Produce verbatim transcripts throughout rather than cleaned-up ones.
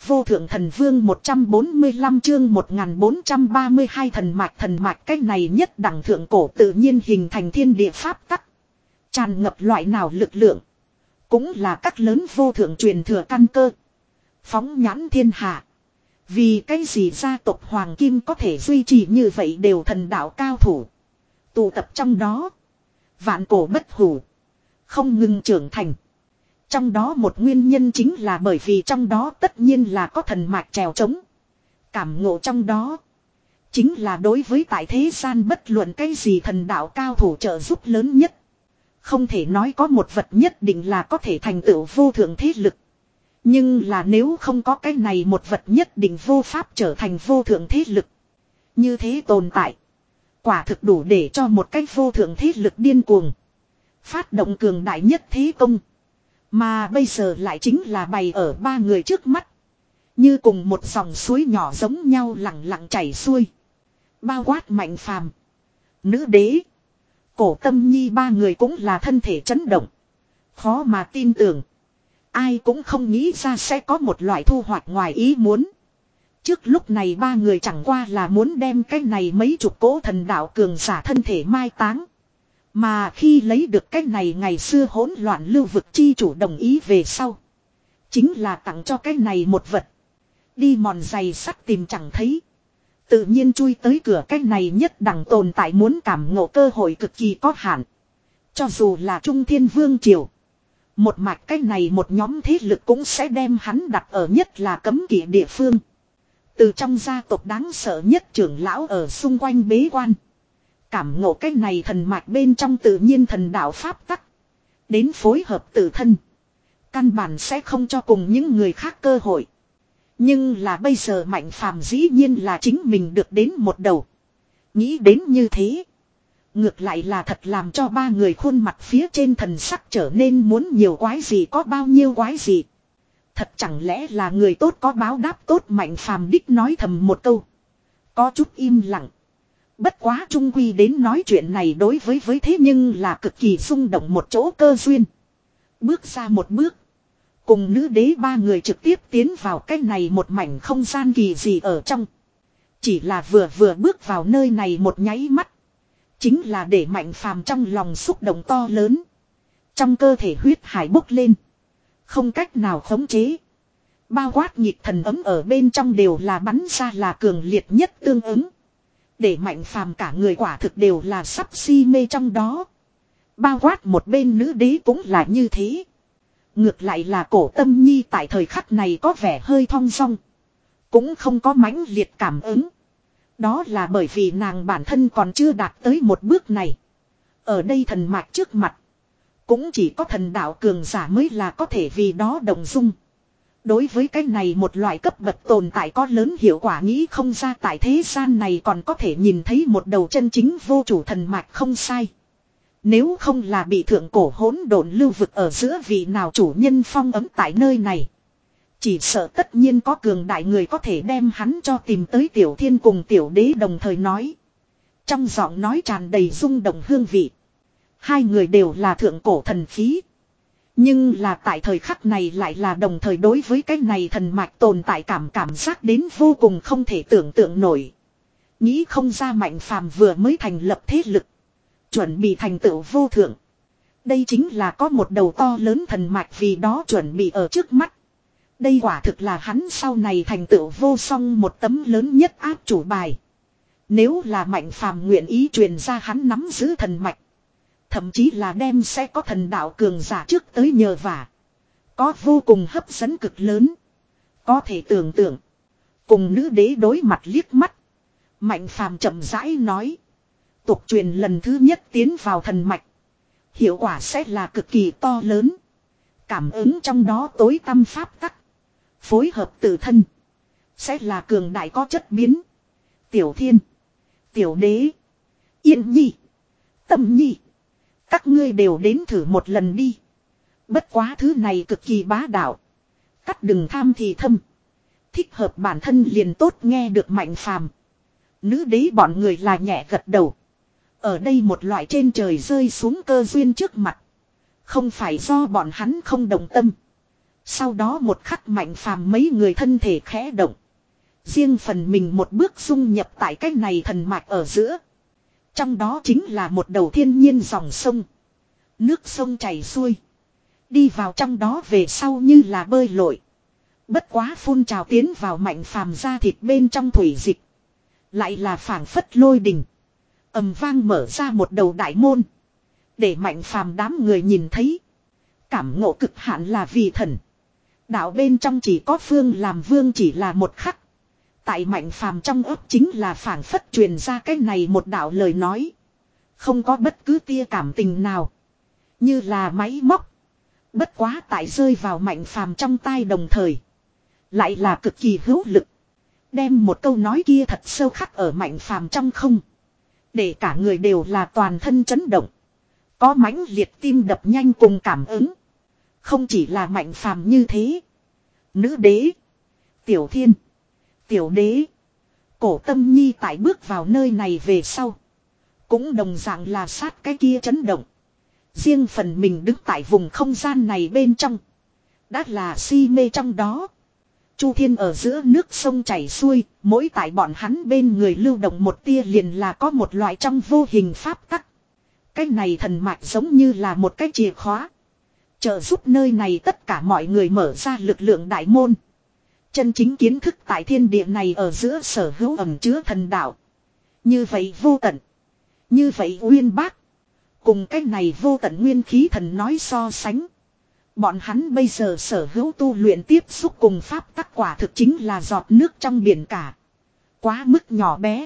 vô thượng thần vương một trăm bốn mươi lăm chương một nghìn bốn trăm ba mươi hai thần mạch thần mạch cái này nhất đẳng thượng cổ tự nhiên hình thành thiên địa pháp tắc. Tràn ngập loại nào lực lượng. Cũng là các lớn vô thượng truyền thừa căn cơ. Phóng nhãn thiên hạ. Vì cái gì gia tộc Hoàng Kim có thể duy trì như vậy đều thần đạo cao thủ. Tụ tập trong đó. Vạn cổ bất hủ. Không ngừng trưởng thành. Trong đó một nguyên nhân chính là bởi vì trong đó tất nhiên là có thần mạch trèo trống. Cảm ngộ trong đó. Chính là đối với tại thế gian bất luận cái gì thần đạo cao thủ trợ giúp lớn nhất. Không thể nói có một vật nhất định là có thể thành tựu vô thượng thế lực. Nhưng là nếu không có cái này một vật nhất định vô pháp trở thành vô thượng thế lực. Như thế tồn tại. Quả thực đủ để cho một cái vô thượng thế lực điên cuồng. Phát động cường đại nhất thế công. Mà bây giờ lại chính là bày ở ba người trước mắt. Như cùng một dòng suối nhỏ giống nhau lặng lặng chảy xuôi. Bao quát Mạnh Phàm, Nữ Đế, Cổ Tâm Nhi ba người cũng là thân thể chấn động. Khó mà tin tưởng. Ai cũng không nghĩ ra sẽ có một loại thu hoạch ngoài ý muốn. Trước lúc này ba người chẳng qua là muốn đem cái này mấy chục cỗ thần đạo cường giả thân thể mai táng. Mà khi lấy được cái này ngày xưa hỗn loạn lưu vực chi chủ đồng ý về sau. Chính là tặng cho cái này một vật. Đi mòn giày sắt tìm chẳng thấy. Tự nhiên chui tới cửa cái này nhất đẳng tồn tại muốn cảm ngộ cơ hội cực kỳ có hạn. Cho dù là Trung Thiên Vương Triều. Một mạch cái này một nhóm thế lực cũng sẽ đem hắn đặt ở nhất là cấm kỵ địa phương. Từ trong gia tộc đáng sợ nhất trưởng lão ở xung quanh bế quan. Cảm ngộ cái này thần mạch bên trong tự nhiên thần đạo pháp tắc. Đến phối hợp tự thân. Căn bản sẽ không cho cùng những người khác cơ hội. Nhưng là bây giờ Mạnh Phàm dĩ nhiên là chính mình được đến một đầu. Nghĩ đến như thế. Ngược lại là thật làm cho ba người khuôn mặt phía trên thần sắc trở nên muốn nhiều quái gì có bao nhiêu quái gì. Thật chẳng lẽ là người tốt có báo đáp tốt. Mạnh Phàm đích nói thầm một câu. Có chút im lặng. Bất quá trung quy đến nói chuyện này đối với với thế nhưng là cực kỳ rung động một chỗ cơ duyên. Bước ra một bước. Cùng nữ đế ba người trực tiếp tiến vào cái này một mảnh không gian kỳ dị ở trong. Chỉ là vừa vừa bước vào nơi này một nháy mắt. Chính là để Mạnh Phàm trong lòng xúc động to lớn. Trong cơ thể huyết hải bốc lên. Không cách nào khống chế. Bao quát nhịp thần ấm ở bên trong đều là bắn ra là cường liệt nhất tương ứng. Để Mạnh Phàm cả người quả thực đều là sắp si mê trong đó. Bao quát một bên nữ đế cũng là như thế. Ngược lại là Cổ Tâm Nhi tại thời khắc này có vẻ hơi thong dong. Cũng không có mãnh liệt cảm ứng. Đó là bởi vì nàng bản thân còn chưa đạt tới một bước này. Ở đây thần mạch trước mặt. Cũng chỉ có thần đạo cường giả mới là có thể vì đó đồng dung. Đối với cái này một loại cấp bậc tồn tại có lớn hiệu quả nghĩ không ra tại thế gian này còn có thể nhìn thấy một đầu chân chính vô chủ thần mạch không sai. Nếu không là bị thượng cổ hỗn độn lưu vực ở giữa vị nào chủ nhân phong ấm tại nơi này. Chỉ sợ tất nhiên có cường đại người có thể đem hắn cho tìm tới Tiểu Thiên cùng Tiểu Đế đồng thời nói. Trong giọng nói tràn đầy rung động hương vị. Hai người đều là thượng cổ thần khí. Nhưng là tại thời khắc này lại là đồng thời đối với cái này thần mạch tồn tại cảm cảm giác đến vô cùng không thể tưởng tượng nổi. Nghĩ không ra Mạnh Phàm vừa mới thành lập thế lực. Chuẩn bị thành tựu vô thượng. Đây chính là có một đầu to lớn thần mạch vì đó chuẩn bị ở trước mắt. Đây quả thực là hắn sau này thành tựu vô song một tấm lớn nhất áp chủ bài. Nếu là Mạnh Phàm nguyện ý truyền ra hắn nắm giữ thần mạch. Thậm chí là đem sẽ có thần đạo cường giả trước tới nhờ vả. Có vô cùng hấp dẫn cực lớn. Có thể tưởng tượng. Cùng nữ đế đối mặt liếc mắt. Mạnh Phàm chậm rãi nói. Tục truyền lần thứ nhất tiến vào thần mạch. Hiệu quả sẽ là cực kỳ to lớn. Cảm ứng trong đó tối tâm pháp tắc. Phối hợp tự thân. Sẽ là cường đại có chất biến. Tiểu Thiên. Tiểu Đế. Yên Nhi. Tâm Nhi. Các ngươi đều đến thử một lần đi. Bất quá thứ này cực kỳ bá đạo. Cắt đừng tham thì thâm. Thích hợp bản thân liền tốt nghe được Mạnh Phàm. Nữ đế bọn người là nhẹ gật đầu. Ở đây một loại trên trời rơi xuống cơ duyên trước mặt. Không phải do bọn hắn không đồng tâm. Sau đó một khắc Mạnh Phàm mấy người thân thể khẽ động. Riêng phần mình một bước dung nhập tại cái này thần mạch ở giữa. Trong đó chính là một đầu thiên nhiên dòng sông. Nước sông chảy xuôi. Đi vào trong đó về sau như là bơi lội. Bất quá phun trào tiến vào Mạnh Phàm da thịt bên trong thủy dịch. Lại là phảng phất lôi đình. Ầm vang mở ra một đầu đại môn. Để Mạnh Phàm đám người nhìn thấy. Cảm ngộ cực hạn là vì thần. Đạo bên trong chỉ có Phương làm vương chỉ là một khắc. Tại Mạnh Phàm trong ấp chính là phảng phất truyền ra cái này một đạo lời nói. Không có bất cứ tia cảm tình nào. Như là máy móc. Bất quá tại rơi vào Mạnh Phàm trong tai đồng thời. Lại là cực kỳ hữu lực. Đem một câu nói kia thật sâu khắc ở Mạnh Phàm trong không. Để cả người đều là toàn thân chấn động. Có mãnh liệt tim đập nhanh cùng cảm ứng. Không chỉ là Mạnh Phàm như thế. Nữ đế. Tiểu thiên. Tiểu đế. Cổ Tâm Nhi tại bước vào nơi này về sau. Cũng đồng dạng là sát cái kia chấn động. Riêng phần mình đứng tại vùng không gian này bên trong. Đã là si mê trong đó. Chu thiên ở giữa nước sông chảy xuôi. Mỗi tại bọn hắn bên người lưu động một tia liền là có một loại trong vô hình pháp tắc. Cái này thần mạch giống như là một cái chìa khóa. Trợ giúp nơi này tất cả mọi người mở ra lực lượng đại môn. Chân chính kiến thức tại thiên địa này ở giữa sở hữu ẩm chứa thần đạo. Như vậy vô tận. Như vậy uyên bác. Cùng cái này vô tận nguyên khí thần nói so sánh. Bọn hắn bây giờ sở hữu tu luyện tiếp xúc cùng pháp tắc quả thực chính là giọt nước trong biển cả. Quá mức nhỏ bé.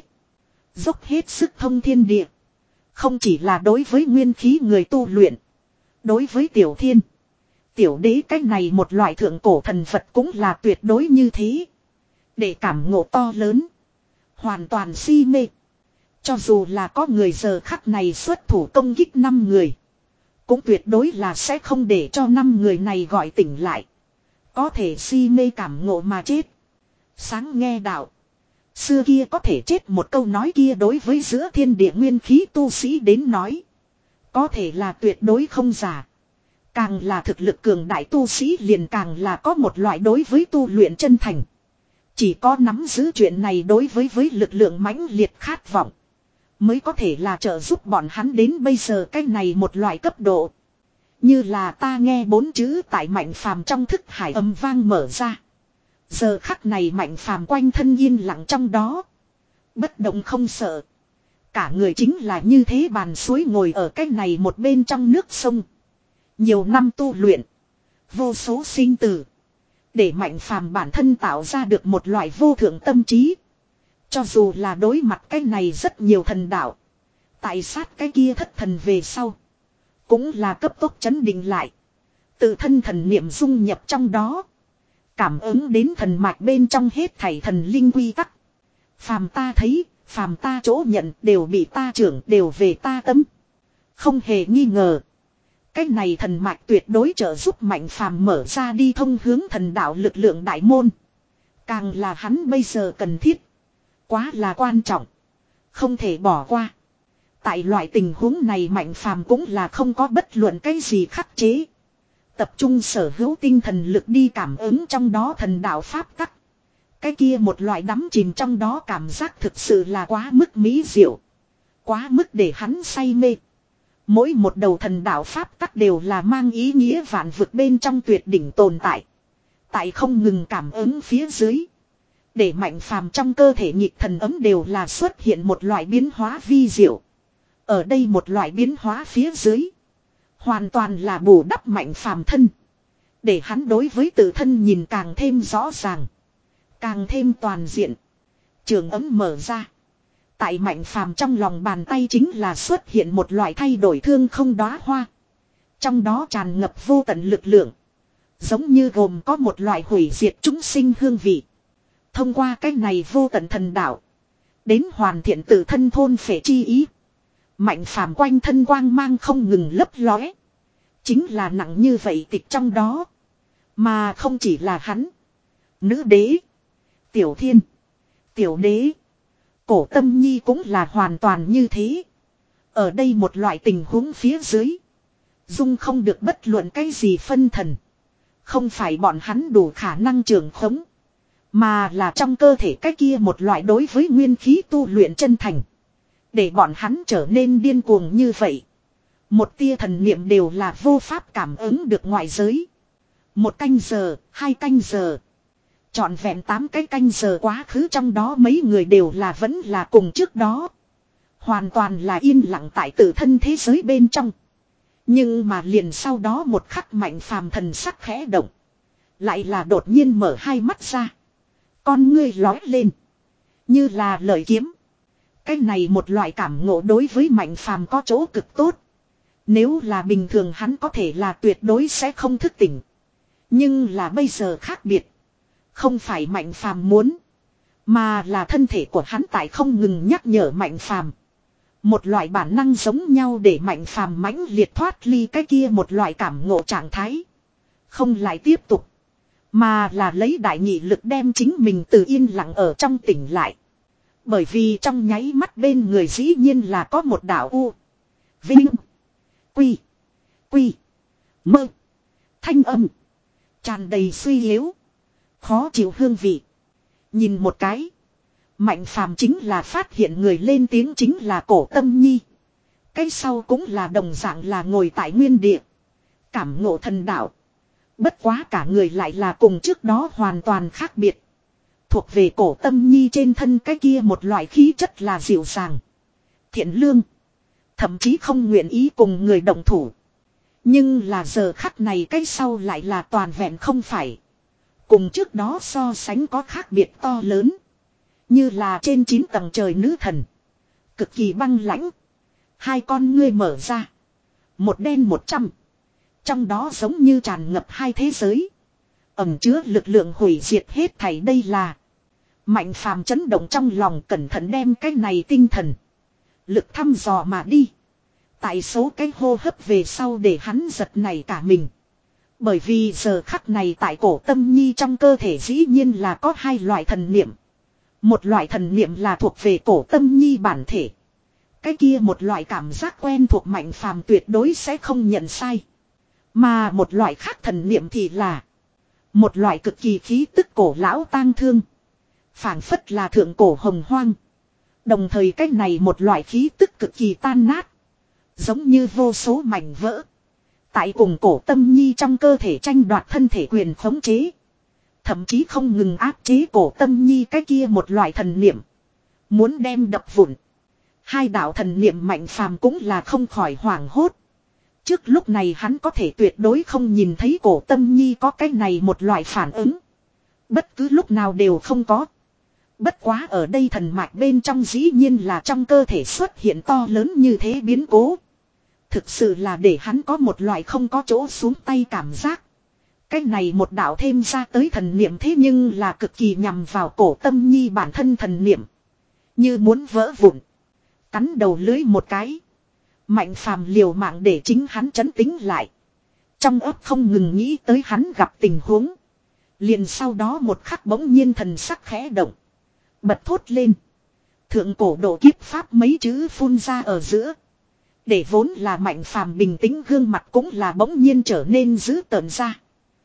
Dốc hết sức thông thiên địa. Không chỉ là đối với nguyên khí người tu luyện. Đối với tiểu thiên. Tiểu đế cái này một loại thượng cổ thần vật cũng là tuyệt đối như thế. Để cảm ngộ to lớn. Hoàn toàn si mê. Cho dù là có người giờ khắc này xuất thủ công kích năm người. Cũng tuyệt đối là sẽ không để cho năm người này gọi tỉnh lại. Có thể si mê cảm ngộ mà chết. Sáng nghe đạo. Xưa kia có thể chết một câu nói kia đối với giữa thiên địa nguyên khí tu sĩ đến nói. Có thể là tuyệt đối không giả. Càng là thực lực cường đại tu sĩ liền càng là có một loại đối với tu luyện chân thành. Chỉ có nắm giữ chuyện này đối với với lực lượng mãnh liệt khát vọng. Mới có thể là trợ giúp bọn hắn đến bây giờ cái này một loại cấp độ. Như là ta nghe bốn chữ tại Mạnh Phàm trong thức hải âm vang mở ra. Giờ khắc này Mạnh Phàm quanh thân yên lặng trong đó. Bất động không sợ. Cả người chính là như thế bàn suối ngồi ở cái này một bên trong nước sông. Nhiều năm tu luyện. Vô số sinh tử. Để Mạnh Phàm bản thân tạo ra được một loại vô thượng tâm trí. Cho dù là đối mặt cái này rất nhiều thần đạo. Tại sát cái kia thất thần về sau. Cũng là cấp tốc chấn định lại. Tự thân thần niệm dung nhập trong đó. Cảm ứng đến thần mạch bên trong hết thảy thần linh quy tắc. Phàm ta thấy, phàm ta chỗ nhận đều bị ta trưởng đều về ta tấm. Không hề nghi ngờ. Cái này thần mạch tuyệt đối trợ giúp Mạnh Phàm mở ra đi thông hướng thần đạo lực lượng đại môn. Càng là hắn bây giờ cần thiết. Quá là quan trọng. Không thể bỏ qua. Tại loại tình huống này Mạnh Phàm cũng là không có bất luận cái gì khắc chế. Tập trung sở hữu tinh thần lực đi cảm ứng trong đó thần đạo pháp tắc. Cái kia một loại đắm chìm trong đó cảm giác thực sự là quá mức mỹ diệu. Quá mức để hắn say mê. Mỗi một đầu thần đạo pháp tắc đều là mang ý nghĩa vạn vực bên trong tuyệt đỉnh tồn tại. Tại không ngừng cảm ứng phía dưới. Để Mạnh Phàm trong cơ thể nhịp thần ấm đều là xuất hiện một loại biến hóa vi diệu. Ở đây một loại biến hóa phía dưới. Hoàn toàn là bù đắp Mạnh Phàm thân. Để hắn đối với tự thân nhìn càng thêm rõ ràng. Càng thêm toàn diện. Trường ấm mở ra. Tại Mạnh Phàm trong lòng bàn tay chính là xuất hiện một loại thay đổi thương không đóa hoa. Trong đó tràn ngập vô tận lực lượng. Giống như gồm có một loại hủy diệt chúng sinh hương vị. Thông qua cái này vô tận thần đạo. Đến hoàn thiện tự thân thôn phệ chi ý. Mạnh Phàm quanh thân quang mang không ngừng lấp lóe. Chính là nặng như vậy tịch trong đó. Mà không chỉ là hắn. Nữ đế. Tiểu thiên. Tiểu đế. Cổ Tâm Nhi cũng là hoàn toàn như thế. Ở đây một loại tình huống phía dưới. Dung không được bất luận cái gì phân thần. Không phải bọn hắn đủ khả năng trường khống. Mà là trong cơ thể cái kia một loại đối với nguyên khí tu luyện chân thành. Để bọn hắn trở nên điên cuồng như vậy. Một tia thần niệm đều là vô pháp cảm ứng được ngoại giới. Một canh giờ, hai canh giờ. Trọn vẹn tám cái canh giờ quá khứ, trong đó mấy người đều là vẫn là cùng trước đó. Hoàn toàn là yên lặng tại tự thân thế giới bên trong. Nhưng mà liền sau đó một khắc Mạnh Phàm thần sắc khẽ động. Lại là đột nhiên mở hai mắt ra. Con ngươi lói lên. Như là lợi kiếm. Cái này một loại cảm ngộ đối với Mạnh Phàm có chỗ cực tốt. Nếu là bình thường hắn có thể là tuyệt đối sẽ không thức tỉnh. Nhưng là bây giờ khác biệt. Không phải Mạnh Phàm muốn. Mà là thân thể của hắn tại không ngừng nhắc nhở Mạnh Phàm. Một loại bản năng giống nhau để Mạnh Phàm mãnh liệt thoát ly cái kia một loại cảm ngộ trạng thái. Không lại tiếp tục. Mà là lấy đại nghị lực đem chính mình từ yên lặng ở trong tỉnh lại. Bởi vì trong nháy mắt bên người dĩ nhiên là có một đạo U. Vinh. Quy. Quy. Mơ. Thanh âm. Tràn đầy suy yếu. Khó chịu hương vị. Nhìn một cái. Mạnh Phàm chính là phát hiện người lên tiếng chính là Cổ Tâm Nhi. Cái sau cũng là đồng dạng là ngồi tại nguyên địa. Cảm ngộ thần đạo. Bất quá cả người lại là cùng trước đó hoàn toàn khác biệt. Thuộc về Cổ Tâm Nhi trên thân cái kia một loại khí chất là dịu dàng. Thiện lương. Thậm chí không nguyện ý cùng người đồng thủ. Nhưng là giờ khắc này cái sau lại là toàn vẹn không phải. Cùng trước đó so sánh có khác biệt to lớn. Như là trên chín tầng trời nữ thần. Cực kỳ băng lãnh. Hai con ngươi mở ra. Một đen một trăm. Trong đó giống như tràn ngập hai thế giới. Ẩm chứa lực lượng hủy diệt hết thảy đây là. Mạnh Phàm chấn động trong lòng cẩn thận đem cái này tinh thần. Lực thăm dò mà đi. Tại số cái hô hấp về sau để hắn giật nảy cả mình. Bởi vì giờ khắc này tại Cổ Tâm Nhi trong cơ thể dĩ nhiên là có hai loại thần niệm. Một loại thần niệm là thuộc về Cổ Tâm Nhi bản thể. Cái kia một loại cảm giác quen thuộc Mạnh Phàm tuyệt đối sẽ không nhận sai. Mà một loại khác thần niệm thì là một loại cực kỳ khí tức cổ lão tang thương. Phảng phất là thượng cổ hồng hoang. Đồng thời cách này một loại khí tức cực kỳ tan nát. Giống như vô số mảnh vỡ. Tại cùng Cổ Tâm Nhi trong cơ thể tranh đoạt thân thể quyền khống chế. Thậm chí không ngừng áp chế Cổ Tâm Nhi cái kia một loại thần niệm. Muốn đem đập vụn. Hai đạo thần niệm Mạnh Phàm cũng là không khỏi hoảng hốt. Trước lúc này hắn có thể tuyệt đối không nhìn thấy Cổ Tâm Nhi có cái này một loại phản ứng. Bất cứ lúc nào đều không có. Bất quá ở đây thần mạch bên trong dĩ nhiên là trong cơ thể xuất hiện to lớn như thế biến cố. Thực sự là để hắn có một loại không có chỗ xuống tay cảm giác. Cái này một đạo thêm ra tới thần niệm thế nhưng là cực kỳ nhằm vào Cổ Tâm Nhi bản thân thần niệm. Như muốn vỡ vụn. Cắn đầu lưới một cái. Mạnh Phàm liều mạng để chính hắn trấn tĩnh lại. Trong ấp không ngừng nghĩ tới hắn gặp tình huống. Liền sau đó một khắc bỗng nhiên thần sắc khẽ động. Bật thốt lên. Thượng cổ độ kiếp pháp mấy chữ phun ra ở giữa. Để vốn là Mạnh Phàm bình tĩnh gương mặt cũng là bỗng nhiên trở nên dữ tợn ra.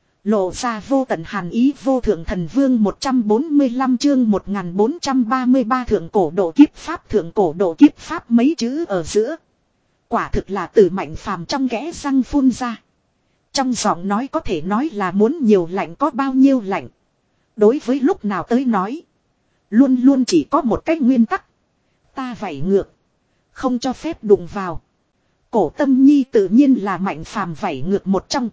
Lộ ra vô tận hàn ý. Vô thượng thần vương một trăm bốn mươi lăm chương một nghìn bốn trăm ba mươi ba thượng cổ độ kiếp pháp. Thượng cổ độ kiếp pháp mấy chữ ở giữa. Quả thực là từ Mạnh Phàm trong kẽ răng phun ra. Trong giọng nói có thể nói là muốn nhiều lạnh có bao nhiêu lạnh. Đối với lúc nào tới nói. Luôn luôn chỉ có một cách nguyên tắc. Ta vảy ngược. Không cho phép đụng vào. Cổ Tâm Nhi tự nhiên là Mạnh Phàm vảy ngược một trong.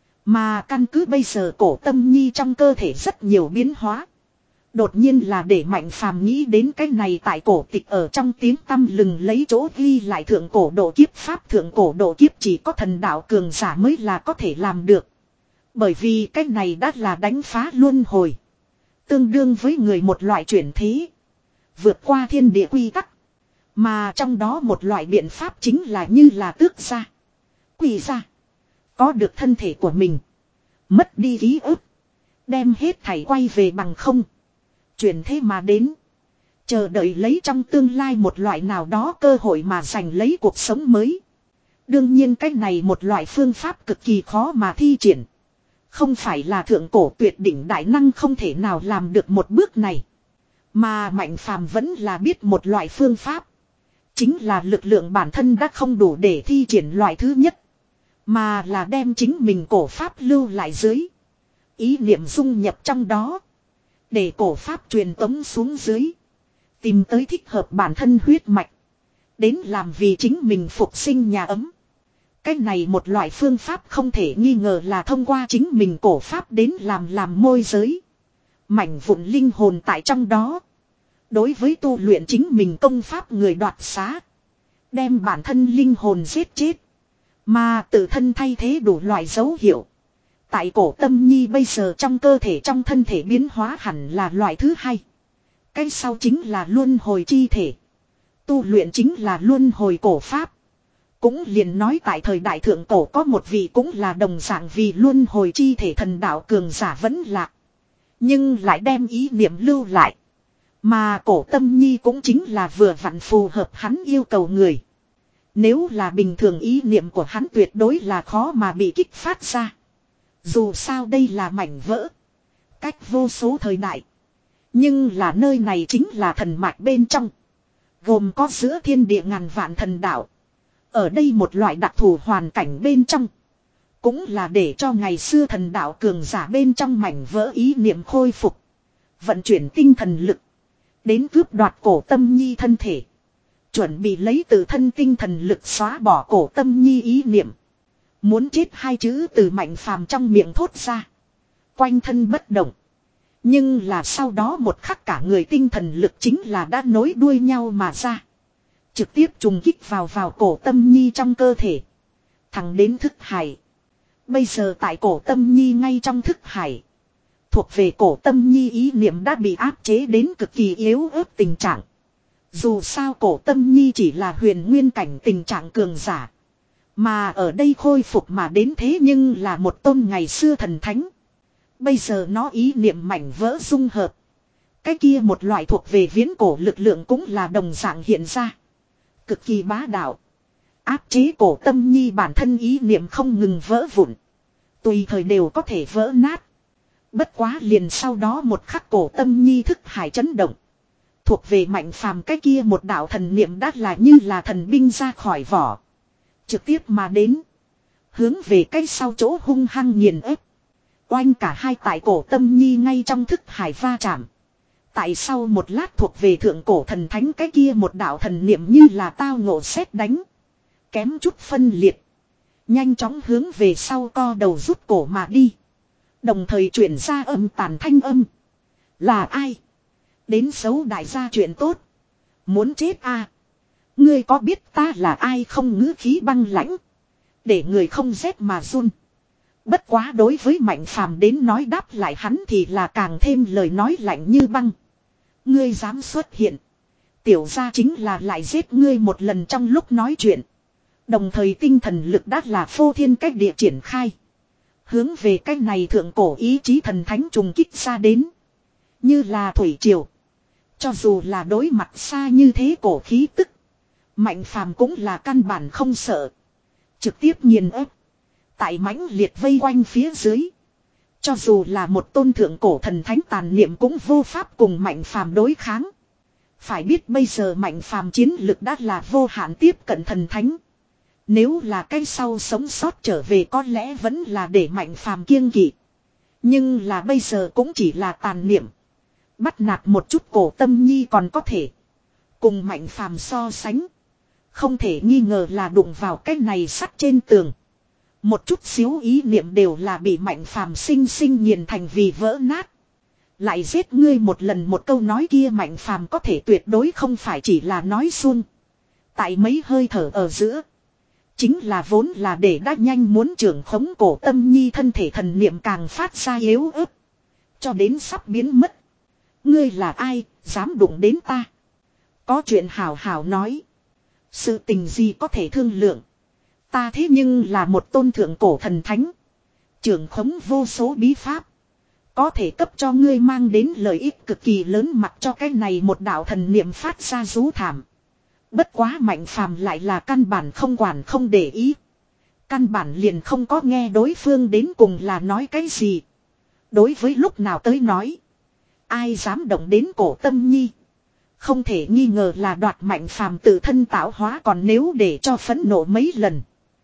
Mà căn cứ bây giờ Cổ Tâm Nhi trong cơ thể rất nhiều biến hóa. Đột nhiên là để Mạnh Phàm nghĩ đến cái này tại cổ tịch ở trong tiếng tăm lừng lấy chỗ ghi lại thượng cổ độ kiếp pháp. Thượng cổ độ kiếp chỉ có thần đạo cường giả mới là có thể làm được. Bởi vì cái này đã là đánh phá luân hồi. Tương đương với người một loại chuyển thế. Vượt qua thiên địa quy tắc. Mà trong đó một loại biện pháp chính là như là tước ra. Quỳ ra. Có được thân thể của mình. Mất đi ký ức. Đem hết thảy quay về bằng không. Chuyển thế mà đến. Chờ đợi lấy trong tương lai một loại nào đó cơ hội mà giành lấy cuộc sống mới. Đương nhiên cái này một loại phương pháp cực kỳ khó mà thi triển. Không phải là thượng cổ tuyệt đỉnh đại năng không thể nào làm được một bước này. Mà Mạnh Phàm vẫn là biết một loại phương pháp. Chính là lực lượng bản thân đã không đủ để thi triển loại thứ nhất. Mà là đem chính mình cổ pháp lưu lại dưới. Ý niệm dung nhập trong đó. Để cổ pháp truyền tống xuống dưới. Tìm tới thích hợp bản thân huyết mạch. Đến làm vì chính mình phục sinh nhà ấm. Cái này một loại phương pháp không thể nghi ngờ là thông qua chính mình cổ pháp đến làm làm môi giới. Mảnh vụn linh hồn tại trong đó. Đối với tu luyện chính mình công pháp người đoạt xá. Đem bản thân linh hồn giết chết. Mà tự thân thay thế đủ loại dấu hiệu. Tại cổ tâm nhi bây giờ trong cơ thể trong thân thể biến hóa hẳn là loại thứ hai. Cái sau chính là luân hồi chi thể. Tu luyện chính là luân hồi cổ pháp. Cũng liền nói tại thời đại thượng cổ có một vị cũng là đồng dạng vì luân hồi chi thể thần đạo cường giả vẫn lạc. Nhưng lại đem ý niệm lưu lại. Mà cổ tâm nhi cũng chính là vừa vặn phù hợp hắn yêu cầu người. Nếu là bình thường ý niệm của hắn tuyệt đối là khó mà bị kích phát ra. Dù sao đây là mảnh vỡ. Cách vô số thời đại. Nhưng là nơi này chính là thần mạch bên trong. Gồm có giữa thiên địa ngàn vạn thần đạo. Ở đây một loại đặc thù hoàn cảnh bên trong. Cũng là để cho ngày xưa thần đạo cường giả bên trong mảnh vỡ ý niệm khôi phục. Vận chuyển tinh thần lực. Đến cướp đoạt cổ tâm nhi thân thể. Chuẩn bị lấy từ thân tinh thần lực xóa bỏ cổ tâm nhi ý niệm. Muốn chết hai chữ từ Mạnh Phàm trong miệng thốt ra. Quanh thân bất động. Nhưng là sau đó một khắc cả người tinh thần lực chính là đã nối đuôi nhau mà ra. Trực tiếp trùng kích vào vào cổ tâm nhi trong cơ thể. Thẳng đến thức hải. Bây giờ tại cổ tâm nhi ngay trong thức hải. Thuộc về cổ tâm nhi ý niệm đã bị áp chế đến cực kỳ yếu ớt tình trạng. Dù sao cổ tâm nhi chỉ là huyền nguyên cảnh tình trạng cường giả. Mà ở đây khôi phục mà đến thế nhưng là một tôn ngày xưa thần thánh. Bây giờ nó ý niệm mảnh vỡ dung hợp. Cái kia một loại thuộc về viễn cổ lực lượng cũng là đồng dạng hiện ra. Cực kỳ bá đạo. Áp chế cổ tâm nhi bản thân ý niệm không ngừng vỡ vụn. Tùy thời đều có thể vỡ nát. Bất quá liền sau đó một khắc cổ tâm nhi thức hải chấn động. Thuộc về Mạnh Phàm cái kia một đạo thần niệm đã là như là thần binh ra khỏi vỏ. Trực tiếp mà đến. Hướng về cái sau chỗ hung hăng nghiền ép. Oanh cả hai tại cổ tâm nhi ngay trong thức hải va chạm. Tại sau một lát thuộc về thượng cổ thần thánh cái kia một đạo thần niệm như là tao ngộ sét đánh. Kém chút phân liệt. Nhanh chóng hướng về sau co đầu rút cổ mà đi. Đồng thời chuyển ra âm tàn thanh âm. Là ai? Đến xấu đại gia chuyện tốt. Muốn chết à? Ngươi có biết ta là ai không, ngữ khí băng lãnh. Để người không rét mà run. Bất quá đối với Mạnh Phàm đến nói đáp lại hắn thì là càng thêm lời nói lạnh như băng. Ngươi dám xuất hiện. Tiểu gia chính là lại giết ngươi một lần trong lúc nói chuyện. Đồng thời tinh thần lực đã là phô thiên cách địa triển khai. Hướng về cách này thượng cổ ý chí thần thánh trùng kích ra đến. Như là thủy triều. Cho dù là đối mặt xa như thế cổ khí tức. Mạnh Phàm cũng là căn bản không sợ. Trực tiếp nghiền ép. Tại mãnh liệt vây quanh phía dưới. Cho dù là một tôn thượng cổ thần thánh tàn niệm cũng vô pháp cùng Mạnh Phàm đối kháng. Phải biết bây giờ Mạnh Phàm chiến lực đã là vô hạn tiếp cận thần thánh. Nếu là cái sau sống sót trở về có lẽ vẫn là để Mạnh Phàm kiêng kỵ. Nhưng là bây giờ cũng chỉ là tàn niệm. Bắt nạt một chút cổ tâm nhi còn có thể. Cùng Mạnh Phàm so sánh. Không thể nghi ngờ là đụng vào cái này sắt trên tường. Một chút xíu ý niệm đều là bị Mạnh Phàm sinh sinh nghiền thành vì vỡ nát. Lại giết ngươi một lần một câu nói kia Mạnh Phàm có thể tuyệt đối không phải chỉ là nói suông. Tại mấy hơi thở ở giữa. Chính là vốn là để đã nhanh muốn trưởng khống cổ tâm nhi thân thể thần niệm càng phát ra yếu ớt. Cho đến sắp biến mất. Ngươi là ai, dám đụng đến ta. Có chuyện hào hào nói. Sự tình gì có thể thương lượng. Ta thế nhưng là một tôn thượng cổ thần thánh. Trưởng khống vô số bí pháp. Có thể cấp cho ngươi mang đến lợi ích cực kỳ lớn mặc cho cái này một đạo thần niệm phát ra rú thảm. Bất quá Mạnh Phàm lại là căn bản không quản không để ý. Căn bản liền không có nghe đối phương đến cùng là nói cái gì. Đối với lúc nào tới nói. Ai dám động đến cổ Tâm Nhi. Không thể nghi ngờ là đoạt Mạnh Phàm tự thân tạo hóa, còn nếu để cho phẫn nộ mấy lần.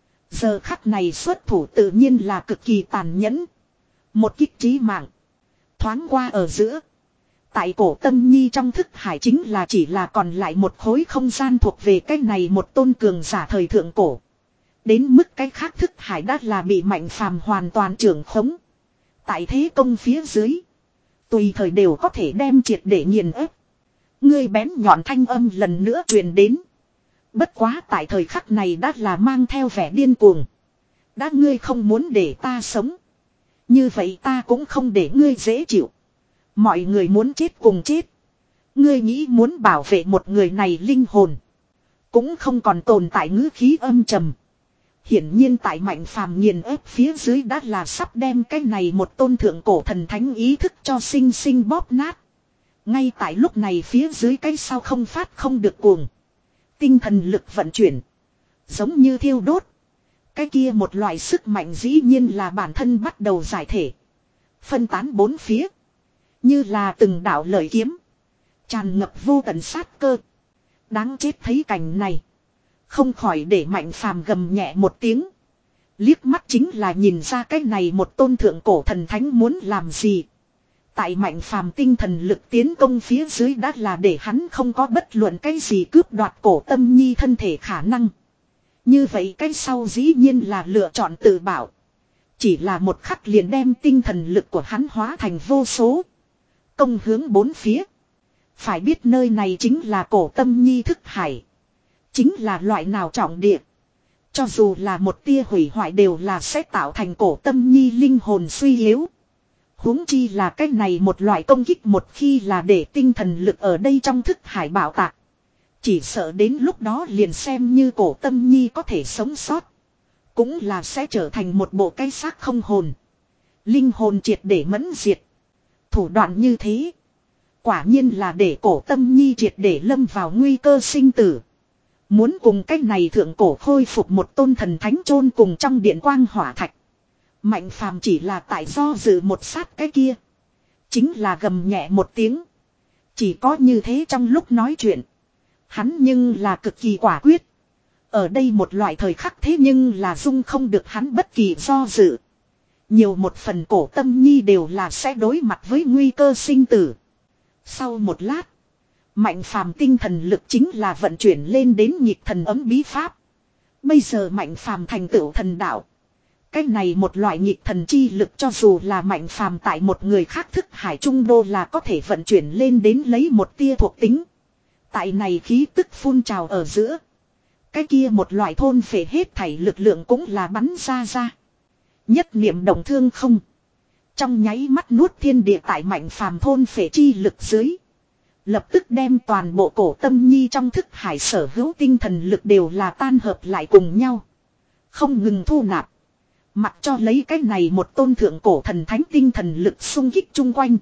Giờ khắc này xuất thủ tự nhiên là cực kỳ tàn nhẫn. Một kích chí mạng. Thoáng qua ở giữa. Tại cổ Tâm Nhi trong thức hải chính là chỉ là còn lại một khối không gian thuộc về cái này một tôn cường giả thời thượng cổ. Đến mức cái khác thức hải đã là bị Mạnh Phàm hoàn toàn trưởng khống. Tại thế công phía dưới. Tùy thời đều có thể đem triệt để nghiền ép. Ngươi bén nhọn thanh âm lần nữa truyền đến. Bất quá tại thời khắc này đã là mang theo vẻ điên cuồng. Đã ngươi không muốn để ta sống. Như vậy ta cũng không để ngươi dễ chịu. Mọi người muốn chết cùng chết. Ngươi nghĩ muốn bảo vệ một người này linh hồn. Cũng không còn tồn tại ngữ khí âm trầm. Hiển nhiên tại Mạnh Phàm nghiền ép phía dưới đã là sắp đem cái này một tôn thượng cổ thần thánh ý thức cho sinh sinh bóp nát. Ngay tại lúc này phía dưới cái sau không phát không được cuồng. Tinh thần lực vận chuyển. Giống như thiêu đốt. Cái kia một loại sức mạnh dĩ nhiên là bản thân bắt đầu giải thể. Phân tán bốn phía. Như là từng đạo lợi kiếm. Tràn ngập vô tận sát cơ. Đáng chết thấy cảnh này. Không khỏi để Mạnh Phàm gầm nhẹ một tiếng. Liếc mắt chính là nhìn ra cái này một tôn thượng cổ thần thánh muốn làm gì. Tại Mạnh Phàm tinh thần lực tiến công phía dưới đã là để hắn không có bất luận cái gì cướp đoạt cổ Tâm Nhi thân thể khả năng. Như vậy cái sau dĩ nhiên là lựa chọn tự bảo. Chỉ là một khắc liền đem tinh thần lực của hắn hóa thành vô số. Công hướng bốn phía. Phải biết nơi này chính là cổ Tâm Nhi thức hải. Chính là loại nào trọng địa. Cho dù là một tia hủy hoại đều là sẽ tạo thành cổ Tâm Nhi linh hồn suy yếu. Huống chi là cái này một loại công kích một khi là để tinh thần lực ở đây trong thức hải bảo tạc. Chỉ sợ đến lúc đó liền xem như cổ Tâm Nhi có thể sống sót. Cũng là sẽ trở thành một bộ cái xác không hồn. Linh hồn triệt để mẫn diệt. Thủ đoạn như thế. Quả nhiên là để cổ Tâm Nhi triệt để lâm vào nguy cơ sinh tử. Muốn cùng cái này thượng cổ khôi phục một tôn thần thánh chôn cùng trong điện quang hỏa thạch. Mạnh Phàm chỉ là tại do dự một sát cái kia. Chính là gầm nhẹ một tiếng. Chỉ có như thế trong lúc nói chuyện. Hắn nhưng là cực kỳ quả quyết. Ở đây một loại thời khắc thế nhưng là dung không được hắn bất kỳ do dự. Nhiều một phần cổ Tâm Nhi đều là sẽ đối mặt với nguy cơ sinh tử. Sau một lát. Mạnh Phàm tinh thần lực chính là vận chuyển lên đến nhịp thần ấm bí pháp. Bây giờ Mạnh Phàm thành tựu thần đạo. Cái này một loại nhịp thần chi lực cho dù là Mạnh Phàm tại một người khác thức hải trung đô là có thể vận chuyển lên đến lấy một tia thuộc tính. Tại này khí tức phun trào ở giữa. Cái kia một loại thôn phệ hết thảy lực lượng cũng là bắn ra ra. Nhất niệm động thương không. Trong nháy mắt nuốt thiên địa tại Mạnh Phàm thôn phệ chi lực dưới. Lập tức đem toàn bộ cổ Tâm Nhi trong thức hải sở hữu tinh thần lực đều là tan hợp lại cùng nhau. Không ngừng thu nạp. Mặc cho lấy cái này một tôn thượng cổ thần thánh tinh thần lực xung kích chung quanh.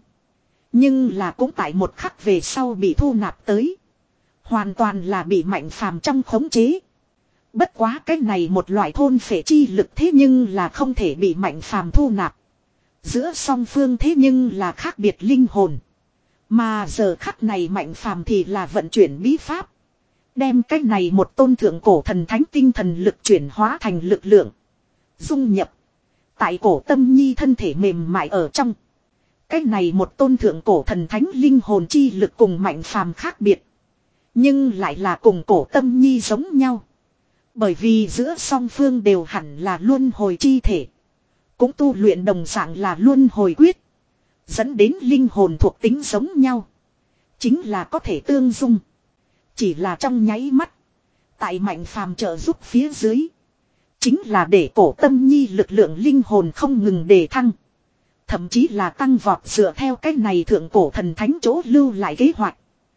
Nhưng là cũng tại một khắc về sau bị thu nạp tới. Hoàn toàn là bị Mạnh Phàm trong khống chế. Bất quá cái này một loại thôn phệ chi lực thế nhưng là không thể bị Mạnh Phàm thu nạp. Giữa song phương thế nhưng là khác biệt linh hồn. Mà giờ khắc này Mạnh Phàm thì là vận chuyển bí pháp. Đem cái này một tôn thượng cổ thần thánh tinh thần lực chuyển hóa thành lực lượng. Dung nhập. Tại cổ Tâm Nhi thân thể mềm mại ở trong. Cái này một tôn thượng cổ thần thánh linh hồn chi lực cùng Mạnh Phàm khác biệt. Nhưng lại là cùng cổ Tâm Nhi giống nhau. Bởi vì giữa song phương đều hẳn là luân hồi chi thể. Cũng tu luyện đồng dạng là luân hồi quyết. Dẫn đến linh hồn thuộc tính giống nhau. Chính là có thể tương dung. Chỉ là trong nháy mắt. Tại Mạnh Phàm trợ giúp phía dưới. Chính là để cổ Tâm Nhi lực lượng linh hồn không ngừng đề thăng. Thậm chí là tăng vọt dựa theo cách này thượng cổ thần thánh chỗ lưu lại kế hoạch.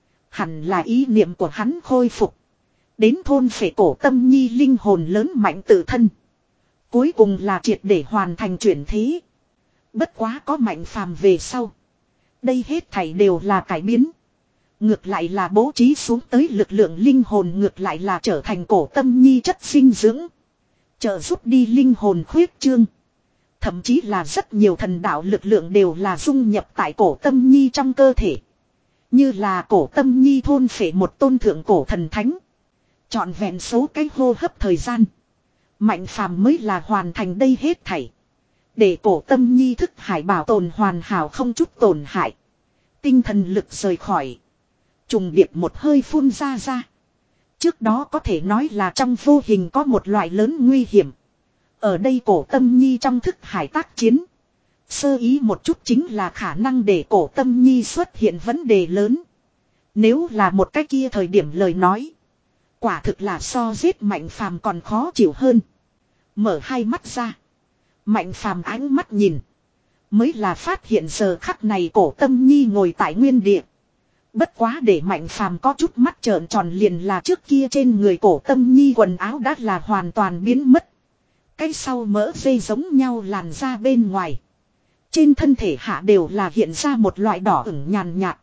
Hẳn là ý niệm của hắn khôi phục. Đến thôn phệ cổ Tâm Nhi linh hồn lớn mạnh tự thân. Cuối cùng là triệt để hoàn thành chuyển thế. Bất quá có Mạnh Phàm về sau. Đây hết thảy đều là cải biến. Ngược lại là bố trí xuống tới lực lượng linh hồn ngược lại là trở thành cổ Tâm Nhi chất sinh dưỡng. Trợ giúp đi linh hồn khuyết trương. Thậm chí là rất nhiều thần đạo lực lượng đều là dung nhập tại cổ tâm nhi trong cơ thể. Như là cổ tâm nhi thôn phệ một tôn thượng cổ thần thánh. Chọn vẹn số cái hô hấp thời gian. Mạnh phàm mới là hoàn thành đây hết thảy. Để cổ tâm nhi thức hải bảo tồn hoàn hảo không chút tổn hại. Tinh thần lực rời khỏi. Trùng điệp một hơi phun ra ra. Trước đó có thể nói là trong vô hình có một loại lớn nguy hiểm. Ở đây cổ tâm nhi trong thức hải tác chiến. Sơ ý một chút chính là khả năng để cổ tâm nhi xuất hiện vấn đề lớn. Nếu là một cái kia thời điểm lời nói. Quả thực là so giết mạnh phàm còn khó chịu hơn. Mở hai mắt ra. Mạnh phàm ánh mắt nhìn. Mới là phát hiện giờ khắc này cổ tâm nhi ngồi tại nguyên địa. Bất quá để mạnh phàm có chút mắt trợn tròn liền là trước kia trên người cổ tâm nhi quần áo đã là hoàn toàn biến mất. Cái sau mỡ dây giống nhau làn ra bên ngoài. Trên thân thể hạ đều là hiện ra một loại đỏ ửng nhàn nhạt.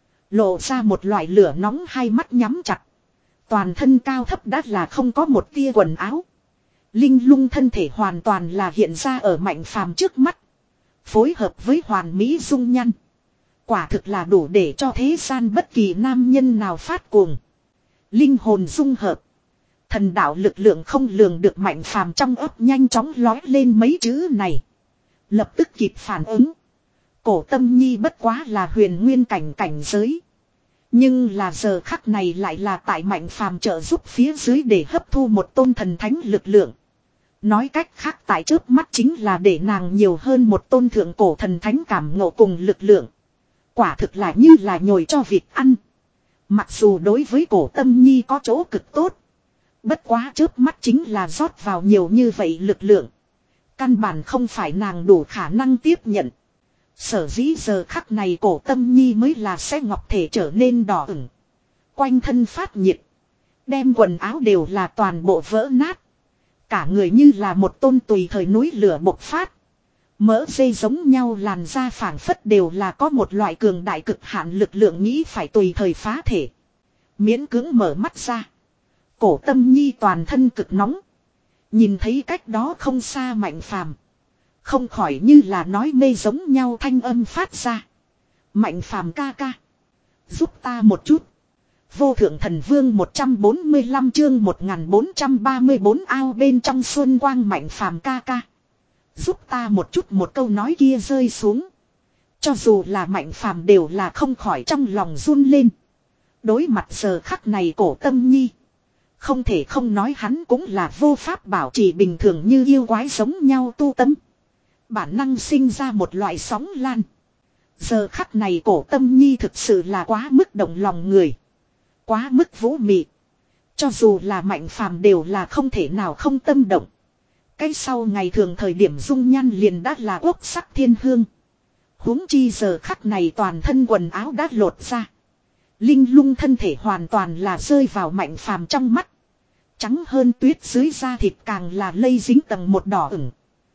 Lộ ra một loại lửa nóng hai mắt nhắm chặt. Toàn thân cao thấp đã là không có một tia quần áo. Linh lung thân thể hoàn toàn là hiện ra ở mạnh phàm trước mắt. Phối hợp với hoàn mỹ dung nhăn. Quả thực là đủ để cho thế gian bất kỳ nam nhân nào phát cuồng. Linh hồn dung hợp. Thần đạo lực lượng không lường được mạnh phàm trong ấp nhanh chóng lói lên mấy chữ này. Lập tức kịp phản ứng. Cổ tâm nhi bất quá là huyền nguyên cảnh cảnh giới. Nhưng là giờ khắc này lại là tại mạnh phàm trợ giúp phía dưới để hấp thu một tôn thần thánh lực lượng. Nói cách khác tại trước mắt chính là để nàng nhiều hơn một tôn thượng cổ thần thánh cảm ngộ cùng lực lượng. Quả thực là như là nhồi cho vịt ăn. Mặc dù đối với cổ tâm nhi có chỗ cực tốt. Bất quá trước mắt chính là rót vào nhiều như vậy lực lượng. Căn bản không phải nàng đủ khả năng tiếp nhận. Sở dĩ giờ khắc này cổ tâm nhi mới là sẽ ngọc thể trở nên đỏ ửng. Quanh thân phát nhiệt. Đem quần áo đều là toàn bộ vỡ nát. Cả người như là một tôn tùy thời núi lửa bộc phát. Mỡ dây giống nhau làn da phảng phất đều là có một loại cường đại cực hạn lực lượng nghĩ phải tùy thời phá thể. Miễn cưỡng mở mắt ra. Cổ tâm nhi toàn thân cực nóng. Nhìn thấy cách đó không xa mạnh phàm. Không khỏi như là nói mê giống nhau thanh âm phát ra. Mạnh phàm ca ca. Giúp ta một chút. Vô thượng thần vương một trăm bốn mươi lăm chương một nghìn bốn trăm ba mươi bốn ao bên trong xuân quang mạnh phàm ca ca. Giúp ta một chút một câu nói kia rơi xuống. Cho dù là mạnh phàm đều là không khỏi trong lòng run lên. Đối mặt giờ khắc này cổ tâm nhi. Không thể không nói hắn cũng là vô pháp bảo trì bình thường như yêu quái giống nhau tu tâm. Bản năng sinh ra một loại sóng lan. Giờ khắc này cổ tâm nhi thực sự là quá mức động lòng người. Quá mức vũ mị. Cho dù là mạnh phàm đều là không thể nào không tâm động. Cái sau ngày thường thời điểm dung nhan liền đã là quốc sắc thiên hương. Huống chi giờ khắc này toàn thân quần áo đã lột ra. Linh lung thân thể hoàn toàn là rơi vào mạnh phàm trong mắt. Trắng hơn tuyết dưới da thịt càng là lây dính tầng một đỏ ửng.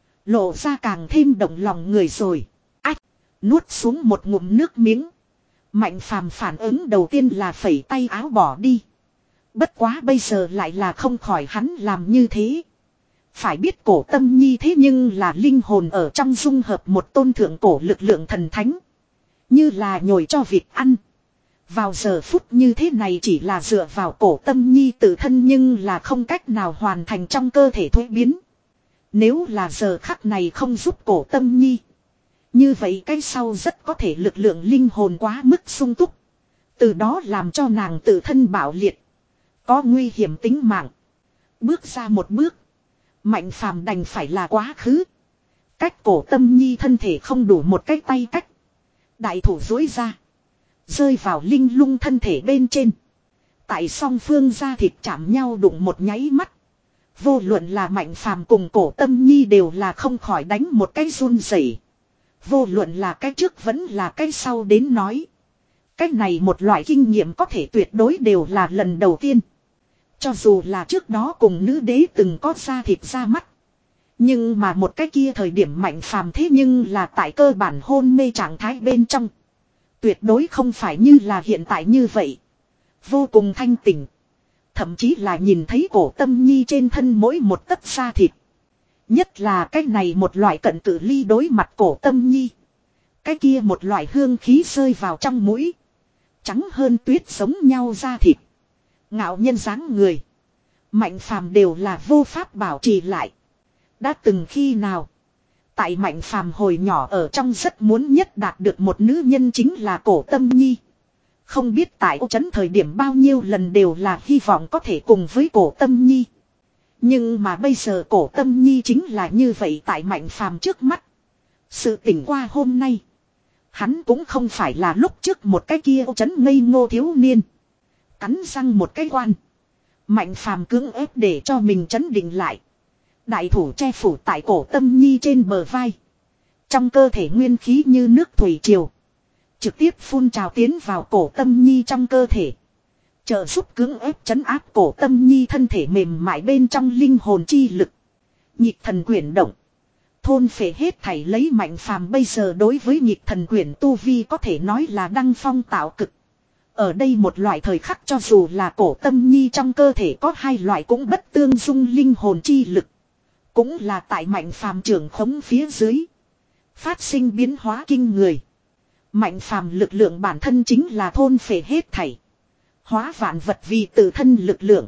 Lộ ra càng thêm động lòng người rồi. Ách! Nuốt xuống một ngụm nước miếng. Mạnh phàm phản ứng đầu tiên là phẩy tay áo bỏ đi. Bất quá bây giờ lại là không khỏi hắn làm như thế. Phải biết cổ tâm nhi thế nhưng là linh hồn ở trong dung hợp một tôn thượng cổ lực lượng thần thánh. Như là nhồi cho vịt ăn. Vào giờ phút như thế này chỉ là dựa vào cổ tâm nhi tự thân nhưng là không cách nào hoàn thành trong cơ thể thuế biến. Nếu là giờ khắc này không giúp cổ tâm nhi. Như vậy cái sau rất có thể lực lượng linh hồn quá mức sung túc. Từ đó làm cho nàng tự thân bạo liệt. Có nguy hiểm tính mạng. Bước ra một bước. Mạnh phàm đành phải là quá khứ. Cách cổ tâm nhi thân thể không đủ một cái tay cách. Đại thủ dối ra. Rơi vào linh lung thân thể bên trên. Tại song phương da thịt chạm nhau đụng một nháy mắt. Vô luận là mạnh phàm cùng cổ tâm nhi đều là không khỏi đánh một cái run rẩy. Vô luận là cái trước vẫn là cái sau đến nói. Cái này một loại kinh nghiệm có thể tuyệt đối đều là lần đầu tiên. Cho dù là trước đó cùng nữ đế từng có da thịt ra mắt. Nhưng mà một cái kia thời điểm mạnh phàm thế nhưng là tại cơ bản hôn mê trạng thái bên trong. Tuyệt đối không phải như là hiện tại như vậy. Vô cùng thanh tỉnh. Thậm chí là nhìn thấy cổ tâm nhi trên thân mỗi một tấc da thịt. Nhất là cái này một loại cận cự ly đối mặt Cổ Tâm Nhi. Cái kia một loại hương khí rơi vào trong mũi. Trắng hơn tuyết giống nhau da thịt. Ngạo nhân dáng người. Mạnh phàm đều là vô pháp bảo trì lại. Đã từng khi nào. Tại Mạnh phàm hồi nhỏ ở trong rất muốn nhất đạt được một nữ nhân chính là Cổ Tâm Nhi. Không biết tại ô trấn thời điểm bao nhiêu lần đều là hy vọng có thể cùng với Cổ Tâm Nhi. Nhưng mà bây giờ Cổ Tâm Nhi chính là như vậy tại Mạnh phàm trước mắt. Sự tỉnh qua hôm nay. Hắn cũng không phải là lúc trước một cái kia ô trấn ngây ngô thiếu niên. Cắn răng một cái quan. Mạnh phàm cưỡng ép để cho mình trấn định lại. Đại thủ che phủ tại Cổ Tâm Nhi trên bờ vai. Trong cơ thể nguyên khí như nước thủy triều. Trực tiếp phun trào tiến vào Cổ Tâm Nhi trong cơ thể. Trợ giúp cưỡng ép trấn áp Cổ Tâm Nhi thân thể mềm mại bên trong linh hồn chi lực. Nhịp thần quyển động. Thôn phệ hết thảy lấy Mạnh phàm bây giờ đối với nhịp thần quyển tu vi có thể nói là đăng phong tạo cực. Ở đây một loại thời khắc cho dù là Cổ Tâm Nhi trong cơ thể có hai loại cũng bất tương dung linh hồn chi lực. Cũng là tại Mạnh phàm trưởng khống phía dưới. Phát sinh biến hóa kinh người. Mạnh phàm lực lượng bản thân chính là thôn phệ hết thảy. Hóa vạn vật vì tự thân lực lượng.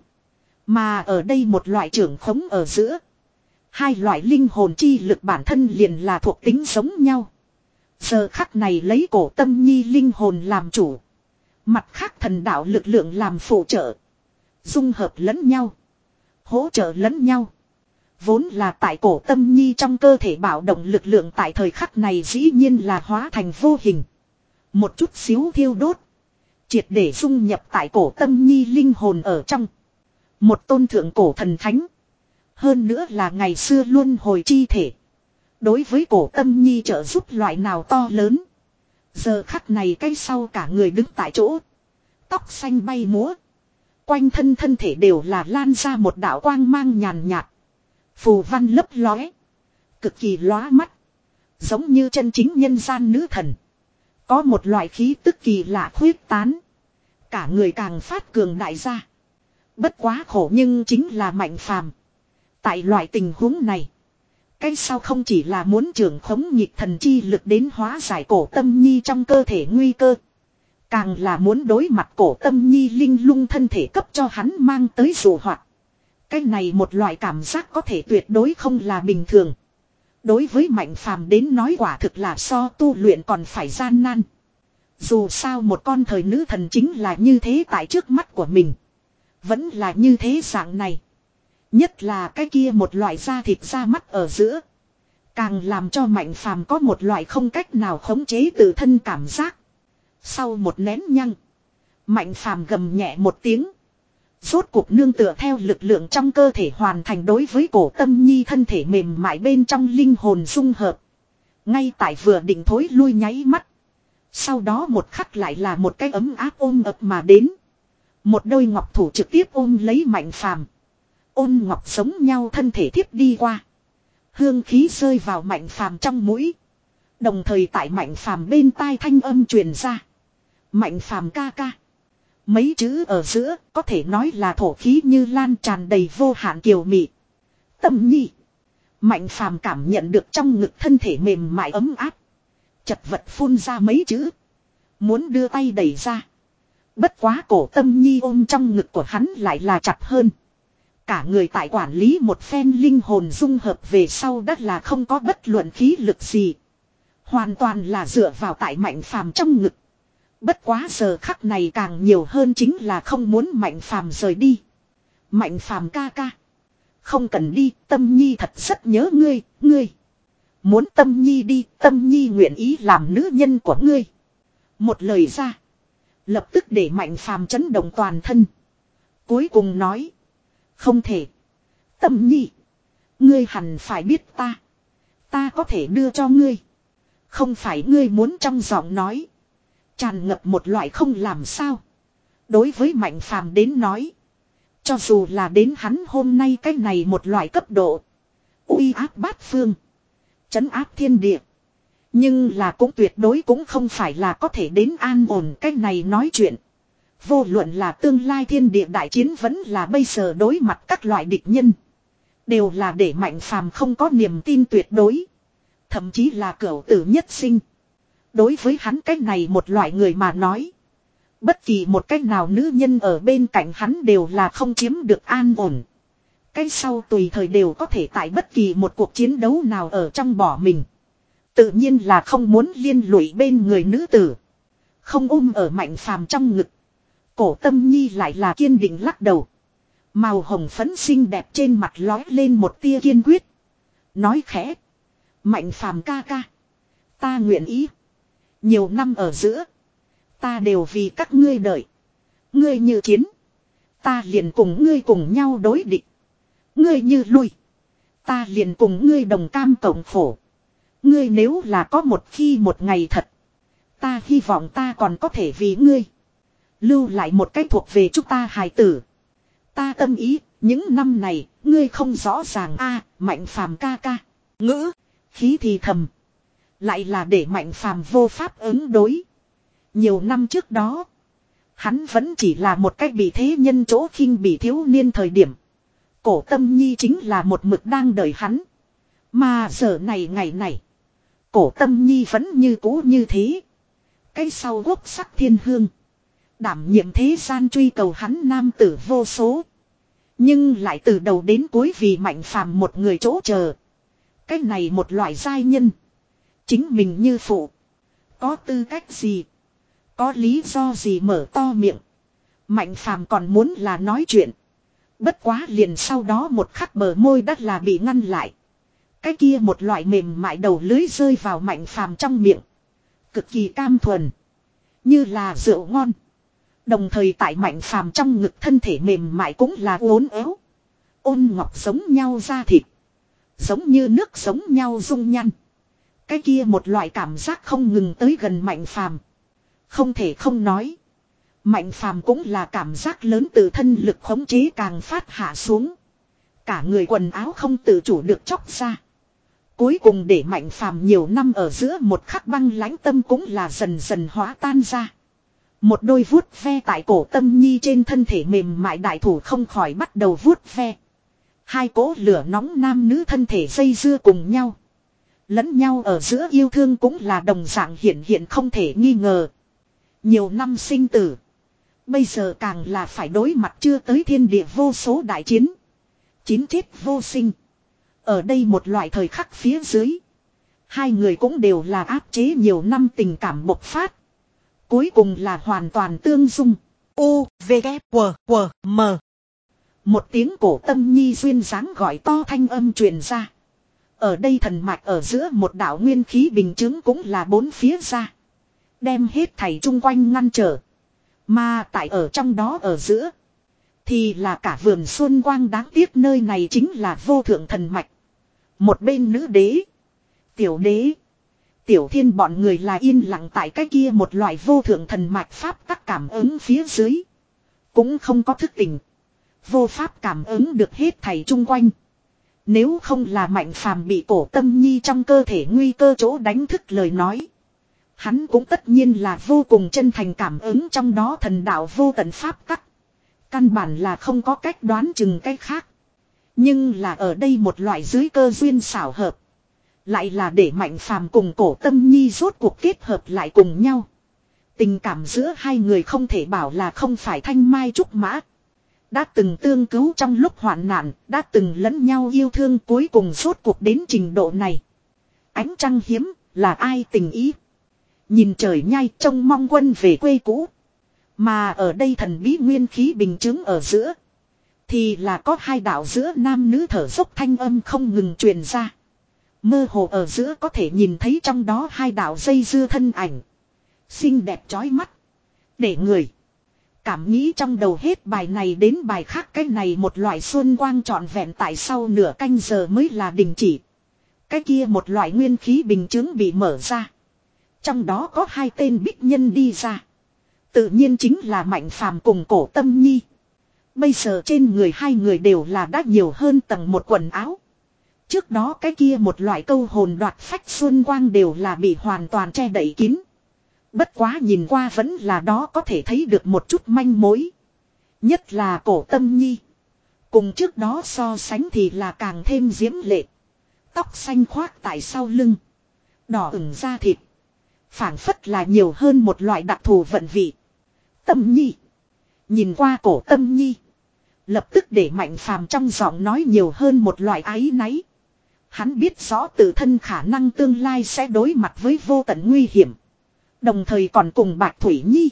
Mà ở đây một loại trưởng khống ở giữa. Hai loại linh hồn chi lực bản thân liền là thuộc tính giống nhau. Giờ khắc này lấy Cổ Tâm Nhi linh hồn làm chủ. Mặt khác thần đạo lực lượng làm phụ trợ. Dung hợp lẫn nhau. Hỗ trợ lẫn nhau. Vốn là tại Cổ Tâm Nhi trong cơ thể bạo động lực lượng tại thời khắc này dĩ nhiên là hóa thành vô hình. Một chút xíu thiêu đốt. Triệt để dung nhập tại Cổ Tâm Nhi linh hồn ở trong. Một tôn thượng cổ thần thánh. Hơn nữa là ngày xưa luôn hồi chi thể. Đối với Cổ Tâm Nhi trợ giúp loại nào to lớn. Giờ khắc này cái sau cả người đứng tại chỗ. Tóc xanh bay múa. Quanh thân thân thể đều là lan ra một đạo quang mang nhàn nhạt. Phù văn lấp lóe. Cực kỳ lóa mắt. Giống như chân chính nhân gian nữ thần. Có một loại khí tức kỳ lạ khuyết tán. Cả người càng phát cường đại ra. Bất quá khổ nhưng chính là Mạnh phàm. Tại loại tình huống này. Cái sau không chỉ là muốn trưởng khống nhịp thần chi lực đến hóa giải Cổ Tâm Nhi trong cơ thể nguy cơ. Càng là muốn đối mặt Cổ Tâm Nhi linh lung thân thể cấp cho hắn mang tới dụ hoạt. Cái này một loại cảm giác có thể tuyệt đối không là bình thường. Đối với Mạnh phàm đến nói quả thực là so tu luyện còn phải gian nan. Dù sao một con thời nữ thần chính là như thế tại trước mắt của mình. Vẫn là như thế dạng này. Nhất là cái kia một loại da thịt da mắt ở giữa. Càng làm cho Mạnh phàm có một loại không cách nào khống chế tự thân cảm giác. Sau một nén nhăng. Mạnh phàm gầm nhẹ một tiếng. Rốt cuộc nương tựa theo lực lượng trong cơ thể hoàn thành đối với Cổ Tâm Nhi thân thể mềm mại bên trong linh hồn dung hợp. Ngay tại vừa định thối lui nháy mắt. Sau đó một khắc lại là một cái ấm áp ôm ập mà đến. Một đôi ngọc thủ trực tiếp ôm lấy Mạnh phàm. Ôn ngọc giống nhau thân thể thiếp đi qua. Hương khí rơi vào Mạnh phàm trong mũi. Đồng thời tại Mạnh phàm bên tai thanh âm truyền ra. Mạnh phàm ca ca. Mấy chữ ở giữa có thể nói là thổ khí như lan tràn đầy vô hạn kiều mị. Tâm Nhi. Mạnh phàm cảm nhận được trong ngực thân thể mềm mại ấm áp. Chật vật phun ra mấy chữ. Muốn đưa tay đẩy ra. Bất quá Cổ Tâm Nhi ôm trong ngực của hắn lại là chặt hơn. Cả người tại quản lý một phen linh hồn dung hợp về sau đất là không có bất luận khí lực gì. Hoàn toàn là dựa vào tại Mạnh phàm trong ngực. Bất quá giờ khắc này càng nhiều hơn chính là không muốn Mạnh phàm rời đi. Mạnh phàm ca ca. Không cần đi, Tâm Nhi thật rất nhớ ngươi, ngươi. Muốn Tâm Nhi đi, Tâm Nhi nguyện ý làm nữ nhân của ngươi. Một lời ra. Lập tức để Mạnh phàm chấn động toàn thân. Cuối cùng nói. Không thể. Tâm Nhi. Ngươi hẳn phải biết ta. Ta có thể đưa cho ngươi. Không phải ngươi muốn trong giọng nói. Tràn ngập một loại không làm sao. Đối với Mạnh phàm đến nói. Cho dù là đến hắn hôm nay cái này một loại cấp độ. Uy áp bát phương. Trấn áp thiên địa. Nhưng là cũng tuyệt đối cũng không phải là có thể đến an ổn cái này nói chuyện. Vô luận là tương lai thiên địa đại chiến vẫn là bây giờ đối mặt các loại địch nhân. Đều là để Mạnh Phàm không có niềm tin tuyệt đối. Thậm chí là cửu tử nhất sinh. Đối với hắn cách này một loại người mà nói. Bất kỳ một cách nào nữ nhân ở bên cạnh hắn đều là không chiếm được an ổn. Cái sau tùy thời đều có thể tại bất kỳ một cuộc chiến đấu nào ở trong bỏ mình. Tự nhiên là không muốn liên lụy bên người nữ tử. Không ôm ở Mạnh Phàm trong ngực. Cổ Tâm Nhi lại là kiên định lắc đầu. Màu hồng phấn xinh đẹp trên mặt lói lên một tia kiên quyết. Nói khẽ. Mạnh Phàm ca ca. Ta nguyện ý. Nhiều năm ở giữa. Ta đều vì các ngươi đợi. Ngươi như chiến. Ta liền cùng ngươi cùng nhau đối địch. Ngươi như lui. Ta liền cùng ngươi đồng cam cộng khổ. Ngươi nếu là có một khi một ngày thật. Ta hy vọng ta còn có thể vì ngươi. Lưu lại một cách thuộc về chúng ta hài tử. Ta tâm ý. Những năm này. Ngươi không rõ ràng a à, Mạnh Phàm ca ca. Ngữ. Khí thì thầm. Lại là để Mạnh Phàm vô pháp ứng đối. Nhiều năm trước đó. Hắn vẫn chỉ là một cách bị thế nhân chỗ khinh bị thiếu niên thời điểm. Cổ Tâm Nhi chính là một mực đang đợi hắn. Mà giờ này ngày này. Cổ Tâm Nhi vẫn như cũ như thế. Cái sau quốc sắc thiên hương. Đảm nhiệm thế gian truy cầu hắn nam tử vô số. Nhưng lại từ đầu đến cuối vì Mạnh Phàm một người chỗ chờ. Cái này một loại giai nhân. Chính mình như phụ. Có tư cách gì? Có lý do gì mở to miệng? Mạnh Phàm còn muốn là nói chuyện. Bất quá liền sau đó một khắc bờ môi đất là bị ngăn lại. Cái kia một loại mềm mại đầu lưới rơi vào Mạnh Phàm trong miệng. Cực kỳ cam thuần. Như là rượu ngon. Đồng thời tại Mạnh Phàm trong ngực thân thể mềm mại cũng là uốn éo. Ôn ngọc giống nhau da thịt. Giống như nước giống nhau dung nhăn. Cái kia một loại cảm giác không ngừng tới gần Mạnh Phàm. Không thể không nói. Mạnh Phàm cũng là cảm giác lớn từ thân lực khống chế càng phát hạ xuống. Cả người quần áo không tự chủ được chóc ra. Cuối cùng để Mạnh Phàm nhiều năm ở giữa một khắc băng lãnh tâm cũng là dần dần hóa tan ra. Một đôi vuốt ve tại cổ Tâm Nhi trên thân thể mềm mại đại thủ không khỏi bắt đầu vuốt ve. Hai cỗ lửa nóng nam nữ thân thể dây dưa cùng nhau. Lẫn nhau ở giữa yêu thương cũng là đồng dạng hiện hiện không thể nghi ngờ. Nhiều năm sinh tử. Bây giờ càng là phải đối mặt chưa tới thiên địa vô số đại chiến. Chín chết vô sinh. Ở đây một loại thời khắc phía dưới. Hai người cũng đều là áp chế nhiều năm tình cảm bộc phát. Cuối cùng là hoàn toàn tương dung. U, V, K, W, W, M. Một tiếng cổ Tâm Nhi duyên dáng gọi to thanh âm truyền ra. Ở đây thần mạch ở giữa một đạo nguyên khí bình chứng cũng là bốn phía ra. Đem hết thảy chung quanh ngăn trở. Mà tại ở trong đó ở giữa. Thì là cả vườn xuân quang đáng tiếc nơi này chính là vô thượng thần mạch. Một bên nữ đế. Tiểu đế. Tiểu thiên bọn người là yên lặng tại cái kia một loại vô thượng thần mạch pháp các cảm ứng phía dưới. Cũng không có thức tỉnh. Vô pháp cảm ứng được hết thảy chung quanh. Nếu không là Mạnh Phàm bị cổ Tâm Nhi trong cơ thể nguy cơ chỗ đánh thức lời nói. Hắn cũng tất nhiên là vô cùng chân thành cảm ứng trong đó thần đạo vô tận pháp tắc. Căn bản là không có cách đoán chừng cách khác. Nhưng là ở đây một loại dưới cơ duyên xảo hợp. Lại là để Mạnh Phàm cùng cổ Tâm Nhi rốt cuộc kết hợp lại cùng nhau. Tình cảm giữa hai người không thể bảo là không phải thanh mai trúc mã. Đã từng tương cứu trong lúc hoạn nạn, đã từng lẫn nhau yêu thương cuối cùng rốt cuộc đến trình độ này. Ánh trăng hiếm, là ai tình ý. Nhìn trời nhai trông mong quân về quê cũ. Mà ở đây thần bí nguyên khí bình chứng ở giữa. Thì là có hai đạo giữa nam nữ thở dốc thanh âm không ngừng truyền ra. Mơ hồ ở giữa có thể nhìn thấy trong đó hai đạo dây dưa thân ảnh. Xinh đẹp chói mắt. Để người cảm nghĩ trong đầu hết bài này đến bài khác cái này một loại xuân quang trọn vẹn tại sau nửa canh giờ mới là đình chỉ. Cái kia một loại nguyên khí bình chứng bị mở ra. Trong đó có hai tên bích nhân đi ra. Tự nhiên chính là Mạnh Phàm cùng cổ Tâm Nhi. Bây giờ trên người hai người đều là đã nhiều hơn tầng một quần áo. Trước đó cái kia một loại câu hồn đoạt phách xuân quang đều là bị hoàn toàn che đậy kín. Bất quá nhìn qua vẫn là đó có thể thấy được một chút manh mối. Nhất là cổ Tâm Nhi. Cùng trước đó so sánh thì là càng thêm diễm lệ. Tóc xanh khoác tại sau lưng. Đỏ ửng da thịt. Phảng phất là nhiều hơn một loại đặc thù vận vị. Tâm Nhi. Nhìn qua cổ Tâm Nhi. Lập tức để Mạnh Phàm trong giọng nói nhiều hơn một loại áy náy. Hắn biết rõ tự thân khả năng tương lai sẽ đối mặt với vô tận nguy hiểm. Đồng thời còn cùng Bạch Thủy Nhi.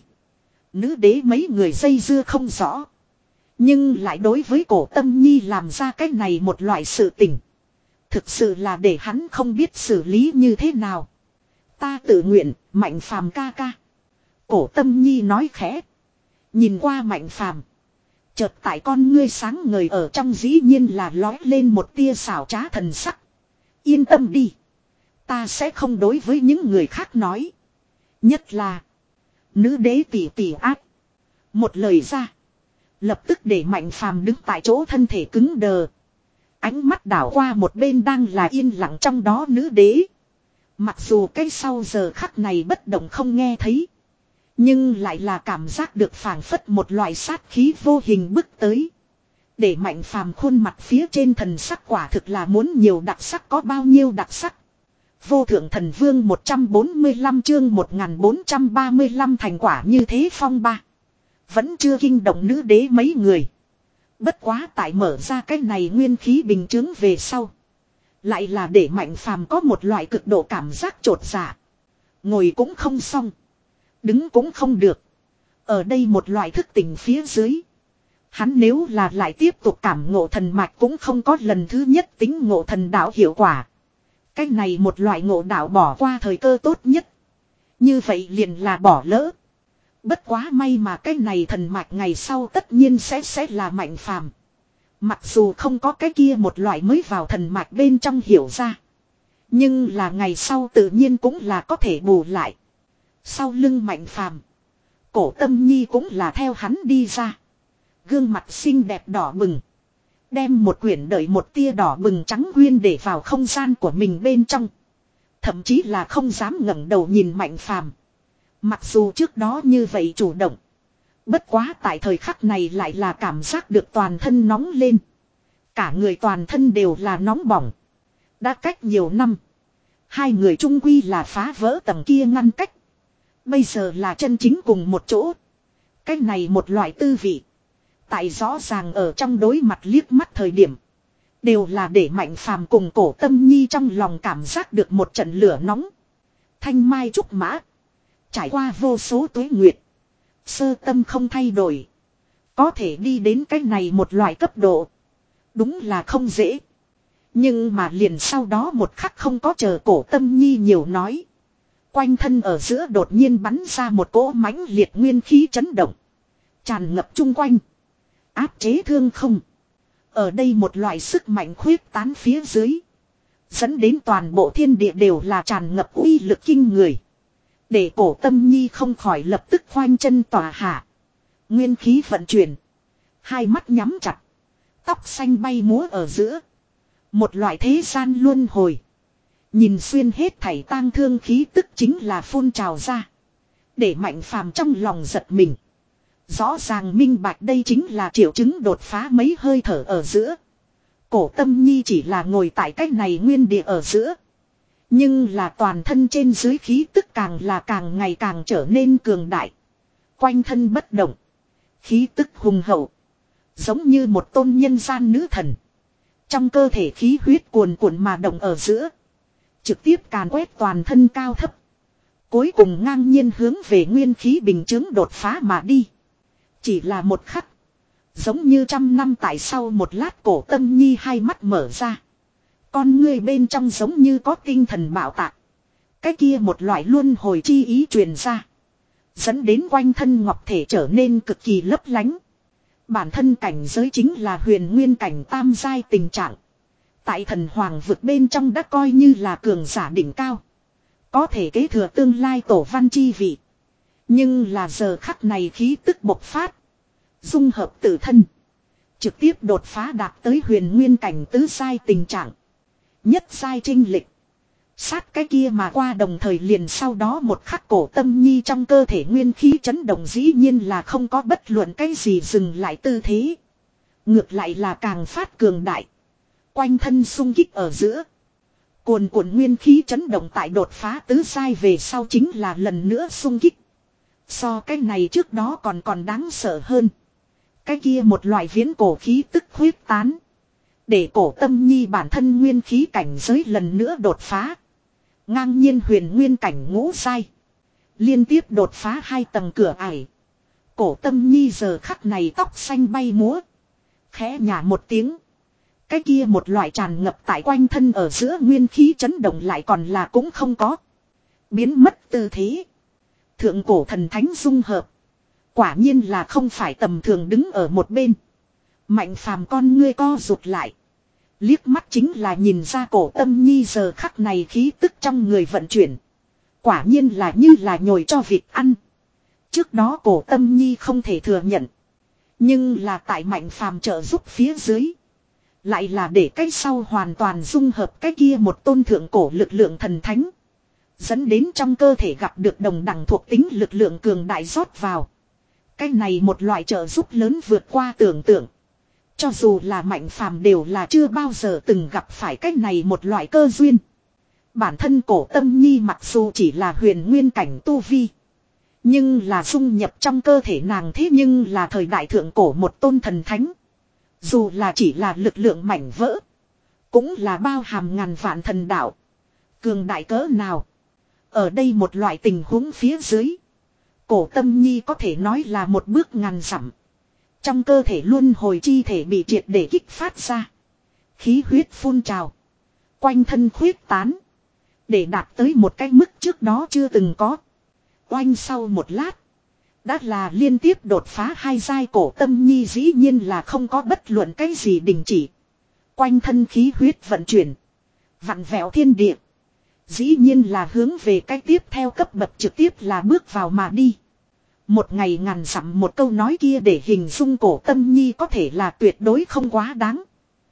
Nữ đế mấy người dây dưa không rõ. Nhưng lại đối với cổ Tâm Nhi làm ra cái này một loại sự tình. Thực sự là để hắn không biết xử lý như thế nào. Ta tự nguyện, Mạnh Phàm ca ca. Cổ Tâm Nhi nói khẽ. Nhìn qua Mạnh Phàm. Chợt tại con ngươi sáng ngời ở trong dĩ nhiên là lói lên một tia xảo trá thần sắc. Yên tâm đi. Ta sẽ không đối với những người khác nói. Nhất là. Nữ đế tỷ tỷ ác. Một lời ra. Lập tức để Mạnh Phàm đứng tại chỗ thân thể cứng đờ. Ánh mắt đảo qua một bên đang là yên lặng trong đó nữ đế. Mặc dù cái sau giờ khắc này bất động không nghe thấy. Nhưng lại là cảm giác được phảng phất một loại sát khí vô hình bước tới. Để Mạnh Phàm khuôn mặt phía trên thần sắc quả thực là muốn nhiều đặc sắc có bao nhiêu đặc sắc. Vô thượng thần vương một trăm bốn mươi lăm chương một nghìn bốn trăm ba mươi lăm thành quả như thế phong ba. Vẫn chưa kinh động nữ đế mấy người. Bất quá tại mở ra cái này nguyên khí bình chứng về sau. Lại là để Mạnh Phàm có một loại cực độ cảm giác trột dạ. Ngồi cũng không xong. Đứng cũng không được. Ở đây một loại thức tỉnh phía dưới. Hắn nếu là lại tiếp tục cảm ngộ thần mạch cũng không có lần thứ nhất tính ngộ thần đạo hiệu quả. Cái này một loại ngộ đạo bỏ qua thời cơ tốt nhất. Như vậy liền là bỏ lỡ. Bất quá may mà cái này thần mạch ngày sau tất nhiên sẽ sẽ là Mạnh Phàm. Mặc dù không có cái kia một loại mới vào thần mạch bên trong hiểu ra. Nhưng là ngày sau tự nhiên cũng là có thể bù lại. Sau lưng Mạnh Phàm, cổ Tâm Nhi cũng là theo hắn đi ra. Gương mặt xinh đẹp đỏ bừng. Đem một quyển đợi một tia đỏ bừng trắng nguyên để vào không gian của mình bên trong. Thậm chí là không dám ngẩng đầu nhìn Mạnh Phàm. Mặc dù trước đó như vậy chủ động. Bất quá tại thời khắc này lại là cảm giác được toàn thân nóng lên. Cả người toàn thân đều là nóng bỏng. Đã cách nhiều năm. Hai người chung quy là phá vỡ tầng kia ngăn cách. Bây giờ là chân chính cùng một chỗ. Cái này một loại tư vị. Tại rõ ràng ở trong đối mặt liếc mắt thời điểm. Đều là để Mạnh Phàm cùng cổ Tâm Nhi trong lòng cảm giác được một trận lửa nóng. Thanh mai trúc mã. Trải qua vô số tuế nguyệt. Sơ tâm không thay đổi. Có thể đi đến cái này một loại cấp độ. Đúng là không dễ. Nhưng mà liền sau đó một khắc không có chờ cổ Tâm Nhi nhiều nói. Quanh thân ở giữa đột nhiên bắn ra một cỗ mãnh liệt nguyên khí chấn động. Tràn ngập chung quanh. Áp chế thương không. Ở đây một loại sức mạnh khuyết tán phía dưới. Dẫn đến toàn bộ thiên địa đều là tràn ngập uy lực kinh người. Để cổ Tâm Nhi không khỏi lập tức khoanh chân tỏa hạ. Nguyên khí vận chuyển. Hai mắt nhắm chặt. Tóc xanh bay múa ở giữa. Một loại thế gian luân hồi. Nhìn xuyên hết thảy tang thương khí tức chính là phun trào ra. Để Mạnh Phàm trong lòng giật mình. Rõ ràng minh bạch đây chính là triệu chứng đột phá mấy hơi thở ở giữa. Cổ Tâm Nhi chỉ là ngồi tại cách này nguyên địa ở giữa. Nhưng là toàn thân trên dưới khí tức càng là càng ngày càng trở nên cường đại. Quanh thân bất động. Khí tức hùng hậu. Giống như một tôn nhân gian nữ thần. Trong cơ thể khí huyết cuồn cuộn mà động ở giữa. Trực tiếp càn quét toàn thân cao thấp. Cuối cùng ngang nhiên hướng về nguyên khí bình chứng đột phá mà đi. Chỉ là một khắc. Giống như trăm năm tại sau một lát cổ Tâm Nhi hai mắt mở ra. Con ngươi bên trong giống như có tinh thần bạo tạc. Cái kia một loại luân hồi chi ý truyền ra. Dẫn đến quanh thân ngọc thể trở nên cực kỳ lấp lánh. Bản thân cảnh giới chính là huyền nguyên cảnh tam giai tình trạng. Tại thần hoàng vực bên trong đã coi như là cường giả đỉnh cao. Có thể kế thừa tương lai tổ văn chi vị. Nhưng là giờ khắc này khí tức bộc phát. Dung hợp tự thân. Trực tiếp đột phá đạt tới huyền nguyên cảnh tứ giai tình trạng. Nhất giai trinh lịch. Sát cái kia mà qua đồng thời liền sau đó một khắc cổ Tâm Nhi trong cơ thể nguyên khí chấn động dĩ nhiên là không có bất luận cái gì dừng lại tư thế. Ngược lại là càng phát cường đại. Quanh thân xung kích ở giữa. Cuồn cuộn nguyên khí chấn động tại đột phá tứ sai về sau chính là lần nữa xung kích. So cái này trước đó còn còn đáng sợ hơn. Cái kia một loại viễn cổ khí tức huyết tán. Để cổ tâm nhi bản thân nguyên khí cảnh giới lần nữa đột phá. Ngang nhiên huyền nguyên cảnh ngũ sai. Liên tiếp đột phá hai tầng cửa ải. Cổ tâm nhi giờ khắc này tóc xanh bay múa. Khẽ nhả một tiếng. Cái kia một loại tràn ngập tại quanh thân ở giữa nguyên khí chấn động lại còn là cũng không có. Biến mất tư thế. Thượng cổ thần thánh dung hợp. Quả nhiên là không phải tầm thường đứng ở một bên. Mạnh phàm con ngươi co rụt lại. Liếc mắt chính là nhìn ra cổ tâm nhi giờ khắc này khí tức trong người vận chuyển. Quả nhiên là như là nhồi cho vịt ăn. Trước đó cổ tâm nhi không thể thừa nhận. Nhưng là tại mạnh phàm trợ giúp phía dưới. Lại là để cái sau hoàn toàn dung hợp cái kia một tôn thượng cổ lực lượng thần thánh. Dẫn đến trong cơ thể gặp được đồng đẳng thuộc tính lực lượng cường đại rót vào. Cái này một loại trợ giúp lớn vượt qua tưởng tượng. Cho dù là mạnh phàm đều là chưa bao giờ từng gặp phải cái này một loại cơ duyên. Bản thân cổ tâm nhi mặc dù chỉ là huyền nguyên cảnh tu vi. Nhưng là dung nhập trong cơ thể nàng thế nhưng là thời đại thượng cổ một tôn thần thánh. Dù là chỉ là lực lượng mảnh vỡ. Cũng là bao hàm ngàn vạn thần đạo. Cường đại cỡ nào. Ở đây một loại tình huống phía dưới. Cổ tâm nhi có thể nói là một bước ngàn dặm. Trong cơ thể luân hồi chi thể bị triệt để kích phát ra. Khí huyết phun trào. Quanh thân khuyết tán. Để đạt tới một cái mức trước đó chưa từng có. Oanh sau một lát. Đã là liên tiếp đột phá hai giai cổ tâm nhi dĩ nhiên là không có bất luận cái gì đình chỉ. Quanh thân khí huyết vận chuyển. Vặn vẹo thiên địa. Dĩ nhiên là hướng về cái tiếp theo cấp bậc trực tiếp là bước vào mà đi. Một ngày ngàn dặm một câu nói kia để hình dung cổ tâm nhi có thể là tuyệt đối không quá đáng.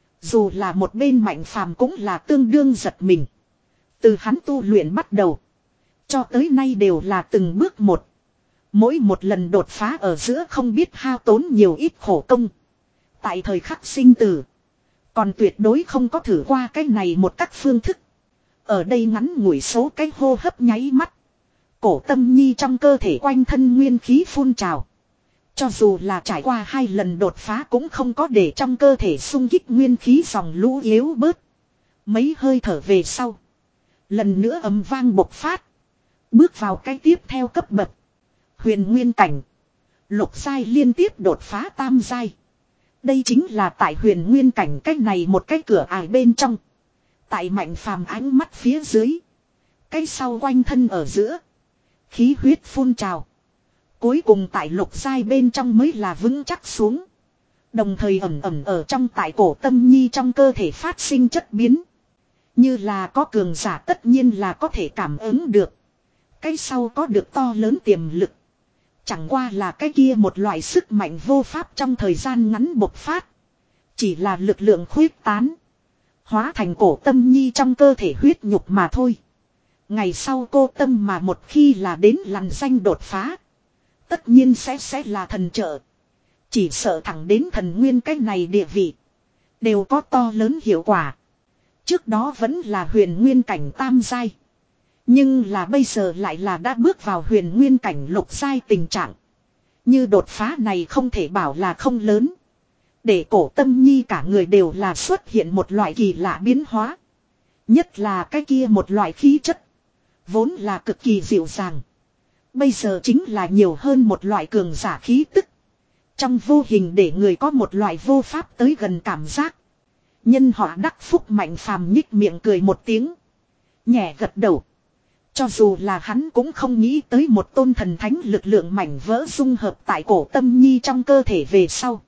Dù là một bên mạnh phàm cũng là tương đương giật mình. Từ hắn tu luyện bắt đầu. Cho tới nay đều là từng bước một. Mỗi một lần đột phá ở giữa không biết hao tốn nhiều ít khổ công. Tại thời khắc sinh tử. Còn tuyệt đối không có thử qua cái này một cách phương thức. Ở đây ngắn ngủi số cái hô hấp nháy mắt. Cổ tâm nhi trong cơ thể quanh thân nguyên khí phun trào. Cho dù là trải qua hai lần đột phá cũng không có để trong cơ thể xung kích nguyên khí dòng lũ yếu bớt. Mấy hơi thở về sau. Lần nữa ầm vang bộc phát. Bước vào cái tiếp theo cấp bậc. Huyền nguyên cảnh. Lục giai liên tiếp đột phá tam giai. Đây chính là tại huyền nguyên cảnh cái này một cái cửa ải bên trong. Tại mạnh phàm ánh mắt phía dưới. Cái sau quanh thân ở giữa. Khí huyết phun trào. Cuối cùng tại lục giai bên trong mới là vững chắc xuống. Đồng thời ẩm ẩm ở trong tại cổ tâm nhi trong cơ thể phát sinh chất biến. Như là có cường giả tất nhiên là có thể cảm ứng được. Cái sau có được to lớn tiềm lực. Chẳng qua là cái kia một loại sức mạnh vô pháp trong thời gian ngắn bộc phát. Chỉ là lực lượng khuyết tán. Hóa thành cổ tâm nhi trong cơ thể huyết nhục mà thôi. Ngày sau cô tâm mà một khi là đến lằn danh đột phá. Tất nhiên sẽ sẽ là thần trợ. Chỉ sợ thẳng đến thần nguyên cái này địa vị. Đều có to lớn hiệu quả. Trước đó vẫn là huyền nguyên cảnh tam giai. Nhưng là bây giờ lại là đã bước vào huyền nguyên cảnh lục giai tình trạng. Như đột phá này không thể bảo là không lớn. Để cổ tâm nhi cả người đều là xuất hiện một loại kỳ lạ biến hóa. Nhất là cái kia một loại khí chất. Vốn là cực kỳ dịu dàng. Bây giờ chính là nhiều hơn một loại cường giả khí tức. Trong vô hình để người có một loại vô pháp tới gần cảm giác. Nhân họ đắc phúc mạnh phàm nhích miệng cười một tiếng. Nhẹ gật đầu. Cho dù là hắn cũng không nghĩ tới một tôn thần thánh lực lượng mảnh vỡ dung hợp tại cổ tâm nhi trong cơ thể về sau.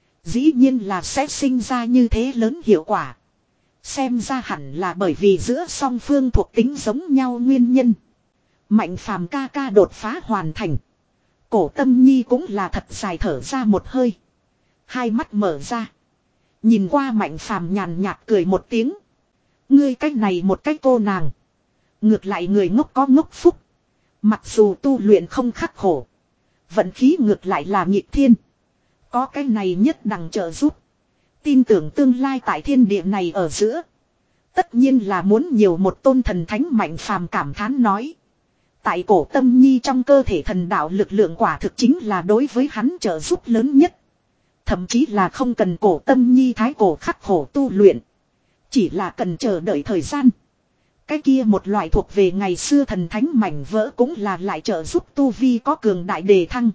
Dĩ nhiên là sẽ sinh ra như thế lớn hiệu quả. Xem ra hẳn là bởi vì giữa song phương thuộc tính giống nhau nguyên nhân. Mạnh phàm ca ca đột phá hoàn thành. Cổ tâm nhi cũng là thật dài thở ra một hơi. Hai mắt mở ra. Nhìn qua mạnh phàm nhàn nhạt cười một tiếng. Ngươi cách này một cách cô nàng. Ngược lại người ngốc có ngốc phúc. Mặc dù tu luyện không khắc khổ. Vận khí ngược lại là nghịch thiên. Có cái này nhất đẳng trợ giúp. Tin tưởng tương lai tại thiên địa này ở giữa. Tất nhiên là muốn nhiều một tôn thần thánh mạnh phàm cảm thán nói. Tại cổ tâm nhi trong cơ thể thần đạo lực lượng quả thực chính là đối với hắn trợ giúp lớn nhất. Thậm chí là không cần cổ tâm nhi thái cổ khắc khổ tu luyện. Chỉ là cần chờ đợi thời gian. Cái kia một loại thuộc về ngày xưa thần thánh mảnh vỡ cũng là lại trợ giúp tu vi có cường đại đề thăng.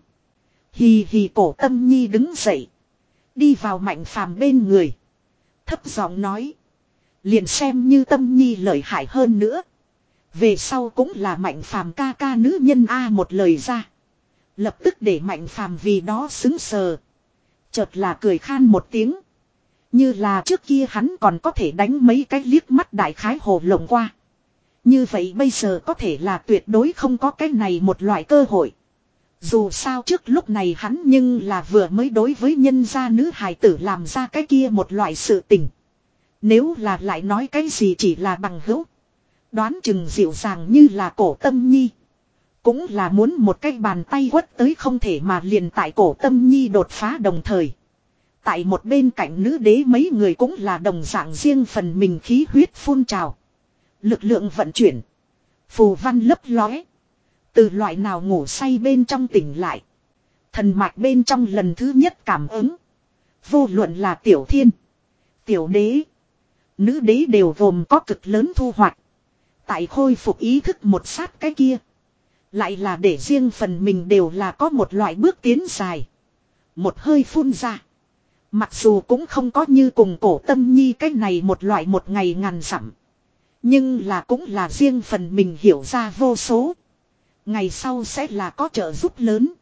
Hì hì cổ tâm nhi đứng dậy. Đi vào mạnh phàm bên người. Thấp giọng nói. Liền xem như tâm nhi lợi hại hơn nữa. Về sau cũng là mạnh phàm ca ca nữ nhân A một lời ra. Lập tức để mạnh phàm vì đó xứng sờ. Chợt là cười khan một tiếng. Như là trước kia hắn còn có thể đánh mấy cái liếc mắt đại khái hồ lộng qua. Như vậy bây giờ có thể là tuyệt đối không có cái này một loại cơ hội. Dù sao trước lúc này hắn nhưng là vừa mới đối với nhân gia nữ hài tử làm ra cái kia một loại sự tình. Nếu là lại nói cái gì chỉ là bằng hữu. Đoán chừng dịu dàng như là cổ tâm nhi. Cũng là muốn một cái bàn tay quất tới không thể mà liền tại cổ tâm nhi đột phá đồng thời. Tại một bên cạnh nữ đế mấy người cũng là đồng dạng riêng phần mình khí huyết phun trào. Lực lượng vận chuyển. Phù văn lấp lóe. Từ loại nào ngủ say bên trong tỉnh lại. Thần mạch bên trong lần thứ nhất cảm ứng. Vô luận là tiểu thiên. Tiểu đế. Nữ đế đều gồm có cực lớn thu hoạch. Tại khôi phục ý thức một sát cái kia. Lại là để riêng phần mình đều là có một loại bước tiến dài. Một hơi phun ra. Mặc dù cũng không có như cùng cổ tâm nhi cái này một loại một ngày ngàn dặm. Nhưng là cũng là riêng phần mình hiểu ra vô số. Ngày sau sẽ là có trợ giúp lớn.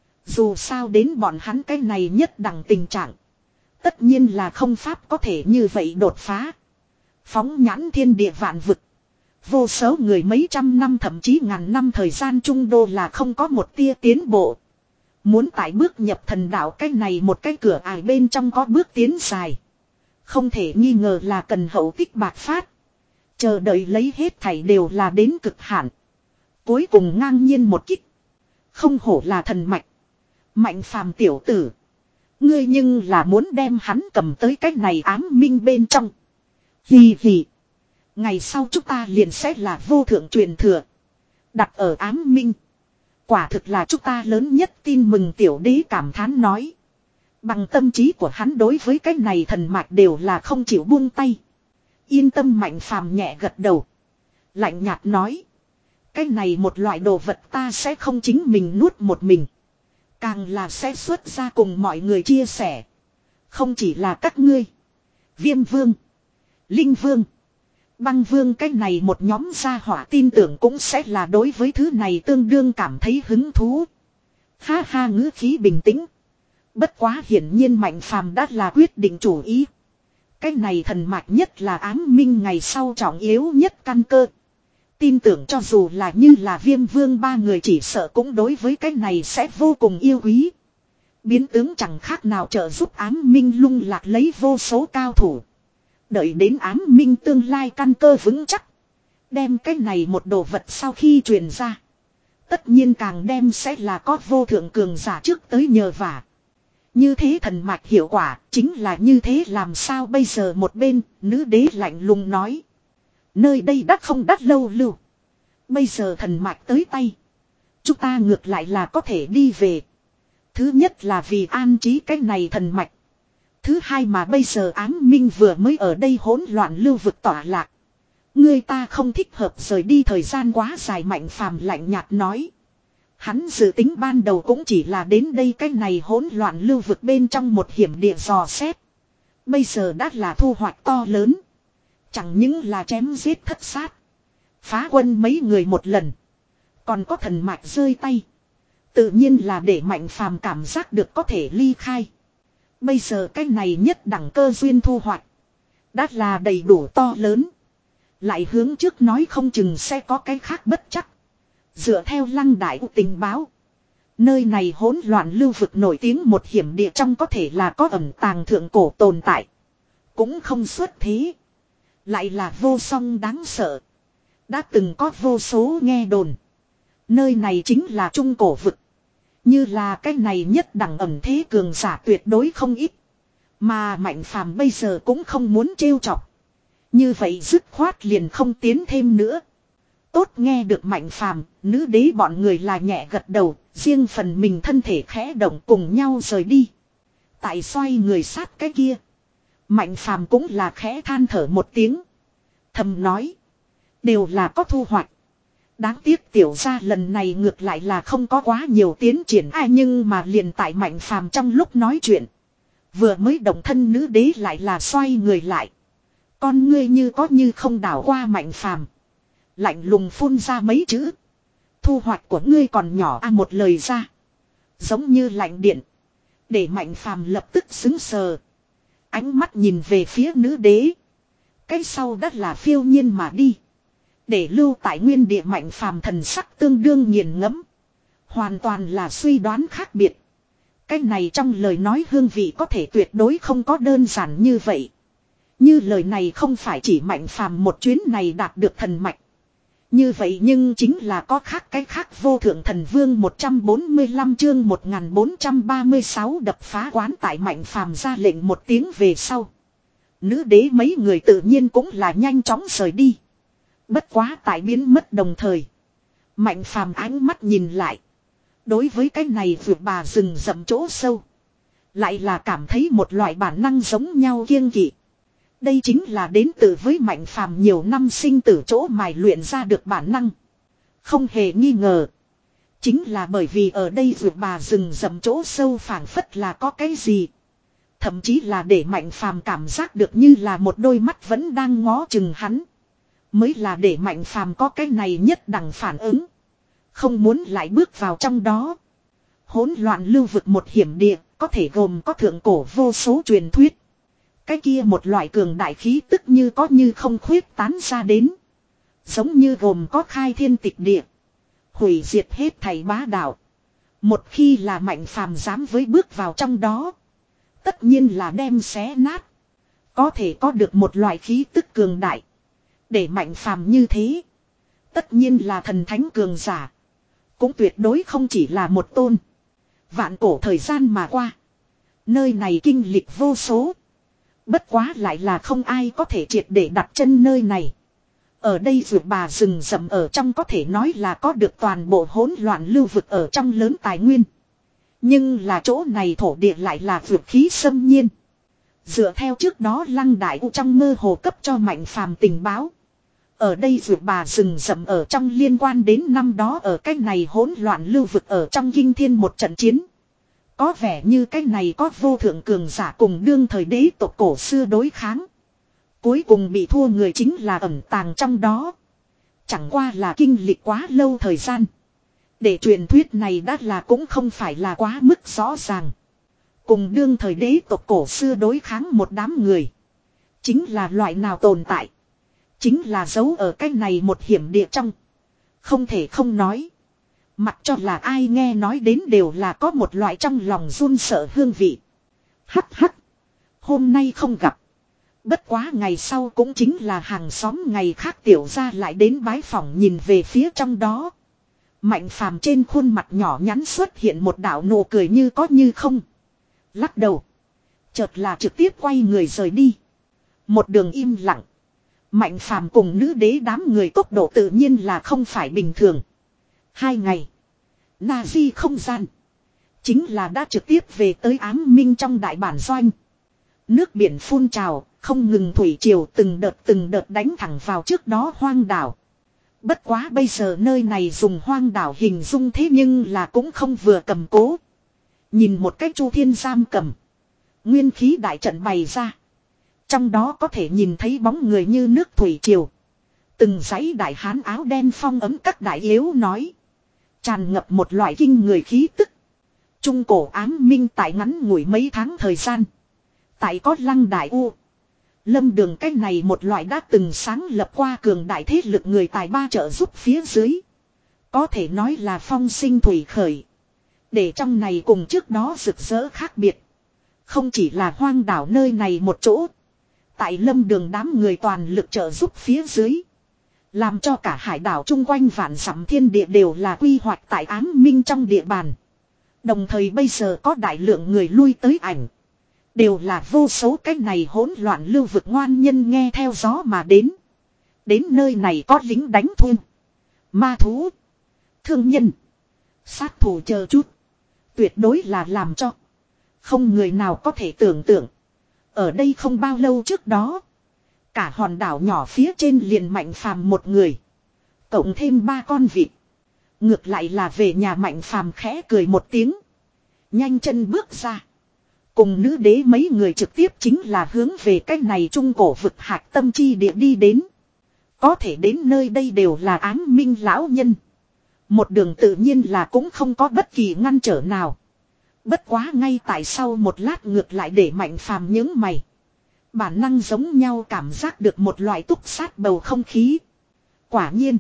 Dù sao đến bọn hắn cái này nhất đẳng tình trạng. Tất nhiên là không pháp có thể như vậy đột phá. Phóng nhãn thiên địa vạn vực. Vô số người mấy trăm năm thậm chí ngàn năm thời gian trung đô là không có một tia tiến bộ. Muốn tại bước nhập thần đạo cái này một cái cửa ải bên trong có bước tiến dài. Không thể nghi ngờ là cần hậu tích bạc phát. Chờ đợi lấy hết thảy đều là đến cực hạn. Cuối cùng ngang nhiên một kích. Không hổ là thần mạch. Mạnh phàm tiểu tử. Ngươi nhưng là muốn đem hắn cầm tới cái này ám minh bên trong. Hì hì. Ngày sau chúng ta liền sẽ là vô thượng truyền thừa. Đặt ở ám minh. Quả thực là chúng ta lớn nhất tin mừng tiểu đế cảm thán nói. Bằng tâm trí của hắn đối với cái này thần mạch đều là không chịu buông tay. Yên tâm mạnh phàm nhẹ gật đầu. Lạnh nhạt nói. Cái này một loại đồ vật ta sẽ không chính mình nuốt một mình. Càng là sẽ xuất ra cùng mọi người chia sẻ. Không chỉ là các ngươi. Viêm vương. Linh vương. Băng vương cái này một nhóm gia hỏa tin tưởng cũng sẽ là đối với thứ này tương đương cảm thấy hứng thú. Ha ha ngữ khí bình tĩnh. Bất quá hiển nhiên mạnh phàm đã là quyết định chủ ý. Cái này thần mạch nhất là ám minh ngày sau trọng yếu nhất căn cơ. Tin tưởng cho dù là như là viêm vương ba người chỉ sợ cũng đối với cái này sẽ vô cùng yêu quý. Biến tướng chẳng khác nào trợ giúp ám minh lung lạc lấy vô số cao thủ. Đợi đến ám minh tương lai căn cơ vững chắc. Đem cái này một đồ vật sau khi truyền ra. Tất nhiên càng đem sẽ là có vô thượng cường giả trước tới nhờ vả. Như thế thần mạch hiệu quả chính là như thế làm sao bây giờ một bên nữ đế lạnh lùng nói. Nơi đây đắt không đắt lâu lưu. Bây giờ thần mạch tới tay. Chúng ta ngược lại là có thể đi về. Thứ nhất là vì an trí cái này thần mạch. Thứ hai mà bây giờ ám minh vừa mới ở đây hỗn loạn lưu vực tỏa lạc. Người ta không thích hợp rời đi thời gian quá dài mạnh phàm lạnh nhạt nói. Hắn dự tính ban đầu cũng chỉ là đến đây cái này hỗn loạn lưu vực bên trong một hiểm địa dò xét. Bây giờ đã là thu hoạch to lớn. Chẳng những là chém giết thất sát. Phá quân mấy người một lần. Còn có thần mạch rơi tay. Tự nhiên là để mạnh phàm cảm giác được có thể ly khai. Bây giờ cái này nhất đẳng cơ duyên thu hoạch. Đã là đầy đủ to lớn. Lại hướng trước nói không chừng sẽ có cái khác bất chắc. Dựa theo lăng đại tình báo. Nơi này hỗn loạn lưu vực nổi tiếng một hiểm địa trong có thể là có ẩn tàng thượng cổ tồn tại. Cũng không xuất thế. Lại là vô song đáng sợ. Đã từng có vô số nghe đồn. Nơi này chính là trung cổ vực. Như là cái này nhất đẳng ẩm thế cường giả tuyệt đối không ít. Mà Mạnh Phàm bây giờ cũng không muốn trêu chọc. Như vậy dứt khoát liền không tiến thêm nữa. Tốt, nghe được Mạnh Phàm, nữ đế bọn người là nhẹ gật đầu, riêng phần mình thân thể khẽ động cùng nhau rời đi. Tại xoay người sát cái kia, Mạnh Phàm cũng là khẽ than thở một tiếng, thầm nói, đều là có thu hoạch. Đáng tiếc tiểu gia lần này ngược lại là không có quá nhiều tiến triển ai, nhưng mà liền tại Mạnh Phàm trong lúc nói chuyện, vừa mới động thân nữ đế lại là xoay người lại. Con ngươi như có như không đảo qua Mạnh Phàm, lạnh lùng phun ra mấy chữ. Thu hoạch của ngươi còn nhỏ a, một lời ra giống như lạnh điện, để Mạnh Phàm lập tức sững sờ. Ánh mắt nhìn về phía nữ đế, cái sau đất là phiêu nhiên mà đi. Để lưu tại nguyên địa Mạnh Phàm thần sắc tương đương nghiền ngẫm, hoàn toàn là suy đoán khác biệt. Cái này trong lời nói hương vị có thể tuyệt đối không có đơn giản như vậy. Như lời này không phải chỉ Mạnh Phàm một chuyến này đạt được thần mạch. Như vậy nhưng chính là có khác cái khác. Vô thượng thần vương một trăm bốn mươi lăm chương một nghìn bốn trăm ba mươi sáu đập phá quán tại Mạnh Phàm ra lệnh một tiếng về sau. Nữ đế mấy người tự nhiên cũng là nhanh chóng rời đi. Bất quá tại biến mất đồng thời, Mạnh Phàm ánh mắt nhìn lại. Đối với cái này vượt bà rừng rậm chỗ sâu, lại là cảm thấy một loại bản năng giống nhau kiêng kỵ. Đây chính là đến từ với Mạnh Phàm nhiều năm sinh tử chỗ mài luyện ra được bản năng. Không hề nghi ngờ, chính là bởi vì ở đây vượt bà rừng rậm chỗ sâu phảng phất là có cái gì. Thậm chí là để Mạnh Phàm cảm giác được như là một đôi mắt vẫn đang ngó chừng hắn. Mới là để Mạnh Phàm có cái này nhất đẳng phản ứng. Không muốn lại bước vào trong đó. Hỗn loạn lưu vực một hiểm địa, có thể gồm có thượng cổ vô số truyền thuyết. Cái kia một loại cường đại khí tức như có như không khuyết tán ra đến. Giống như gồm có khai thiên tịch địa, hủy diệt hết thảy bá đạo. Một khi là Mạnh Phàm dám với bước vào trong đó, tất nhiên là đem xé nát. Có thể có được một loại khí tức cường đại, để Mạnh Phàm như thế, tất nhiên là thần thánh cường giả. Cũng tuyệt đối không chỉ là một tôn. Vạn cổ thời gian mà qua, nơi này kinh lịch vô số. Bất quá lại là không ai có thể triệt để đặt chân nơi này. Ở đây vượt bà rừng rậm ở trong có thể nói là có được toàn bộ hỗn loạn lưu vực ở trong lớn tài nguyên. Nhưng là chỗ này thổ địa lại là vượt khí xâm nhiên. Dựa theo trước đó Lăng Đại U trong mơ hồ cấp cho Mạnh Phàm tình báo, ở đây vượt bà rừng rậm ở trong liên quan đến năm đó ở cái này hỗn loạn lưu vực ở trong kinh thiên một trận chiến. Có vẻ như cái này có vô thượng cường giả cùng đương thời đế tộc cổ xưa đối kháng. Cuối cùng bị thua người chính là ẩn tàng trong đó. Chẳng qua là kinh lịch quá lâu thời gian, để truyền thuyết này đã là cũng không phải là quá mức rõ ràng. Cùng đương thời đế tộc cổ xưa đối kháng một đám người, chính là loại nào tồn tại, chính là giấu ở cái này một hiểm địa trong. Không thể không nói, mặc cho là ai nghe nói đến đều là có một loại trong lòng run sợ hương vị. Hắc hắc, hôm nay không gặp. Bất quá ngày sau cũng chính là hàng xóm ngày khác tiểu gia lại đến bái phỏng. Nhìn về phía trong đó, Mạnh Phàm trên khuôn mặt nhỏ nhắn xuất hiện một đạo nụ cười như có như không. Lắc đầu, chợt là trực tiếp quay người rời đi. Một đường im lặng, Mạnh Phàm cùng nữ đế đám người tốc độ tự nhiên là không phải bình thường. Hai ngày, Na Di không gian, chính là đã trực tiếp về tới Ám Minh trong đại bản doanh. Nước biển phun trào, không ngừng thủy triều từng đợt từng đợt đánh thẳng vào trước đó hoang đảo. Bất quá bây giờ nơi này dùng hoang đảo hình dung thế nhưng là cũng không vừa cầm cố. Nhìn một cách chu thiên giam cầm, nguyên khí đại trận bày ra. Trong đó có thể nhìn thấy bóng người như nước thủy triều. Từng dãy đại hán áo đen phong ấm các đại yếu nói. Tràn ngập một loại kinh người khí tức. Trung cổ Ám Minh tại ngắn ngủi mấy tháng thời gian, tại có Lăng Đại U, Lâm Đường cái này một loại đã từng sáng lập qua cường đại thế lực người tài ba trợ giúp phía dưới, có thể nói là phong sinh thủy khởi. Để trong này cùng trước đó rực rỡ khác biệt. Không chỉ là hoang đảo nơi này một chỗ, tại Lâm Đường đám người toàn lực trợ giúp phía dưới, làm cho cả hải đảo chung quanh vạn dặm thiên địa đều là quy hoạch tại Ám Minh trong địa bàn. Đồng thời bây giờ có đại lượng người lui tới ảnh, Đều là vô số cái này hỗn loạn lưu vực ngoan nhân nghe theo gió mà đến. Đến nơi này có lính đánh thuê, ma thú, thương nhân, sát thủ chờ chút. Tuyệt đối là làm cho không người nào có thể tưởng tượng. Ở đây không bao lâu trước đó, cả hòn đảo nhỏ phía trên liền Mạnh Phàm một người, cộng thêm ba con vịt. Ngược lại là về nhà Mạnh Phàm khẽ cười một tiếng, nhanh chân bước ra. Cùng nữ đế mấy người trực tiếp chính là hướng về cái này trung cổ vực hạc tâm chi địa đi đến. Có thể đến nơi đây đều là ám minh lão nhân. Một đường tự nhiên là cũng không có bất kỳ ngăn trở nào. Bất quá ngay tại sau một lát ngược lại để Mạnh Phàm nhướng mày. Bản năng giống nhau cảm giác được một loại túc sát bầu không khí. Quả nhiên.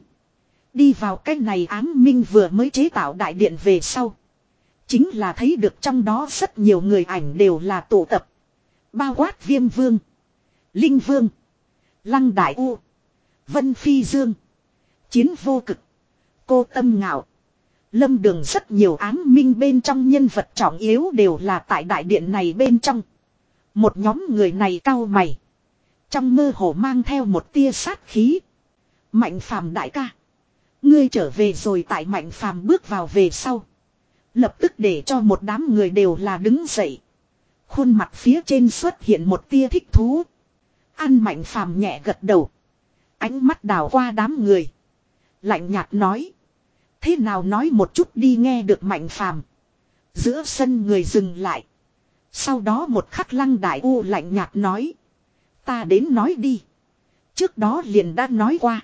Đi vào cái này ám minh vừa mới chế tạo đại điện về sau. Chính là thấy được trong đó rất nhiều người ảnh đều là tụ tập. Bao quát Viêm Vương, Linh Vương, Lăng Đại U, Vân Phi Dương, Chiến Vô Cực, Cô Tâm Ngạo, Lâm Đường, rất nhiều ám minh bên trong nhân vật trọng yếu đều là tại đại điện này bên trong. Một nhóm người này cau mày, trong mơ hồ mang theo một tia sát khí. Mạnh Phàm đại ca, ngươi trở về rồi. Tại Mạnh Phàm bước vào về sau, lập tức để cho một đám người đều là đứng dậy. Khuôn mặt phía trên xuất hiện một tia thích thú. Ăn Mạnh Phàm nhẹ gật đầu, ánh mắt đảo qua đám người, lạnh nhạt nói: thế nào nói một chút đi. Nghe được Mạnh Phàm, giữa sân người dừng lại. Sau đó một khắc Lăng Đại U lạnh nhạt nói: ta đến nói đi. Trước đó liền đã nói qua,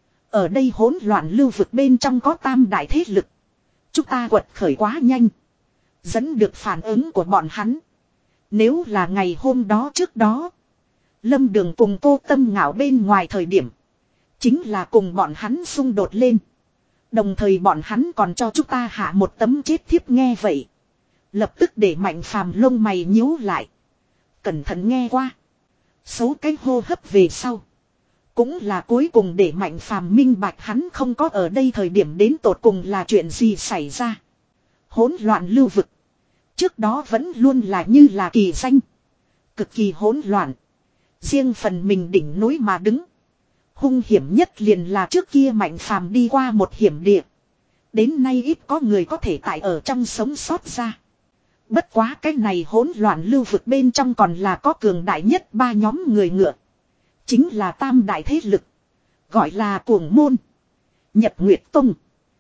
ở đây hỗn loạn lưu vực bên trong có tam đại thế lực. Chúng ta quật khởi quá nhanh, dẫn được phản ứng của bọn hắn. Nếu là ngày hôm đó trước đó, Lâm Đường cùng Cô Tâm Ngạo bên ngoài thời điểm, chính là cùng bọn hắn xung đột lên. Đồng thời bọn hắn còn cho chúng ta hạ một tấm chết thiếp. Nghe vậy, lập tức để Mạnh Phàm lông mày nhíu lại, cẩn thận nghe qua. Số cái hô hấp về sau, cũng là cuối cùng để Mạnh Phàm minh bạch hắn không có ở đây thời điểm đến tột cùng là chuyện gì xảy ra. Hỗn loạn lưu vực trước đó vẫn luôn là như là kỳ danh, cực kỳ hỗn loạn. Riêng phần mình đỉnh núi mà đứng. Hung hiểm nhất liền là trước kia Mạnh Phàm đi qua một hiểm địa. Đến nay ít có người có thể tại ở trong sống sót ra. Bất quá cái này hỗn loạn lưu vực bên trong còn là có cường đại nhất ba nhóm người ngựa. Chính là tam đại thế lực, gọi là Cuồng Môn, Nhật Nguyệt Tông,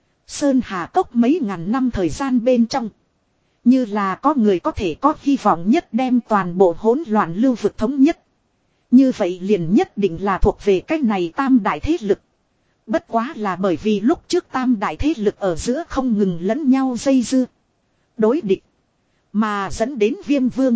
Sơn Hà Cốc. Mấy ngàn năm thời gian bên trong, như là có người có thể có hy vọng nhất đem toàn bộ hỗn loạn lưu vực thống nhất. Như vậy liền nhất định là thuộc về cái này tam đại thế lực. Bất quá là bởi vì lúc trước tam đại thế lực ở giữa không ngừng lẫn nhau dây dưa, đối địch, mà dẫn đến Viêm Vương,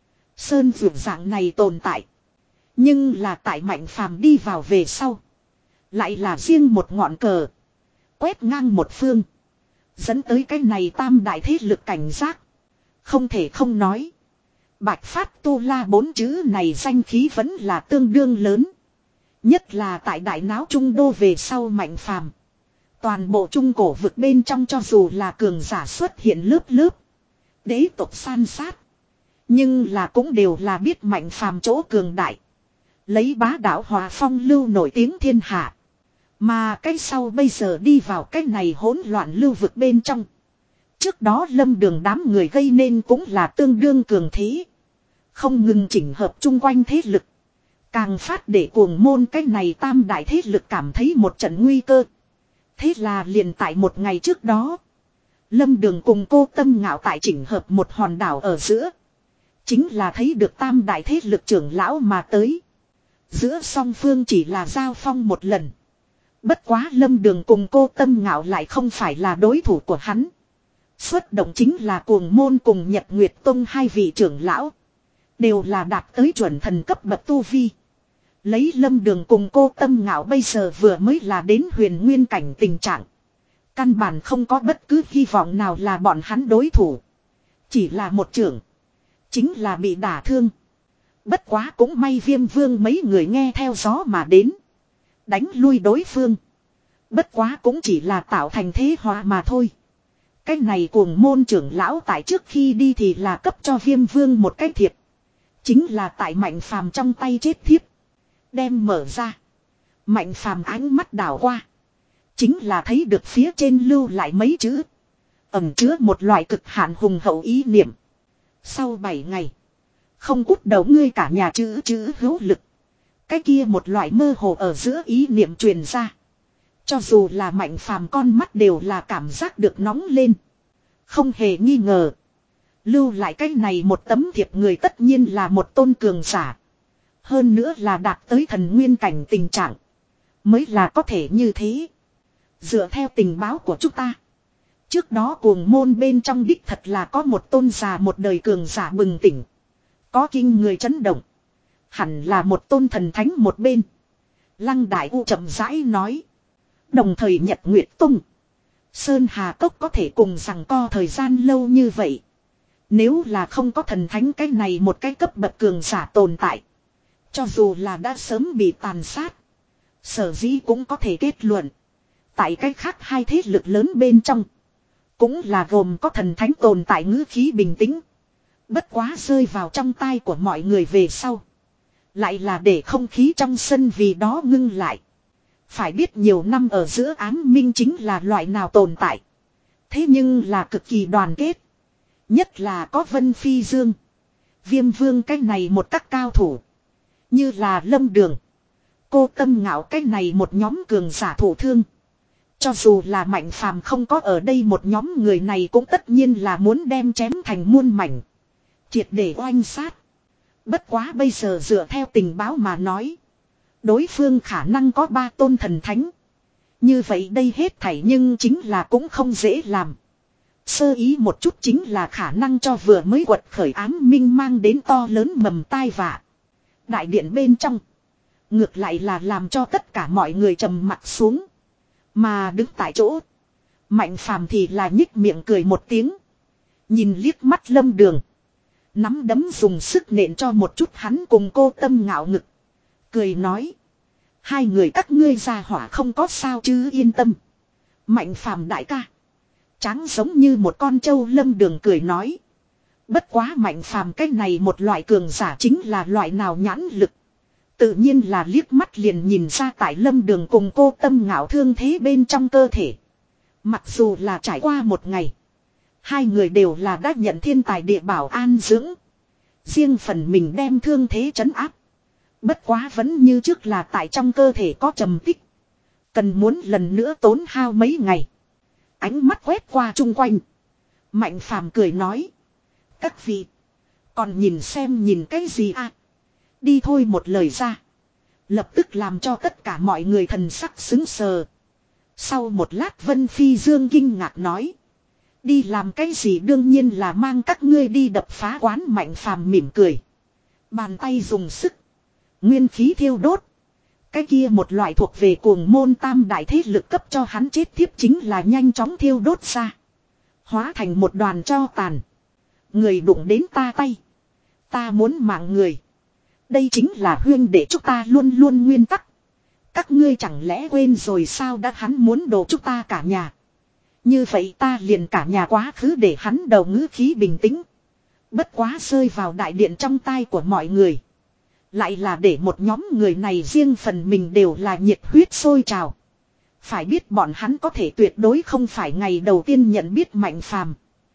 Sơn Vượt dạng này tồn tại. Nhưng là tại Mạnh Phàm đi vào về sau, lại là riêng một ngọn cờ, quét ngang một phương, dẫn tới cái này tam đại thế lực cảnh giác. Không thể không nói, Bạch Phát Tu La bốn chữ này danh khí vẫn là tương đương lớn. Nhất là tại đại náo trung đô về sau Mạnh Phàm, toàn bộ trung cổ vực bên trong cho dù là cường giả xuất hiện lớp lớp, đế tộc san sát, nhưng là cũng đều là biết Mạnh Phàm chỗ cường đại, lấy bá đạo hòa phong lưu nổi tiếng thiên hạ. Mà cái sau bây giờ đi vào cái này hỗn loạn lưu vực bên trong. Trước đó Lâm Đường đám người gây nên cũng là tương đương cường thế, không ngừng chỉnh hợp chung quanh thế lực, càng phát để Cuồng Môn cái này tam đại thế lực cảm thấy một trận nguy cơ. Thế là liền tại một ngày trước đó, Lâm Đường cùng Cô Tâm Ngạo tại chỉnh hợp một hòn đảo ở giữa, chính là thấy được tam đại thế lực trưởng lão mà tới. Giữa song phương chỉ là giao phong một lần. Bất quá Lâm Đường cùng Cô Tâm Ngạo lại không phải là đối thủ của hắn. Xuất động chính là Cuồng Môn cùng Nhật Nguyệt Tông hai vị trưởng lão, đều là đạt tới chuẩn thần cấp bậc tu vi. Lấy Lâm Đường cùng Cô Tâm Ngạo bây giờ vừa mới là đến huyền nguyên cảnh tình trạng, căn bản không có bất cứ hy vọng nào là bọn hắn đối thủ. Chỉ là một trưởng, chính là bị đả thương. Bất quá cũng may Viêm Vương mấy người nghe theo gió mà đến, đánh lui đối phương. Bất quá cũng chỉ là tạo thành thế hòa mà thôi. Cái này Cuồng Môn trưởng lão tại trước khi đi thì là cấp cho Viêm Vương một cái thiệp, Chính là tại Mạnh Phàm trong tay chết thiếp. Đem mở ra. Mạnh Phàm ánh mắt đảo qua. Chính là thấy được phía trên lưu lại mấy chữ. Ẩn chứa một loại cực hạn hùng hậu ý niệm. Sau bảy ngày. Không cút đầu ngươi cả nhà chữ chữ hữu lực. Cái kia một loại mơ hồ ở giữa ý niệm truyền ra. Cho dù là Mạnh Phàm con mắt đều là cảm giác được nóng lên. Không hề nghi ngờ. Lưu lại cái này một tấm thiệp người tất nhiên là một tôn cường giả. Hơn nữa là đạt tới thần nguyên cảnh tình trạng. Mới là có thể như thế. Dựa theo tình báo của chúng ta. Trước đó cuồng môn bên trong đích thật là có một tôn già một đời cường giả bừng tỉnh. Có kinh người chấn động. Hẳn là một tôn thần thánh một bên. Lăng Đại U chậm rãi nói. Đồng thời Nhật Nguyệt Tông. Sơn Hà Cốc có thể cùng rằng co thời gian lâu như vậy. Nếu là không có thần thánh cái này một cái cấp bậc cường giả tồn tại. Cho dù là đã sớm bị tàn sát. Sở dĩ cũng có thể kết luận. Tại cái khác hai thế lực lớn bên trong. Cũng là gồm có thần thánh tồn tại ngữ khí bình tĩnh. Bất quá rơi vào trong tai của mọi người về sau. Lại là để không khí trong sân vì đó ngưng lại. Phải biết nhiều năm ở giữa ám minh chính là loại nào tồn tại. Thế nhưng là cực kỳ đoàn kết. Nhất là có Vân Phi Dương. Viêm Vương cái này một các cao thủ. Như là Lâm Đường. Cô Tâm Ngạo cái này một nhóm cường giả thủ thương. Cho dù là Mạnh Phàm không có ở đây một nhóm người này cũng tất nhiên là muốn đem chém thành muôn mảnh. Triệt để oanh sát. Bất quá bây giờ dựa theo tình báo mà nói. Đối phương khả năng có ba tôn thần thánh. Như vậy đây hết thảy nhưng chính là cũng không dễ làm. Sơ ý một chút chính là khả năng cho vừa mới quật khởi ám minh mang đến to lớn mầm tai vạ. Đại điện bên trong. Ngược lại là làm cho tất cả mọi người trầm mặt xuống. Mà đứng tại chỗ. Mạnh Phàm thì là nhích miệng cười một tiếng. Nhìn liếc mắt Lâm Đường. Nắm đấm dùng sức nện cho một chút hắn cùng Cô Tâm Ngạo ngực. Cười nói. Hai người các ngươi ra hỏa không có sao chứ yên tâm. Mạnh Phàm đại ca. Tráng giống như một con trâu Lâm Đường cười nói. Bất quá Mạnh Phàm cái này một loại cường giả chính là loại nào nhãn lực. Tự nhiên là liếc mắt liền nhìn ra tại Lâm Đường cùng Cô Tâm Ngạo thương thế bên trong cơ thể. Mặc dù là trải qua một ngày. Hai người đều là đã nhận thiên tài địa bảo an dưỡng. Riêng phần mình đem thương thế trấn áp. Bất quá vẫn như trước là tại trong cơ thể có trầm tích. Cần muốn lần nữa tốn hao mấy ngày. Ánh mắt quét qua chung quanh. Mạnh Phàm cười nói. Các vị. Còn nhìn xem nhìn cái gì à. Đi thôi một lời ra. Lập tức làm cho tất cả mọi người thần sắc xứng sờ. Sau một lát Vân Phi Dương kinh ngạc nói. Đi làm cái gì đương nhiên là mang các ngươi đi đập phá quán. Mạnh Phàm mỉm cười. Bàn tay dùng sức. Nguyên khí thiêu đốt. Cái kia một loại thuộc về cuồng môn tam đại thế lực cấp cho hắn chết thiếp chính là nhanh chóng thiêu đốt ra. Hóa thành một đoàn tro tàn. Người đụng đến ta tay. Ta muốn mạng người. Đây chính là huyên để chúng ta luôn luôn nguyên tắc. Các ngươi chẳng lẽ quên rồi sao đã hắn muốn đồ chúng ta cả nhà. Như vậy ta liền cả nhà quá khứ để hắn đầu ngữ khí bình tĩnh. Bất quá rơi vào đại điện trong tai của mọi người. Lại là để một nhóm người này riêng phần mình đều là nhiệt huyết sôi trào. Phải biết bọn hắn có thể tuyệt đối không phải ngày đầu tiên nhận biết Mạnh Phàm.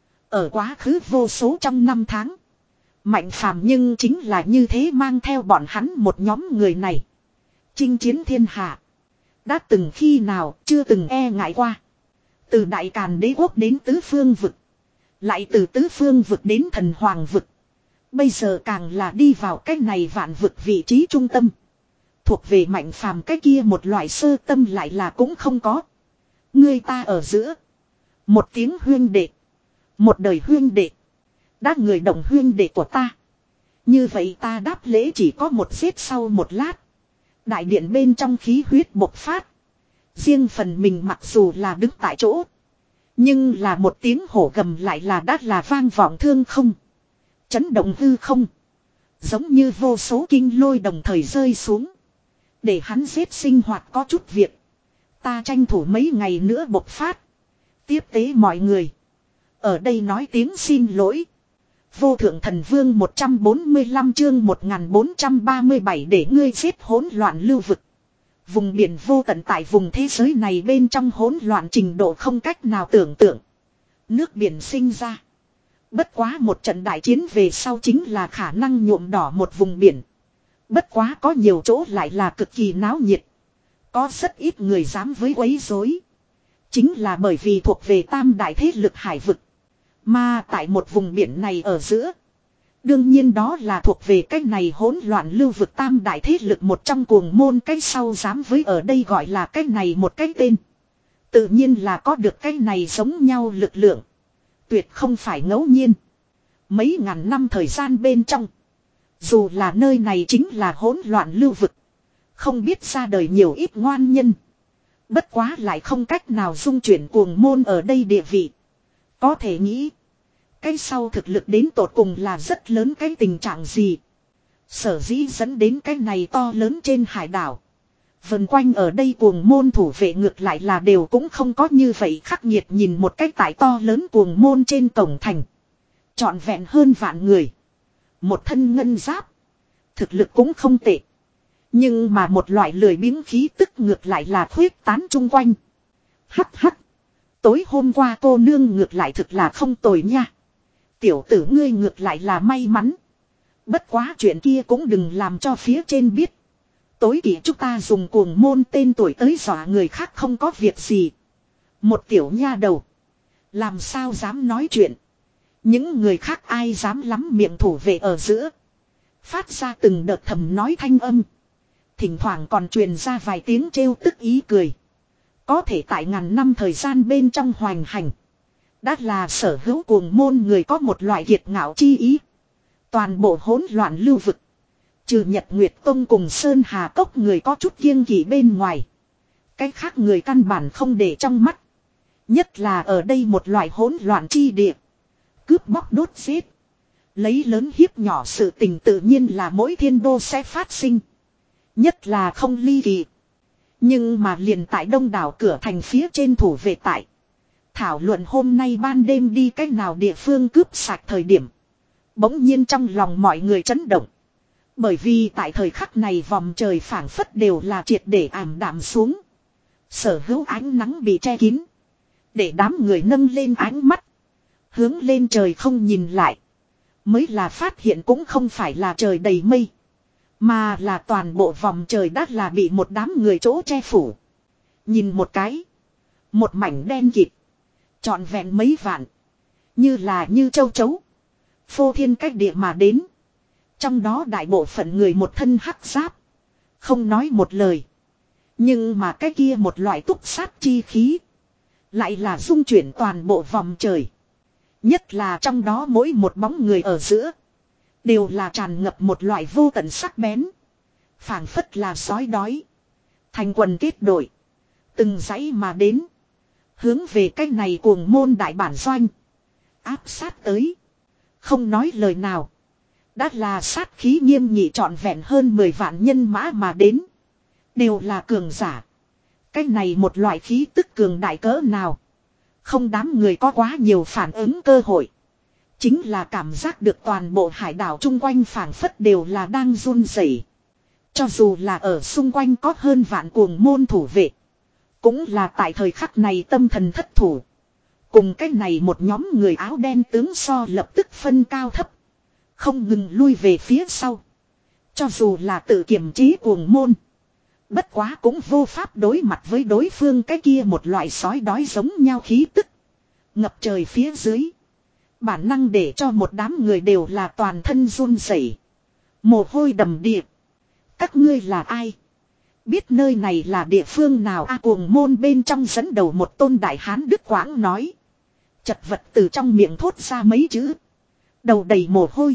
Ở quá khứ vô số trong năm tháng. Mạnh Phàm nhưng chính là như thế mang theo bọn hắn một nhóm người này. Chinh chiến thiên hạ. Đã từng khi nào chưa từng e ngại qua. Từ Đại Càn Đế quốc đến tứ phương vực. Lại từ tứ phương vực đến thần hoàng vực. Bây giờ càng là đi vào cái này vạn vực vị trí trung tâm. Thuộc về Mạnh Phàm cái kia một loại sơ tâm lại là cũng không có. Người ta ở giữa. Một tiếng huyên đệ. Một đời huyên đệ. Đã người đồng huyên đệ của ta. Như vậy ta đáp lễ chỉ có một giết sau một lát. Đại điện bên trong khí huyết bộc phát. Riêng phần mình mặc dù là đứng tại chỗ. Nhưng là một tiếng hổ gầm lại là đắt là vang vọng thương không. Chấn động hư không. Giống như vô số kinh lôi đồng thời rơi xuống. Để hắn giết sinh hoạt có chút việc. Ta tranh thủ mấy ngày nữa bộc phát. Tiếp tế mọi người. Ở đây nói tiếng xin lỗi. Vô thượng thần vương một trăm bốn mươi lăm chương một nghìn bốn trăm ba mươi bảy để ngươi giết hỗn loạn lưu vực. Vùng biển vô tận tại vùng thế giới này bên trong hỗn loạn trình độ không cách nào tưởng tượng. Nước biển sinh ra. Bất quá một trận đại chiến về sau chính là khả năng nhuộm đỏ một vùng biển. Bất quá có nhiều chỗ lại là cực kỳ náo nhiệt. Có rất ít người dám với quấy rối. Chính là bởi vì thuộc về tam đại thế lực hải vực. Mà tại một vùng biển này ở giữa. Đương nhiên đó là thuộc về cái này hỗn loạn lưu vực tam đại thế lực một trong cuồng môn cái sau dám với ở đây gọi là cái này một cái tên. Tự nhiên là có được cái này giống nhau lực lượng. Tuyệt không phải ngẫu nhiên. Mấy ngàn năm thời gian bên trong. Dù là nơi này chính là hỗn loạn lưu vực. Không biết ra đời nhiều ít ngoan nhân. Bất quá lại không cách nào dung chuyển cuồng môn ở đây địa vị. Có thể nghĩ. Cái sau thực lực đến tột cùng là rất lớn cái tình trạng gì. Sở dĩ dẫn đến cái này to lớn trên hải đảo. Vần quanh ở đây cuồng môn thủ vệ ngược lại là đều cũng không có như vậy khắc nghiệt nhìn một cái tại to lớn cuồng môn trên cổng thành. Trọn vẹn hơn vạn người. Một thân ngân giáp. Thực lực cũng không tệ. Nhưng mà một loại lười biếng khí tức ngược lại là thuyết tán chung quanh. Hắc hắc. Tối hôm qua cô nương ngược lại thực là không tồi nha. Tiểu tử ngươi ngược lại là may mắn. Bất quá chuyện kia cũng đừng làm cho phía trên biết. Tối kỵ chúng ta dùng cuồng môn tên tuổi tới dọa người khác không có việc gì. Một tiểu nha đầu. Làm sao dám nói chuyện. Những người khác ai dám lắm miệng thủ vệ ở giữa. Phát ra từng đợt thầm nói thanh âm. Thỉnh thoảng còn truyền ra vài tiếng trêu tức ý cười. Có thể tại ngàn năm thời gian bên trong hoành hành. Đã là sở hữu cuồng môn người có một loại kiệt ngạo chi ý. Toàn bộ hỗn loạn lưu vực. Trừ Nhật Nguyệt Tông cùng Sơn Hà Cốc người có chút kiêng kỵ bên ngoài. Cái khác người căn bản không để trong mắt. Nhất là ở đây một loại hỗn loạn chi địa. Cướp bóc đốt giết. Lấy lớn hiếp nhỏ sự tình tự nhiên là mỗi thiên đô sẽ phát sinh. Nhất là không ly kỳ. Nhưng mà liền tại đông đảo cửa thành phía trên thủ vệ tại. Thảo luận hôm nay ban đêm đi cách nào địa phương cướp sạch thời điểm. Bỗng nhiên trong lòng mọi người chấn động. Bởi vì tại thời khắc này vòng trời phảng phất đều là triệt để ảm đạm xuống. Sở hữu ánh nắng bị che kín. Để đám người nâng lên ánh mắt. Hướng lên trời không nhìn lại. Mới là phát hiện cũng không phải là trời đầy mây. Mà là toàn bộ vòng trời đã là bị một đám người chỗ che phủ. Nhìn một cái. Một mảnh đen kịt. Trọn vẹn mấy vạn. Như là như châu chấu. Phô thiên cách địa mà đến. Trong đó đại bộ phận người một thân hắc giáp. Không nói một lời. Nhưng mà cái kia một loại túc sát chi khí. Lại là dung chuyển toàn bộ vòng trời. Nhất là trong đó mỗi một bóng người ở giữa. Đều là tràn ngập một loại vô tận sắc bén. Phảng phất là sói đói. Thành quần kết đội. Từng dãy mà đến. Hướng về cái này cuồng môn đại bản doanh. Áp sát tới. Không nói lời nào. Đã là sát khí nghiêm nghị trọn vẹn hơn mười vạn nhân mã mà đến. Đều là cường giả. Cái này một loại khí tức cường đại cỡ nào. Không đám người có quá nhiều phản ứng cơ hội. Chính là cảm giác được toàn bộ hải đảo chung quanh phảng phất đều là đang run rẩy. Cho dù là ở xung quanh có hơn vạn cuồng môn thủ vệ. Cũng là tại thời khắc này tâm thần thất thủ. Cùng cái này một nhóm người áo đen tướng so lập tức phân cao thấp. Không ngừng lui về phía sau. Cho dù là tự kiềm chế cuồng môn. Bất quá cũng vô pháp đối mặt với đối phương cái kia một loại sói đói giống nhau khí tức. Ngập trời phía dưới. Bản năng để cho một đám người đều là toàn thân run rẩy, mồ hôi đầm đìa. Các ngươi là ai? Biết nơi này là địa phương nào? A cuồng môn bên trong dẫn đầu một tôn đại hán Đức Quãng nói. Chật vật từ trong miệng thốt ra mấy chữ. Đầu đầy mồ hôi.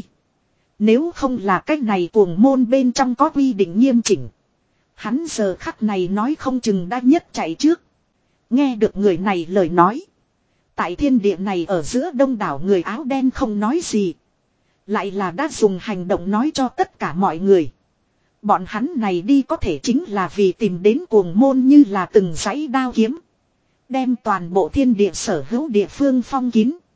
Nếu không là cách này cuồng môn bên trong có quy định nghiêm chỉnh. Hắn giờ khắc này nói không chừng đã nhất chạy trước. Nghe được người này lời nói. Tại thiên địa này ở giữa đông đảo người áo đen không nói gì. Lại là đã dùng hành động nói cho tất cả mọi người. Bọn hắn này đi có thể chính là vì tìm đến cuồng môn như là từng dãy đao kiếm. Đem toàn bộ thiên địa sở hữu địa phương phong kín.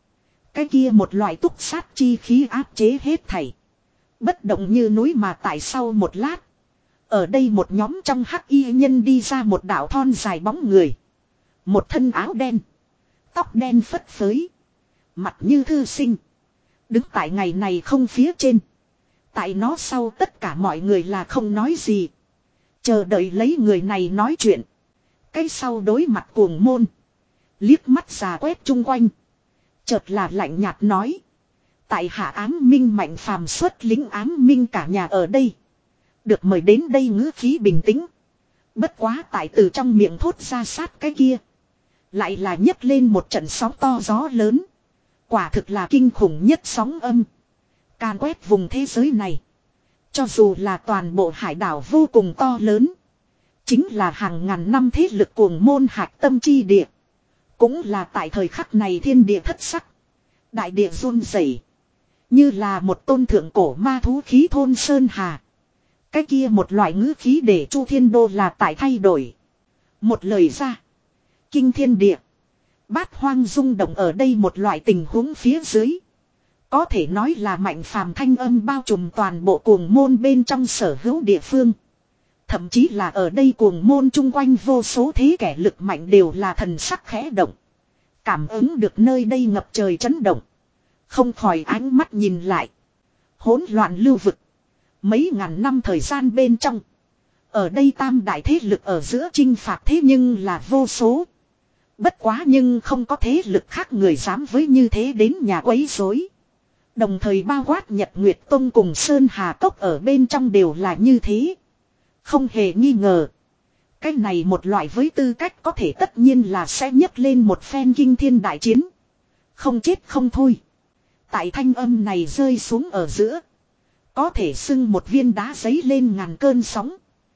Cái kia một loại túc sát chi khí áp chế hết thảy. Bất động như núi mà tại sau một lát. Ở đây một nhóm trong hắc y nhân đi ra một đạo thon dài bóng người. Một thân áo đen. Tóc đen phất phới. Mặt như thư sinh. Đứng tại ngày này không phía trên. Tại nó sau tất cả mọi người là không nói gì. Chờ đợi lấy người này nói chuyện. Cái sau đối mặt cuồng môn. Liếc mắt già quét chung quanh. Chợt là lạnh nhạt nói. Tại hạ ám minh mạnh phàm xuất lính ám minh cả nhà ở đây. Được mời đến đây ngữ khí bình tĩnh. Bất quá tại từ trong miệng thốt ra sát cái kia. Lại là nhấc lên một trận sóng to gió lớn. Quả thực là kinh khủng nhất sóng âm. Càn quét vùng thế giới này. Cho dù là toàn bộ hải đảo vô cùng to lớn. Chính là hàng ngàn năm thế lực cuồng môn hạc tâm chi địa. Cũng là tại thời khắc này thiên địa thất sắc. Đại địa run rẩy, như là một tôn thượng cổ ma thú khí thôn sơn hà. Cái kia một loại ngữ khí để Chu Thiên Đô là tại thay đổi. Một lời ra. Kinh thiên địa. Bát hoang rung động ở đây một loại tình huống phía dưới. Có thể nói là mạnh phàm thanh âm bao trùm toàn bộ cuồng môn bên trong sở hữu địa phương. Thậm chí là ở đây cuồng môn chung quanh vô số thế kẻ lực mạnh đều là thần sắc khẽ động. Cảm ứng được nơi đây ngập trời chấn động. Không khỏi ánh mắt nhìn lại. Hỗn loạn lưu vực. Mấy ngàn năm thời gian bên trong. Ở đây tam đại thế lực ở giữa chinh phạt thế nhưng là vô số. Bất quá nhưng không có thế lực khác người dám với như thế đến nhà quấy rối. Đồng thời bao quát Nhật Nguyệt Tông cùng Sơn Hà Cốc ở bên trong đều là như thế. Không hề nghi ngờ. Cái này một loại với tư cách có thể tất nhiên là sẽ nhấc lên một phen kinh thiên đại chiến. Không chết không thôi. Tại thanh âm này rơi xuống ở giữa. Có thể xưng một viên đá giấy lên ngàn cơn sóng.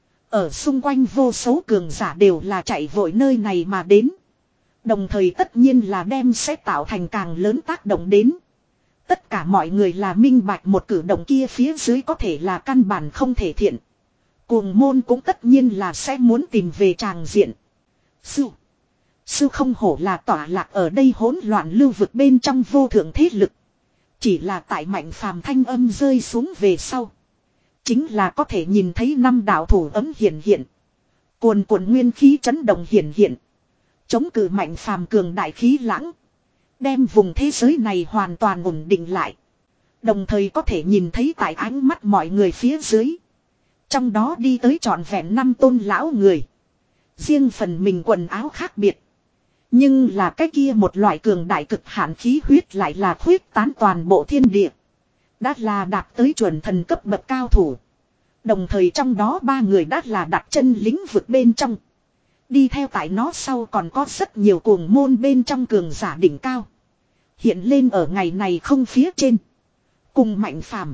Ở xung quanh vô số cường giả đều là chạy vội nơi này mà đến. Đồng thời tất nhiên là đem sẽ tạo thành càng lớn tác động đến. Tất cả mọi người là minh bạch một cử động kia phía dưới có thể là căn bản không thể thiện. Cuồng môn cũng tất nhiên là sẽ muốn tìm về tràng diện. Sư. Sư không hổ là tỏa lạc ở đây hỗn loạn lưu vực bên trong vô thượng thế lực. Chỉ là tại mạnh phàm thanh âm rơi xuống về sau. Chính là có thể nhìn thấy năm đạo thủ ấm hiện hiện. Cuồn cuộn nguyên khí chấn động hiện hiện. Chống cự mạnh phàm cường đại khí lãng. Đem vùng thế giới này hoàn toàn ổn định lại. Đồng thời có thể nhìn thấy tại ánh mắt mọi người phía dưới. Trong đó đi tới trọn vẹn năm tôn lão người. Riêng phần mình quần áo khác biệt. Nhưng là cái kia một loại cường đại cực hạn khí huyết lại là khuyết tán toàn bộ thiên địa. Đã là đạt tới chuẩn thần cấp bậc cao thủ. Đồng thời trong đó ba người đã là đặt chân lĩnh vực bên trong. Đi theo tại nó sau còn có rất nhiều cuồng môn bên trong cường giả đỉnh cao. Hiện lên ở ngày này không phía trên. Cùng mạnh phàm.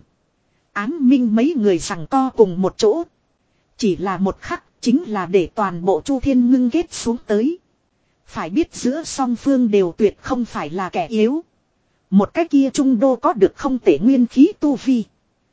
Ám minh mấy người rằng co cùng một chỗ. Chỉ là một khắc chính là để toàn bộ Chu Thiên ngưng kết xuống tới. Phải biết giữa song phương đều tuyệt không phải là kẻ yếu. Một cái kia trung đô có được không tể nguyên khí tu vi.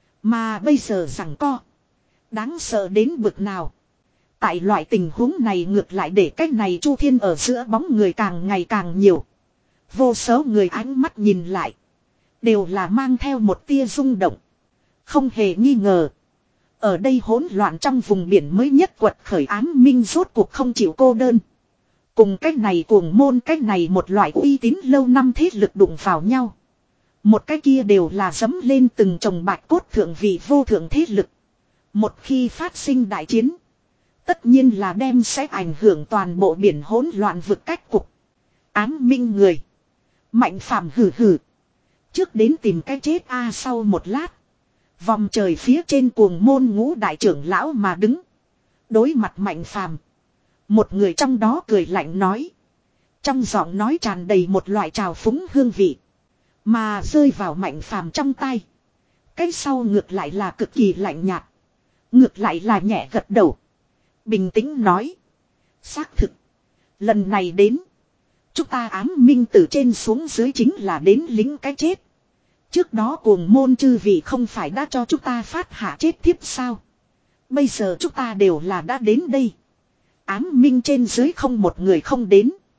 Mà bây giờ rằng co. Đáng sợ đến bực nào. Tại loại tình huống này ngược lại để cái này Chu Thiên ở giữa bóng người càng ngày càng nhiều. Vô số người ánh mắt nhìn lại. Đều là mang theo một tia rung động. Không hề nghi ngờ. Ở đây hỗn loạn trong vùng biển mới nhất quật khởi ám minh rốt cuộc không chịu cô đơn. Cùng cái này cuồng môn cái này một loại uy tín lâu năm thế lực đụng vào nhau. Một cái kia đều là dấm lên từng chồng bạch cốt thượng vị vô thượng thế lực. Một khi phát sinh đại chiến. Tất nhiên là đem sẽ ảnh hưởng toàn bộ biển hỗn loạn vực cách cục. Ám minh người. Mạnh phàm hử hử. Trước đến tìm cái chết a sau một lát. Vòng trời phía trên cuồng môn ngũ đại trưởng lão mà đứng. Đối mặt mạnh phàm. Một người trong đó cười lạnh nói. Trong giọng nói tràn đầy một loại trào phúng hương vị. Mà rơi vào mạnh phàm trong tay. Cái sau ngược lại là cực kỳ lạnh nhạt. Ngược lại là nhẹ gật đầu. Bình tĩnh nói. Xác thực. Lần này đến. Chúng ta ám minh từ trên xuống dưới chính là đến lính cái chết. Trước đó cuồng môn chư vị không phải đã cho chúng ta phát hạ chết thiếp sao. Bây giờ chúng ta đều là đã đến đây. Ám minh trên dưới không một người không đến.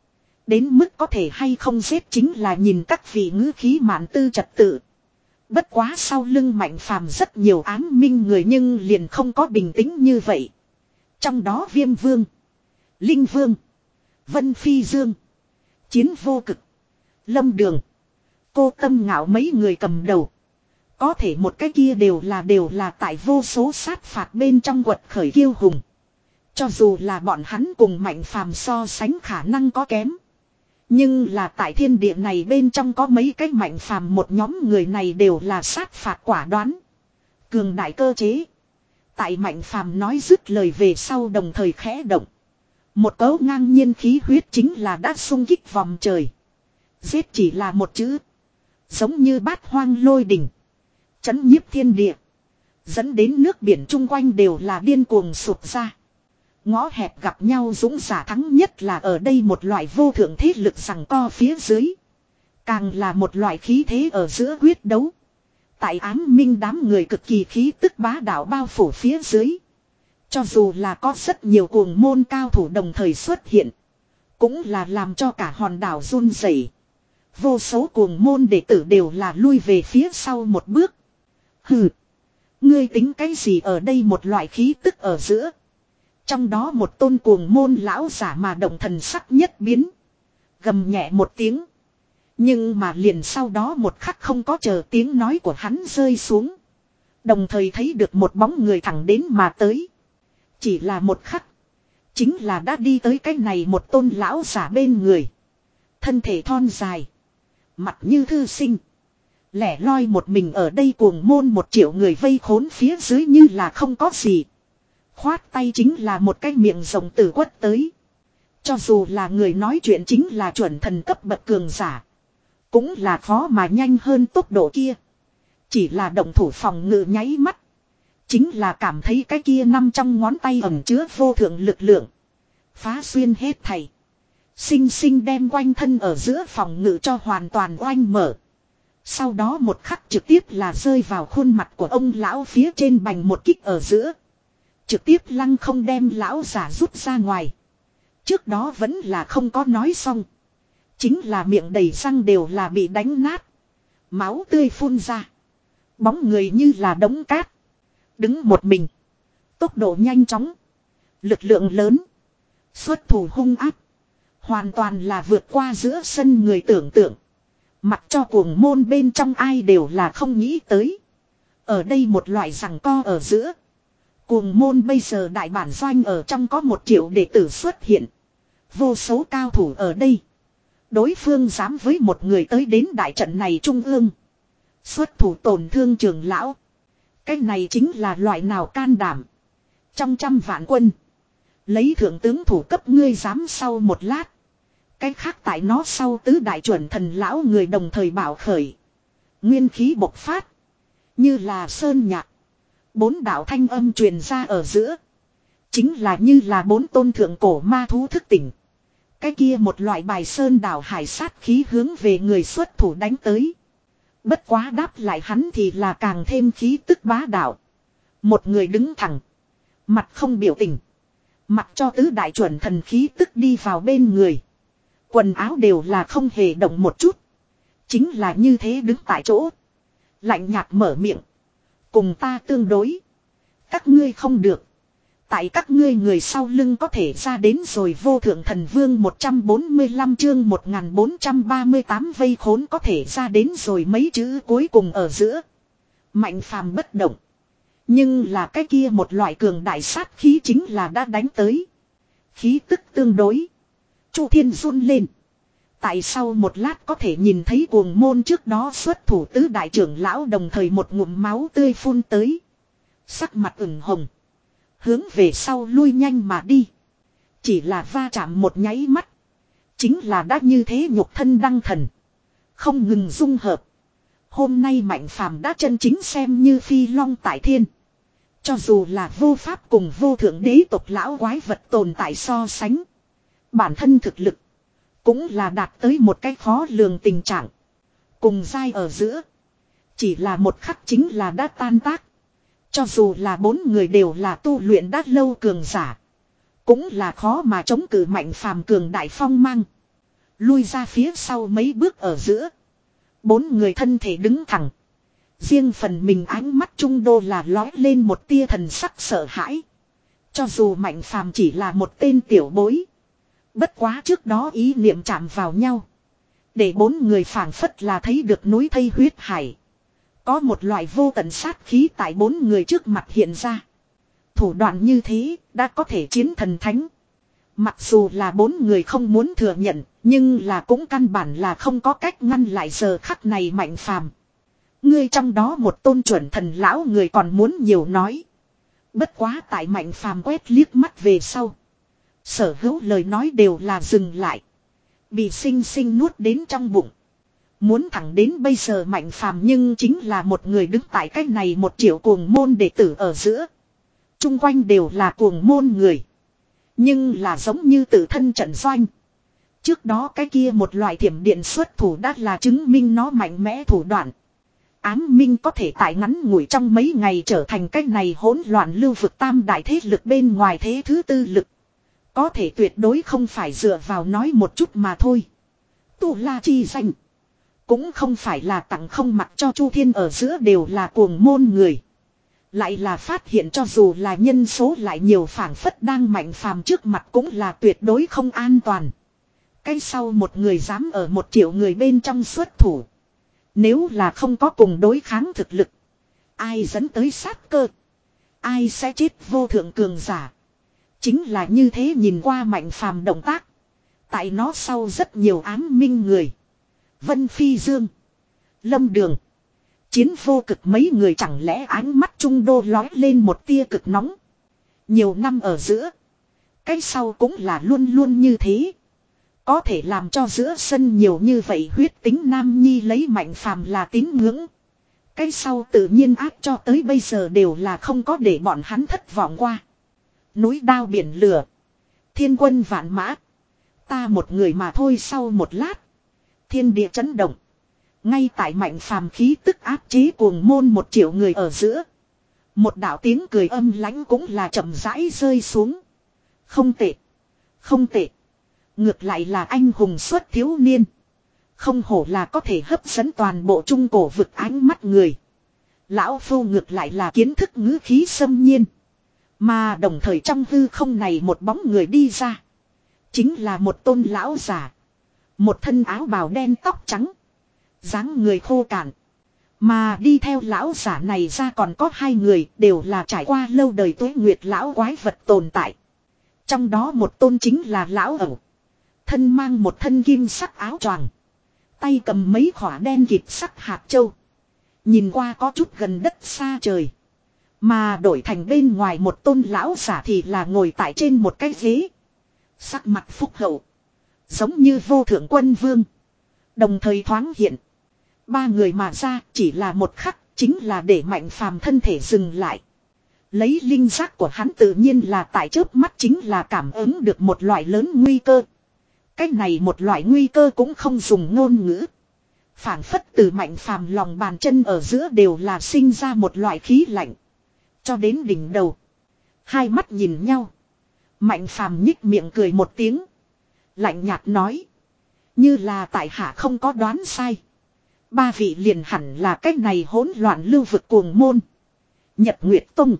Đến mức có thể hay không giết chính là nhìn các vị ngữ khí mạn tư trật tự. Bất quá sau lưng Mạnh Phàm rất nhiều ám minh người nhưng liền không có bình tĩnh như vậy. Trong đó Viêm Vương, Linh Vương, Vân Phi Dương, Chiến Vô Cực, Lâm Đường, Cô Tâm Ngạo mấy người cầm đầu. Có thể một cái kia đều là đều là tại vô số sát phạt bên trong quật khởi kiêu hùng. Cho dù là bọn hắn cùng Mạnh Phàm so sánh khả năng có kém. Nhưng là tại thiên địa này bên trong có mấy cái Mạnh Phàm, một nhóm người này đều là sát phạt quả đoán. Cường đại cơ chế. Tại Mạnh Phàm nói dứt lời về sau đồng thời khẽ động. Một cấu ngang nhiên khí huyết chính là đã xung kích vòng trời. Giết chỉ là một chữ. Giống như bát hoang lôi đỉnh. Chấn nhiếp thiên địa. Dẫn đến nước biển chung quanh đều là điên cuồng sụp ra. Ngõ hẹp gặp nhau dũng giả thắng nhất là ở đây một loại vô thượng thế lực giằng co phía dưới. Càng là một loại khí thế ở giữa quyết đấu. Tại ám minh đám người cực kỳ khí tức bá đạo bao phủ phía dưới. Cho dù là có rất nhiều cuồng môn cao thủ đồng thời xuất hiện. Cũng là làm cho cả hòn đảo run rẩy. Vô số cuồng môn đệ tử đều là lui về phía sau một bước. Hừ. Ngươi tính cái gì ở đây một loại khí tức ở giữa. Trong đó một tôn cuồng môn lão giả mà động thần sắc nhất biến. Gầm nhẹ một tiếng. Nhưng mà liền sau đó một khắc không có chờ tiếng nói của hắn rơi xuống. Đồng thời thấy được một bóng người thẳng đến mà tới. Chỉ là một khắc. Chính là đã đi tới cái này một tôn lão giả bên người. Thân thể thon dài. Mặt như thư sinh. Lẻ loi một mình ở đây cuồng môn một triệu người vây khốn phía dưới như là không có gì. Khoát tay chính là một cái miệng rồng tử quất tới. Cho dù là người nói chuyện chính là chuẩn thần cấp bậc cường giả. Cũng là khó mà nhanh hơn tốc độ kia. Chỉ là động thủ phòng ngự nháy mắt. Chính là cảm thấy cái kia năm trong ngón tay ẩn chứa vô thượng lực lượng. Phá xuyên hết thảy. Sinh sinh đem quanh thân ở giữa phòng ngự cho hoàn toàn oanh mở. Sau đó một khắc trực tiếp là rơi vào khuôn mặt của ông lão phía trên bành một kích ở giữa. Trực tiếp lăng không đem lão giả rút ra ngoài. Trước đó vẫn là không có nói xong. Chính là miệng đầy răng đều là bị đánh nát. Máu tươi phun ra. Bóng người như là đống cát. Đứng một mình. Tốc độ nhanh chóng. Lực lượng lớn. Xuất thủ hung áp. Hoàn toàn là vượt qua giữa sân người tưởng tượng. Mặc cho cuồng môn bên trong ai đều là không nghĩ tới. Ở đây một loại giằng co ở giữa. Cuồng môn bây giờ đại bản doanh ở trong có một triệu đệ tử xuất hiện. Vô số cao thủ ở đây. Đối phương dám với một người tới đến đại trận này trung ương. Xuất thủ tổn thương trưởng lão. Cái này chính là loại nào can đảm. Trong trăm vạn quân. Lấy thượng tướng thủ cấp ngươi dám sau một lát. Cái khác tại nó sau tứ đại chuẩn thần lão người đồng thời bảo khởi. Nguyên khí bộc phát. Như là sơn nhạc. Bốn đạo thanh âm truyền ra ở giữa. Chính là như là bốn tôn thượng cổ ma thú thức tỉnh. Cái kia một loại bài sơn đảo hải sát khí hướng về người xuất thủ đánh tới. Bất quá đáp lại hắn thì là càng thêm khí tức bá đạo. Một người đứng thẳng. Mặt không biểu tình. Mặc cho tứ đại chuẩn thần khí tức đi vào bên người. Quần áo đều là không hề động một chút. Chính là như thế đứng tại chỗ. Lạnh nhạt mở miệng. Cùng ta tương đối. Các ngươi không được. Tại các ngươi người sau lưng có thể ra đến rồi vô thượng thần vương một trăm bốn mươi lăm chương một nghìn bốn trăm ba mươi tám vây khốn có thể ra đến rồi mấy chữ cuối cùng ở giữa. Mạnh phàm bất động. Nhưng là cái kia một loại cường đại sát khí chính là đã đánh tới. Khí tức tương đối. Chu Thiên run lên. Tại sao một lát có thể nhìn thấy cuồng môn trước đó xuất thủ tứ đại trưởng lão đồng thời một ngụm máu tươi phun tới. Sắc mặt ửng hồng. Hướng về sau lui nhanh mà đi. Chỉ là va chạm một nháy mắt. Chính là đã như thế nhục thân đăng thần. Không ngừng dung hợp. Hôm nay Mạnh Phàm đã chân chính xem như phi long tại thiên. Cho dù là vô pháp cùng vô thượng đế tộc lão quái vật tồn tại so sánh. Bản thân thực lực. Cũng là đạt tới một cái khó lường tình trạng. Cùng dai ở giữa. Chỉ là một khắc chính là đã tan tác. Cho dù là bốn người đều là tu luyện đã lâu cường giả. Cũng là khó mà chống cự Mạnh Phàm cường đại phong mang. Lui ra phía sau mấy bước ở giữa. Bốn người thân thể đứng thẳng. Riêng phần mình ánh mắt Trung Đô là lói lên một tia thần sắc sợ hãi. Cho dù Mạnh Phàm chỉ là một tên tiểu bối. Bất quá trước đó ý niệm chạm vào nhau. Để bốn người phảng phất là thấy được núi thây huyết hải. Có một loại vô tận sát khí tại bốn người trước mặt hiện ra. Thủ đoạn như thế đã có thể chiến thần thánh. Mặc dù là bốn người không muốn thừa nhận, nhưng là cũng căn bản là không có cách ngăn lại giờ khắc này Mạnh Phàm. Ngươi trong đó một tôn chuẩn thần lão người còn muốn nhiều nói. Bất quá tại Mạnh Phàm quét liếc mắt về sau. Sở hữu lời nói đều là dừng lại. Bị sinh sinh nuốt đến trong bụng. Muốn thẳng đến bây giờ Mạnh Phàm nhưng chính là một người đứng tại cách này một triệu cuồng môn đệ tử ở giữa. Trung quanh đều là cuồng môn người. Nhưng là giống như tự thân trận doanh. Trước đó cái kia một loại thiểm điện xuất thủ đã là chứng minh nó mạnh mẽ thủ đoạn. Ám minh có thể tại ngắn ngủi trong mấy ngày trở thành cái này hỗn loạn lưu vực tam đại thế lực bên ngoài thế thứ tư lực. Có thể tuyệt đối không phải dựa vào nói một chút mà thôi. Tu La chi danh. Cũng không phải là tặng không mặc cho Chu Thiên ở giữa đều là cuồng môn người. Lại là phát hiện cho dù là nhân số lại nhiều phảng phất đang Mạnh Phàm trước mặt cũng là tuyệt đối không an toàn. Cái sau một người dám ở một triệu người bên trong xuất thủ. Nếu là không có cùng đối kháng thực lực. Ai dẫn tới sát cơ. Ai sẽ chết vô thượng cường giả. Chính là như thế nhìn qua Mạnh Phàm động tác. Tại nó sau rất nhiều ám minh người. Vân Phi Dương. Lâm Đường. Chiến vô cực mấy người chẳng lẽ ánh mắt Trung Đô lói lên một tia cực nóng. Nhiều năm ở giữa. Cái sau cũng là luôn luôn như thế. Có thể làm cho giữa sân nhiều như vậy huyết tính nam nhi lấy Mạnh Phàm là tín ngưỡng. Cái sau tự nhiên áp cho tới bây giờ đều là không có để bọn hắn thất vọng qua. Núi đao biển lửa. Thiên quân vạn mã. Ta một người mà thôi sau một lát. Thiên địa chấn động. Ngay tại Mạnh Phàm khí tức áp chế cuồng môn một triệu người ở giữa. Một đạo tiếng cười âm lãnh cũng là chậm rãi rơi xuống. Không tệ. Không tệ. Ngược lại là anh hùng xuất thiếu niên. Không hổ là có thể hấp dẫn toàn bộ trung cổ vực ánh mắt người. Lão phu ngược lại là kiến thức ngữ khí xâm nhiên. Mà đồng thời trong hư không này một bóng người đi ra. Chính là một tôn lão giả. Một thân áo bào đen tóc trắng. Dáng người khô cạn. Mà đi theo lão giả này ra còn có hai người đều là trải qua lâu đời tuế nguyệt lão quái vật tồn tại. Trong đó một tôn chính là lão ẩu. Thân mang một thân kim sắc áo choàng. Tay cầm mấy khỏa đen kịt sắc hạt châu. Nhìn qua có chút gần đất xa trời. Mà đổi thành bên ngoài một tôn lão giả thì là ngồi tại trên một cái ghế. Sắc mặt phúc hậu. Giống như vô thượng quân vương. Đồng thời thoáng hiện. Ba người mà ra chỉ là một khắc. Chính là để Mạnh Phàm thân thể dừng lại. Lấy linh giác của hắn tự nhiên là tại chớp mắt chính là cảm ứng được một loại lớn nguy cơ. Cái này một loại nguy cơ cũng không dùng ngôn ngữ. Phảng phất từ Mạnh Phàm lòng bàn chân ở giữa đều là sinh ra một loại khí lạnh. Cho đến đỉnh đầu. Hai mắt nhìn nhau. Mạnh Phàm nhích miệng cười một tiếng. Lạnh nhạt nói. Như là tại hạ không có đoán sai. Ba vị liền hẳn là cái này hỗn loạn lưu vực cuồng môn. Nhật Nguyệt Tông.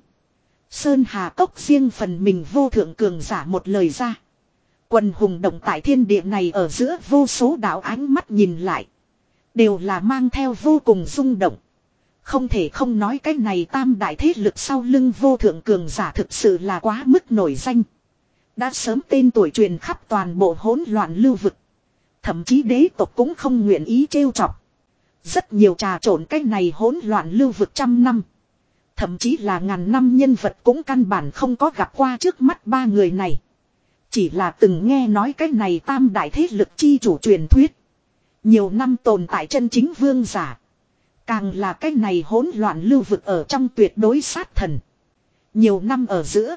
Sơn Hà Cốc riêng phần mình vô thượng cường giả một lời ra. Quần hùng động tại thiên địa này ở giữa vô số đạo ánh mắt nhìn lại. Đều là mang theo vô cùng rung động. Không thể không nói cái này tam đại thế lực sau lưng vô thượng cường giả thực sự là quá mức nổi danh. Đã sớm tên tuổi truyền khắp toàn bộ hỗn loạn lưu vực. Thậm chí đế tộc cũng không nguyện ý trêu chọc. Rất nhiều trà trộn cái này hỗn loạn lưu vực trăm năm. Thậm chí là ngàn năm nhân vật cũng căn bản không có gặp qua trước mắt ba người này. Chỉ là từng nghe nói cái này tam đại thế lực chi chủ truyền thuyết. Nhiều năm tồn tại chân chính vương giả. Càng là cái này hỗn loạn lưu vực ở trong tuyệt đối sát thần. Nhiều năm ở giữa.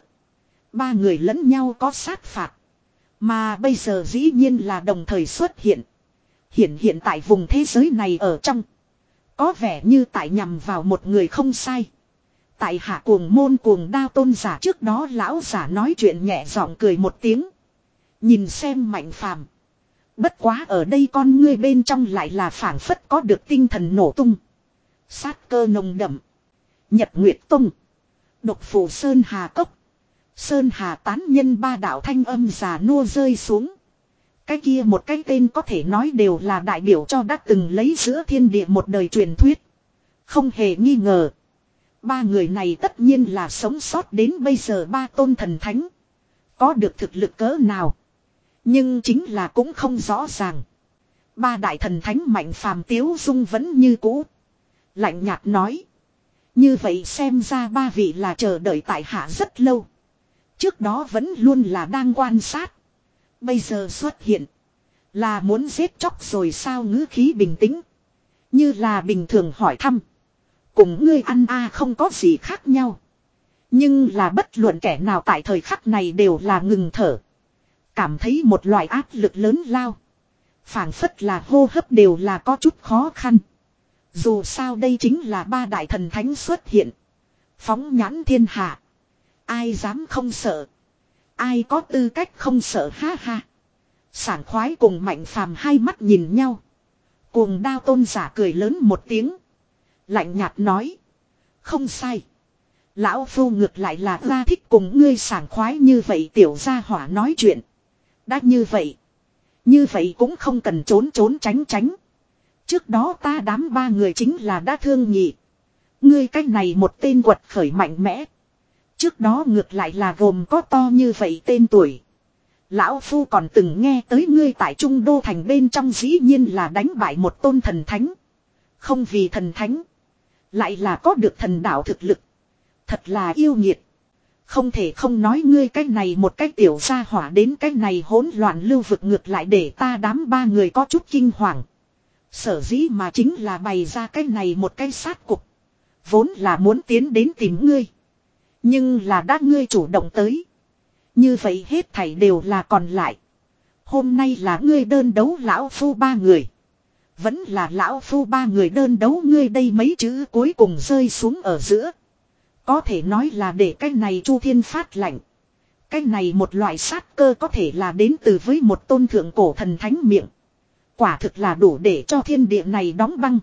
Ba người lẫn nhau có sát phạt. Mà bây giờ dĩ nhiên là đồng thời xuất hiện. Hiện hiện tại vùng thế giới này ở trong. Có vẻ như tại nhằm vào một người không sai. Tại hạ cuồng môn cuồng đao tôn giả trước đó lão giả nói chuyện nhẹ giọng cười một tiếng. Nhìn xem Mạnh Phàm. Bất quá ở đây con ngươi bên trong lại là phảng phất có được tinh thần nổ tung. Sát cơ nồng đậm. Nhật Nguyệt Tông. Độc Phủ Sơn Hà Cốc. Sơn Hà tán nhân ba đạo thanh âm già nua rơi xuống. Cái kia một cái tên có thể nói đều là đại biểu cho đã từng lấy giữa thiên địa một đời truyền thuyết. Không hề nghi ngờ. Ba người này tất nhiên là sống sót đến bây giờ ba tôn thần thánh. Có được thực lực cỡ nào. Nhưng chính là cũng không rõ ràng. Ba đại thần thánh Mạnh Phàm tiếu dung vẫn như cũ. Lạnh nhạt nói. Như vậy xem ra ba vị là chờ đợi tại hạ rất lâu. Trước đó vẫn luôn là đang quan sát. Bây giờ xuất hiện. Là muốn giết chóc rồi sao, ngữ khí bình tĩnh. Như là bình thường hỏi thăm. Cùng ngươi ăn a không có gì khác nhau. Nhưng là bất luận kẻ nào tại thời khắc này đều là ngừng thở. Cảm thấy một loại áp lực lớn lao. Phảng phất là hô hấp đều là có chút khó khăn. Dù sao đây chính là ba đại thần thánh xuất hiện. Phóng nhãn thiên hạ. Ai dám không sợ. Ai có tư cách không sợ, ha ha. Sảng khoái cùng Mạnh Phàm hai mắt nhìn nhau. Cuồng Đao tôn giả cười lớn một tiếng. Lạnh nhạt nói. Không sai. Lão phu ngược lại là ra thích cùng ngươi sảng khoái như vậy tiểu gia hỏa nói chuyện. Đã như vậy. Như vậy cũng không cần trốn trốn tránh tránh. Trước đó ta đám ba người chính là đã thương nhị. Ngươi cách này một tên quật khởi mạnh mẽ. Trước đó ngược lại là gồm có to như vậy tên tuổi. Lão phu còn từng nghe tới ngươi tại Trung Đô Thành bên trong dĩ nhiên là đánh bại một tôn thần thánh. Không vì thần thánh. Lại là có được thần đạo thực lực. Thật là yêu nghiệt. Không thể không nói ngươi cái này một cái tiểu gia hỏa đến cái này hỗn loạn lưu vực ngược lại để ta đám ba người có chút kinh hoàng. Sở dĩ mà chính là bày ra cái này một cái sát cục. Vốn là muốn tiến đến tìm ngươi. Nhưng là đã ngươi chủ động tới. Như vậy hết thảy đều là còn lại. Hôm nay là ngươi đơn đấu lão phu ba người. Vẫn là lão phu ba người đơn đấu ngươi, đây mấy chữ cuối cùng rơi xuống ở giữa. Có thể nói là để cái này Chu Thiên phát lạnh. Cái này một loại sát cơ có thể là đến từ với một tôn thượng cổ thần thánh miệng. Quả thực là đủ để cho thiên địa này đóng băng.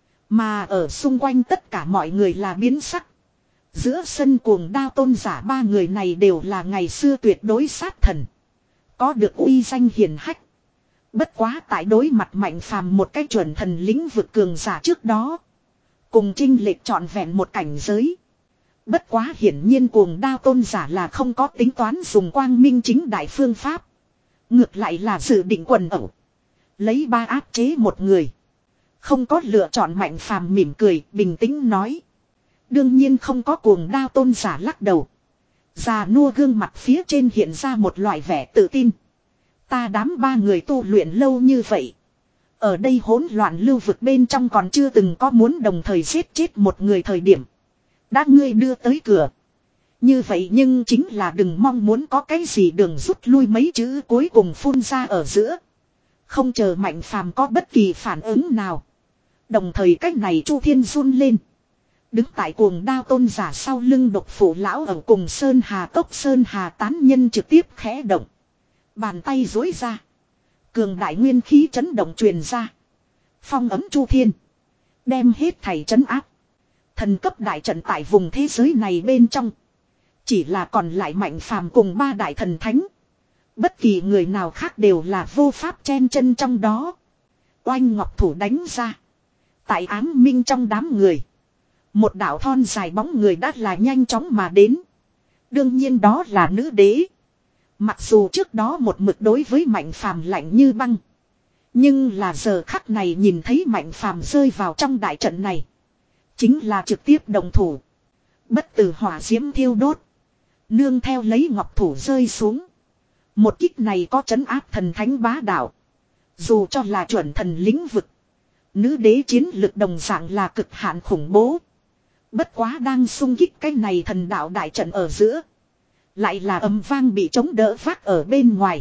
Mà ở xung quanh tất cả mọi người là biến sắc. Giữa sân Cuồng Đao tôn giả ba người này đều là ngày xưa tuyệt đối sát thần. Có được uy danh hiển hách. Bất quá tại đối mặt Mạnh Phàm một cái chuẩn thần lĩnh vực cường giả trước đó. Cùng chinh lệch trọn vẹn một cảnh giới. Bất quá hiển nhiên Cuồng Đao tôn giả là không có tính toán dùng quang minh chính đại phương pháp. Ngược lại là dự định quần ẩu. Lấy ba áp chế một người. Không có lựa chọn. Mạnh Phàm mỉm cười bình tĩnh nói. Đương nhiên không có. Cuồng Đao tôn giả lắc đầu. Già nua gương mặt phía trên hiện ra một loại vẻ tự tin. Ta đám ba người tu luyện lâu như vậy. Ở đây hỗn loạn lưu vực bên trong còn chưa từng có muốn đồng thời giết chết một người thời điểm. Đã ngươi đưa tới cửa. Như vậy nhưng chính là đừng mong muốn có cái gì đường rút lui, mấy chữ cuối cùng phun ra ở giữa. Không chờ Mạnh Phàm có bất kỳ phản ứng nào. Đồng thời cách này Chu Thiên run lên. Đứng tại Cuồng Đao tôn giả sau lưng Độc Phủ lão ở cùng Sơn Hà Cốc Sơn Hà tán nhân trực tiếp khẽ động. Bàn tay duỗi ra. Cường đại nguyên khí chấn động truyền ra. Phong ấm Chu Thiên. Đem hết thảy trấn áp. Thần cấp đại trận tại vùng thế giới này bên trong. Chỉ là còn lại Mạnh Phàm cùng ba đại thần thánh. Bất kỳ người nào khác đều là vô pháp chen chân trong đó. Oanh ngọc thủ đánh ra. Tại áng minh trong đám người. Một đạo thon dài bóng người đã là nhanh chóng mà đến. Đương nhiên đó là nữ đế. Mặc dù trước đó một mực đối với Mạnh Phàm lạnh như băng. Nhưng là giờ khắc này nhìn thấy Mạnh Phàm rơi vào trong đại trận này. Chính là trực tiếp đồng thủ. Bất tử hỏa diễm thiêu đốt. Nương theo lấy ngọc thủ rơi xuống. Một kích này có trấn áp thần thánh bá đạo. Dù cho là chuẩn thần lĩnh vực. Nữ đế chiến lực đồng dạng là cực hạn khủng bố. Bất quá đang xung kích cái này thần đạo đại trận ở giữa. Lại là âm vang bị chống đỡ vác ở bên ngoài.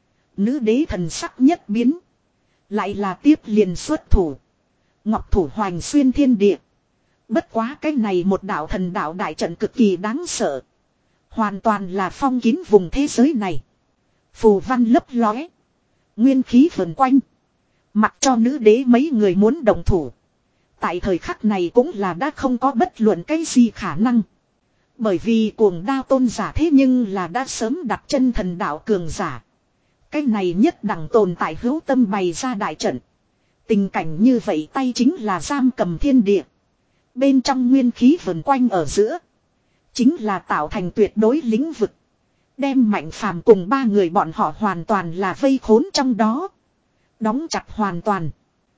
Nữ đế thần sắc nhất biến. Lại là tiếp liền xuất thủ. Ngọc thủ hoành xuyên thiên địa. Bất quá cái này một đạo thần đạo đại trận cực kỳ đáng sợ. Hoàn toàn là phong kín vùng thế giới này. Phù văn lấp lóe. Nguyên khí vần quanh. Mặc cho nữ đế mấy người muốn động thủ. Tại thời khắc này cũng là đã không có bất luận cái gì khả năng. Bởi vì cuồng đao tôn giả thế nhưng là đã sớm đặt chân thần đạo cường giả. Cái này nhất đẳng tồn tại hữu tâm bày ra đại trận. Tình cảnh như vậy tay chính là giam cầm thiên địa. Bên trong nguyên khí vần quanh ở giữa. Chính là tạo thành tuyệt đối lĩnh vực. Đem Mạnh Phàm cùng ba người bọn họ hoàn toàn là vây khốn trong đó. Đóng chặt hoàn toàn.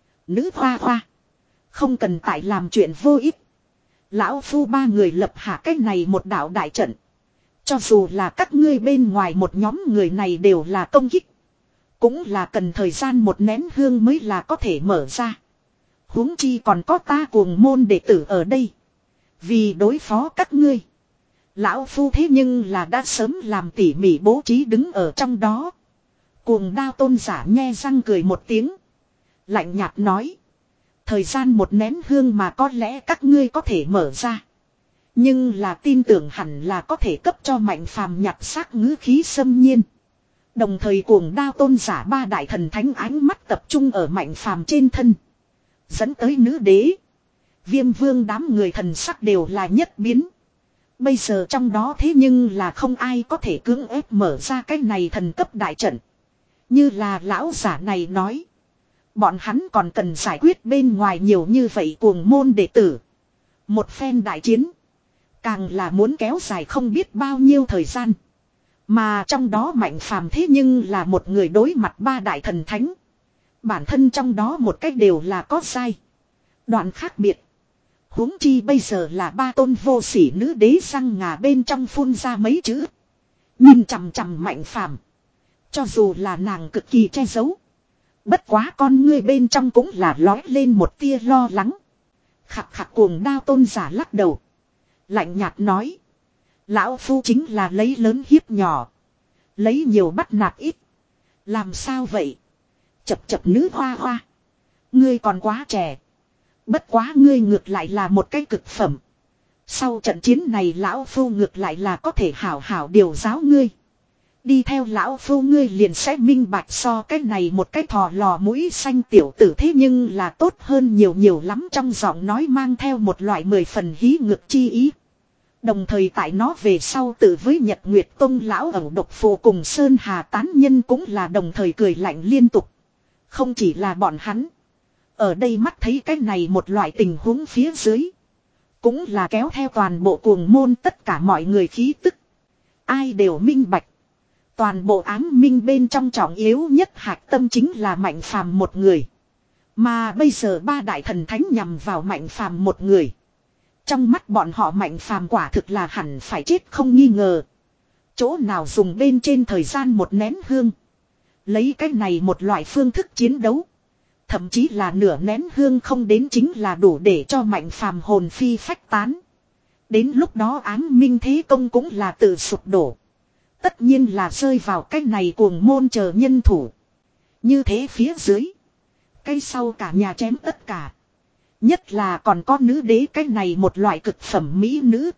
Nữ hoa hoa. Không cần tại làm chuyện vô ích. Lão phu ba người lập hạ cái này một đạo đại trận. Cho dù là các ngươi bên ngoài một nhóm người này đều là công kích. Cũng là cần thời gian một nén hương mới là có thể mở ra. Huống chi còn có ta cuồng môn đệ tử ở đây. Vì đối phó các ngươi. Lão phu thế nhưng là đã sớm làm tỉ mỉ bố trí đứng ở trong đó. Cuồng đao tôn giả nhe răng cười một tiếng. Lạnh nhạt nói. Thời gian một nén hương mà có lẽ các ngươi có thể mở ra. Nhưng là tin tưởng hẳn là có thể cấp cho Mạnh Phàm nhặt xác ngữ khí xâm nhiên. Đồng thời cuồng đao tôn giả ba đại thần thánh ánh mắt tập trung ở Mạnh Phàm trên thân. Dẫn tới nữ đế. Viêm vương đám người thần sắc đều là nhất biến. Bây giờ trong đó thế nhưng là không ai có thể cưỡng ép mở ra cái này thần cấp đại trận. Như là lão giả này nói. Bọn hắn còn cần giải quyết bên ngoài nhiều như vậy cuồng môn đệ tử. Một phen đại chiến. Càng là muốn kéo dài không biết bao nhiêu thời gian. Mà trong đó Mạnh Phàm thế nhưng là một người đối mặt ba đại thần thánh. Bản thân trong đó một cách đều là có sai. Đoạn khác biệt. Huống chi bây giờ là ba tôn vô sỉ nữ đế răng ngà bên trong phun ra mấy chữ. Nhìn chằm chằm Mạnh Phàm. Cho dù là nàng cực kỳ che giấu. Bất quá con ngươi bên trong cũng là lói lên một tia lo lắng. Khặt khặt cuồng đao tôn giả lắc đầu. Lạnh nhạt nói. Lão phu chính là lấy lớn hiếp nhỏ. Lấy nhiều bắt nạt ít. Làm sao vậy? Chập chập nữ hoa hoa. Ngươi còn quá trẻ. Bất quá ngươi ngược lại là một cái cực phẩm. Sau trận chiến này lão phu ngược lại là có thể hảo hảo điều giáo ngươi. Đi theo lão phu ngươi liền sẽ minh bạch so cái này một cái thò lò mũi xanh tiểu tử thế nhưng là tốt hơn nhiều nhiều lắm trong giọng nói mang theo một loại mười phần hí ngược chi ý. Đồng thời tại nó về sau tự với Nhật Nguyệt Tông lão ẩu độc phù cùng Sơn Hà tán nhân cũng là đồng thời cười lạnh liên tục. Không chỉ là bọn hắn. Ở đây mắt thấy cái này một loại tình huống phía dưới. Cũng là kéo theo toàn bộ cuồng môn tất cả mọi người khí tức. Ai đều minh bạch. Toàn bộ ám minh bên trong trọng yếu nhất hạch tâm chính là Mạnh Phàm một người. Mà bây giờ ba đại thần thánh nhằm vào Mạnh Phàm một người. Trong mắt bọn họ Mạnh Phàm quả thực là hẳn phải chết không nghi ngờ. Chỗ nào dùng bên trên thời gian một nén hương. Lấy cái này một loại phương thức chiến đấu. Thậm chí là nửa nén hương không đến chính là đủ để cho Mạnh Phàm hồn phi phách tán. Đến lúc đó ám minh thế công cũng là tự sụp đổ. Tất nhiên là rơi vào cái này cuồng môn chờ nhân thủ. Như thế phía dưới. Cái sau cả nhà chém tất cả. Nhất là còn có nữ đế cái này một loại cực phẩm mỹ nữ.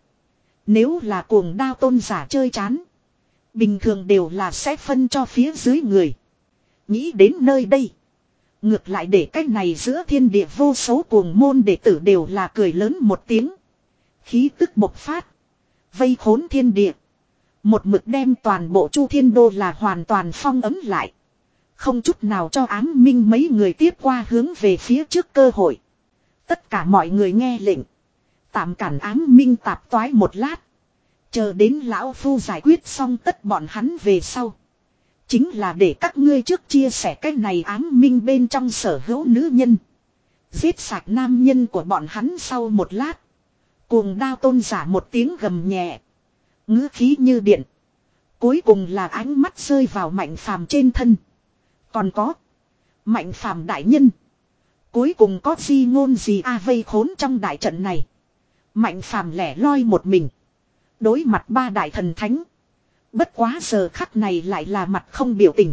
Nếu là cuồng đao tôn giả chơi chán. Bình thường đều là sẽ phân cho phía dưới người. Nghĩ đến nơi đây. Ngược lại để cái này giữa thiên địa vô số cuồng môn đệ tử đều là cười lớn một tiếng. Khí tức bộc phát. Vây khốn thiên địa. Một mực đem toàn bộ Chu Thiên Đô là hoàn toàn phong ấm lại. Không chút nào cho ám minh mấy người tiếp qua hướng về phía trước cơ hội. Tất cả mọi người nghe lệnh. Tạm cản ám minh tạp toái một lát. Chờ đến lão phu giải quyết xong tất bọn hắn về sau. Chính là để các ngươi trước chia sẻ cái này ám minh bên trong sở hữu nữ nhân. Giết sạch nam nhân của bọn hắn sau một lát. Cuồng đao tôn giả một tiếng gầm nhẹ. Ngữ khí như điện. Cuối cùng là ánh mắt rơi vào Mạnh Phàm trên thân. Còn có. Mạnh Phàm đại nhân. Cuối cùng có gì ngôn gì a vây khốn trong đại trận này. Mạnh Phàm lẻ loi một mình. Đối mặt ba đại thần thánh. Bất quá giờ khắc này lại là mặt không biểu tình.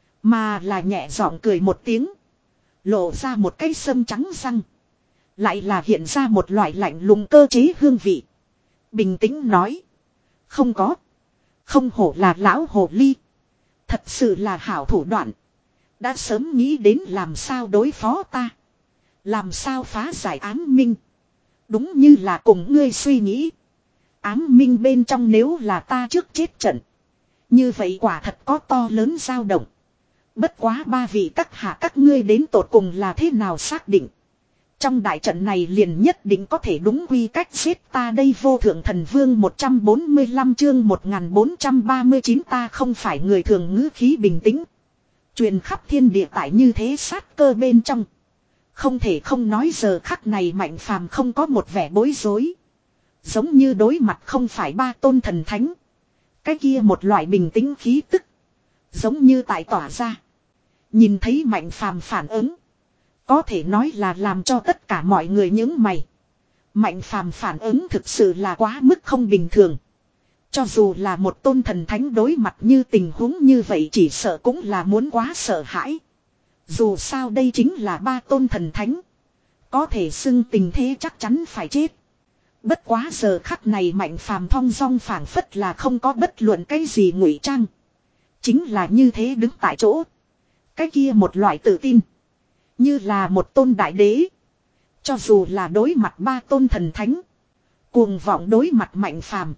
Mà là nhẹ giọng cười một tiếng. Lộ ra một cái sâm trắng răng. Lại là hiện ra một loại lạnh lùng cơ chế hương vị. Bình tĩnh nói. Không có. Không hổ là lão hồ ly. Thật sự là hảo thủ đoạn. Đã sớm nghĩ đến làm sao đối phó ta. Làm sao phá giải ám minh. Đúng như là cùng ngươi suy nghĩ. Ám minh bên trong nếu là ta trước chết trận. Như vậy quả thật có to lớn dao động. Bất quá ba vị các hạ các ngươi đến tột cùng là thế nào xác định. Trong đại trận này liền nhất định có thể đúng quy cách giết ta đây vô thượng thần vương một trăm bốn mươi lăm chương một nghìn bốn trăm ba mươi chín ta không phải người thường ngữ khí bình tĩnh. Truyền khắp thiên địa tại như thế sát cơ bên trong. Không thể không nói giờ khắc này Mạnh Phàm không có một vẻ bối rối. Giống như đối mặt không phải ba tôn thần thánh. Cái kia một loại bình tĩnh khí tức. Giống như tại tỏa ra. Nhìn thấy Mạnh Phàm phản ứng. Có thể nói là làm cho tất cả mọi người nhướng mày. Mạnh Phàm phản ứng thực sự là quá mức không bình thường. Cho dù là một tôn thần thánh đối mặt như tình huống như vậy chỉ sợ cũng là muốn quá sợ hãi. Dù sao đây chính là ba tôn thần thánh. Có thể xưng tình thế chắc chắn phải chết. Bất quá giờ khắc này Mạnh Phàm thong dong phảng phất là không có bất luận cái gì ngụy trang. Chính là như thế đứng tại chỗ. Cái kia một loại tự tin. Như là một tôn đại đế. Cho dù là đối mặt ba tôn thần thánh. Cuồng vọng đối mặt Mạnh Phàm.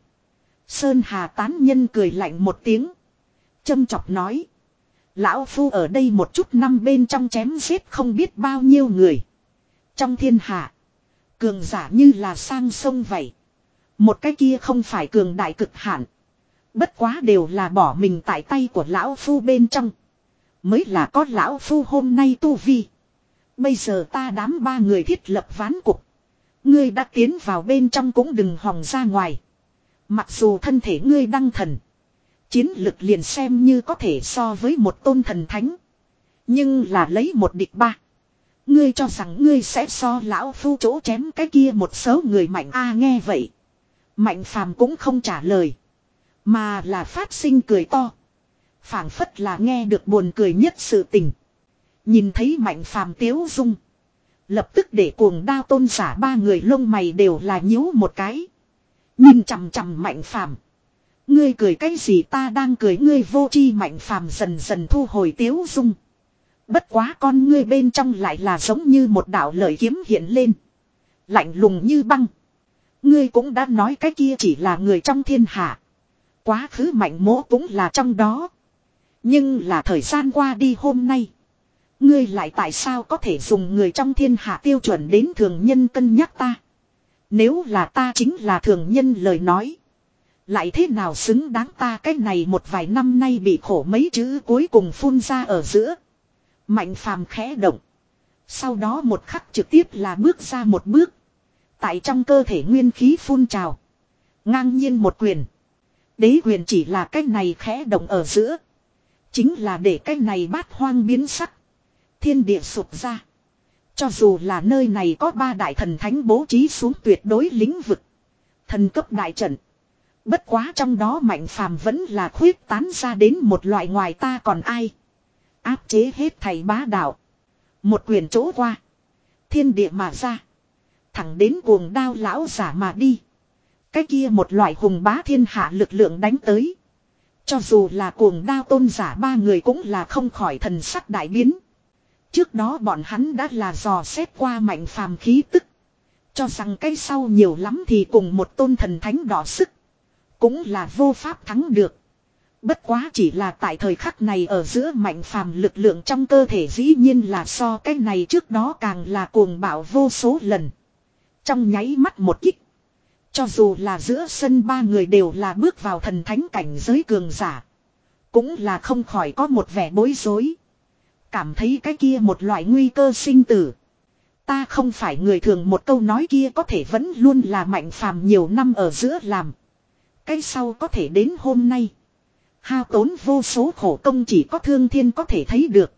Sơn Hà tán nhân cười lạnh một tiếng. Châm chọc nói. Lão Phu ở đây một chút năm bên trong chém giết không biết bao nhiêu người. Trong thiên hạ. Cường giả như là sang sông vậy. Một cái kia không phải cường đại cực hạn. Bất quá đều là bỏ mình tại tay của Lão Phu bên trong. Mới là có Lão Phu hôm nay tu vi. Bây giờ ta đám ba người thiết lập ván cục. Ngươi đã tiến vào bên trong cũng đừng hòng ra ngoài. Mặc dù thân thể ngươi đăng thần. Chiến lực liền xem như có thể so với một tôn thần thánh. Nhưng là lấy một địch ba. Ngươi cho rằng ngươi sẽ so Lão Phu chỗ chém cái kia một số người mạnh a à, nghe vậy. Mạnh Phàm cũng không trả lời. Mà là phát sinh cười to. Phảng phất là nghe được buồn cười nhất sự tình. Nhìn thấy Mạnh Phàm tiếu dung. Lập tức để cuồng đao tôn giả ba người lông mày đều là nhíu một cái. Nhìn chằm chằm Mạnh Phàm. Ngươi cười cái gì ta đang cười ngươi vô chi Mạnh Phàm dần dần thu hồi tiếu dung. Bất quá con ngươi bên trong lại là giống như một đạo lợi kiếm hiện lên. Lạnh lùng như băng. Ngươi cũng đã nói cái kia chỉ là người trong thiên hạ. Quá khứ Mạnh Mỗ cũng là trong đó. Nhưng là thời gian qua đi hôm nay. Ngươi lại tại sao có thể dùng người trong thiên hạ tiêu chuẩn đến thường nhân cân nhắc ta. Nếu là ta chính là thường nhân lời nói. Lại thế nào xứng đáng ta cái này một vài năm nay bị khổ mấy chữ cuối cùng phun ra ở giữa. Mạnh Phàm khẽ động. Sau đó một khắc trực tiếp là bước ra một bước. Tại trong cơ thể nguyên khí phun trào. Ngang nhiên một quyền. Đế quyền chỉ là cái này khẽ động ở giữa. Chính là để cái này bát hoang biến sắc. Thiên địa sụp ra. Cho dù là nơi này có ba đại thần thánh bố trí xuống tuyệt đối lĩnh vực. Thần cấp đại trận. Bất quá trong đó Mạnh Phàm vẫn là khuyết tán ra đến một loại ngoài ta còn ai. Áp chế hết thầy bá đạo. Một quyền chỗ qua. Thiên địa mà ra. Thẳng đến cuồng đao lão giả mà đi. Cái kia một loại hùng bá thiên hạ lực lượng đánh tới. Cho dù là cuồng đao tôn giả ba người cũng là không khỏi thần sắc đại biến. Trước đó bọn hắn đã là dò xét qua Mạnh Phàm khí tức. Cho rằng cái sau nhiều lắm thì cùng một tôn thần thánh đỏ sức. Cũng là vô pháp thắng được. Bất quá chỉ là tại thời khắc này ở giữa Mạnh Phàm lực lượng trong cơ thể dĩ nhiên là so cái này trước đó càng là cuồng bạo vô số lần. Trong nháy mắt một kích. Cho dù là giữa sân ba người đều là bước vào thần thánh cảnh giới cường giả. Cũng là không khỏi có một vẻ bối rối. Cảm thấy cái kia một loại nguy cơ sinh tử. Ta không phải người thường một câu nói kia có thể vẫn luôn là Mạnh Phàm nhiều năm ở giữa làm. Cái sau có thể đến hôm nay. Hao tốn vô số khổ công chỉ có Thương Thiên có thể thấy được.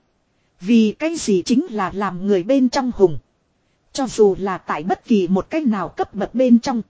Vì cái gì chính là làm người bên trong hùng. Cho dù là tại bất kỳ một cách nào cấp bậc bên trong.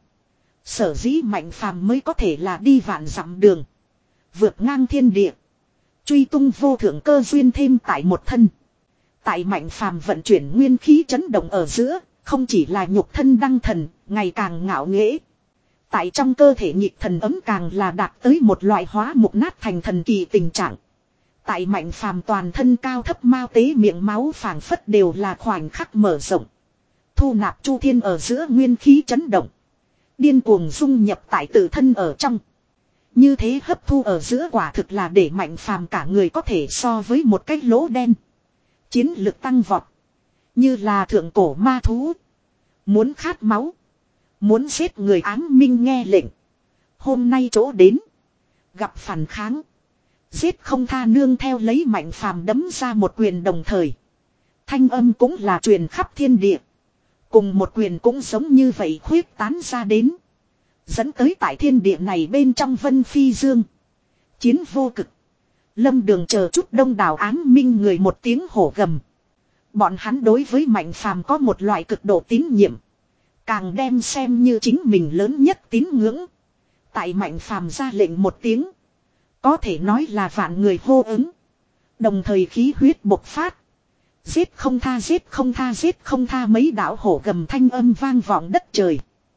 Sở dĩ Mạnh Phàm mới có thể là đi vạn dặm đường. Vượt ngang thiên địa. Truy tung vô thượng cơ duyên thêm tại một thân. Tại Mạnh Phàm vận chuyển nguyên khí chấn động ở giữa. Không chỉ là nhục thân đăng thần. Ngày càng ngạo nghễ. Tại trong cơ thể nhịp thần ấm càng là đạt tới một loại hóa mục nát thành thần kỳ tình trạng. Tại Mạnh Phàm toàn thân cao thấp mao tế miệng máu phảng phất đều là khoảnh khắc mở rộng. Thu nạp chu thiên ở giữa nguyên khí chấn động. Điên cuồng dung nhập tại tự thân ở trong. Như thế hấp thu ở giữa quả thực là để Mạnh Phàm cả người có thể so với một cái lỗ đen. Chiến lực tăng vọt. Như là thượng cổ ma thú. Muốn khát máu. Muốn giết người áng minh nghe lệnh. Hôm nay chỗ đến. Gặp phản kháng. Giết không tha nương theo lấy Mạnh Phàm đấm ra một quyền đồng thời. Thanh âm cũng là truyền khắp thiên địa. Cùng một quyền cũng giống như vậy khuyết tán ra đến. Dẫn tới tại thiên địa này bên trong Vân Phi Dương. Chiến vô cực. Lâm Đường chờ chút đông đảo áng minh người một tiếng hổ gầm. Bọn hắn đối với Mạnh Phàm có một loại cực độ tín nhiệm. Càng đem xem như chính mình lớn nhất tín ngưỡng. Tại Mạnh Phàm ra lệnh một tiếng. Có thể nói là vạn người hô ứng. Đồng thời khí huyết bộc phát. Giết không tha giết không tha giết không tha mấy đạo hổ gầm thanh âm vang vọng đất trời.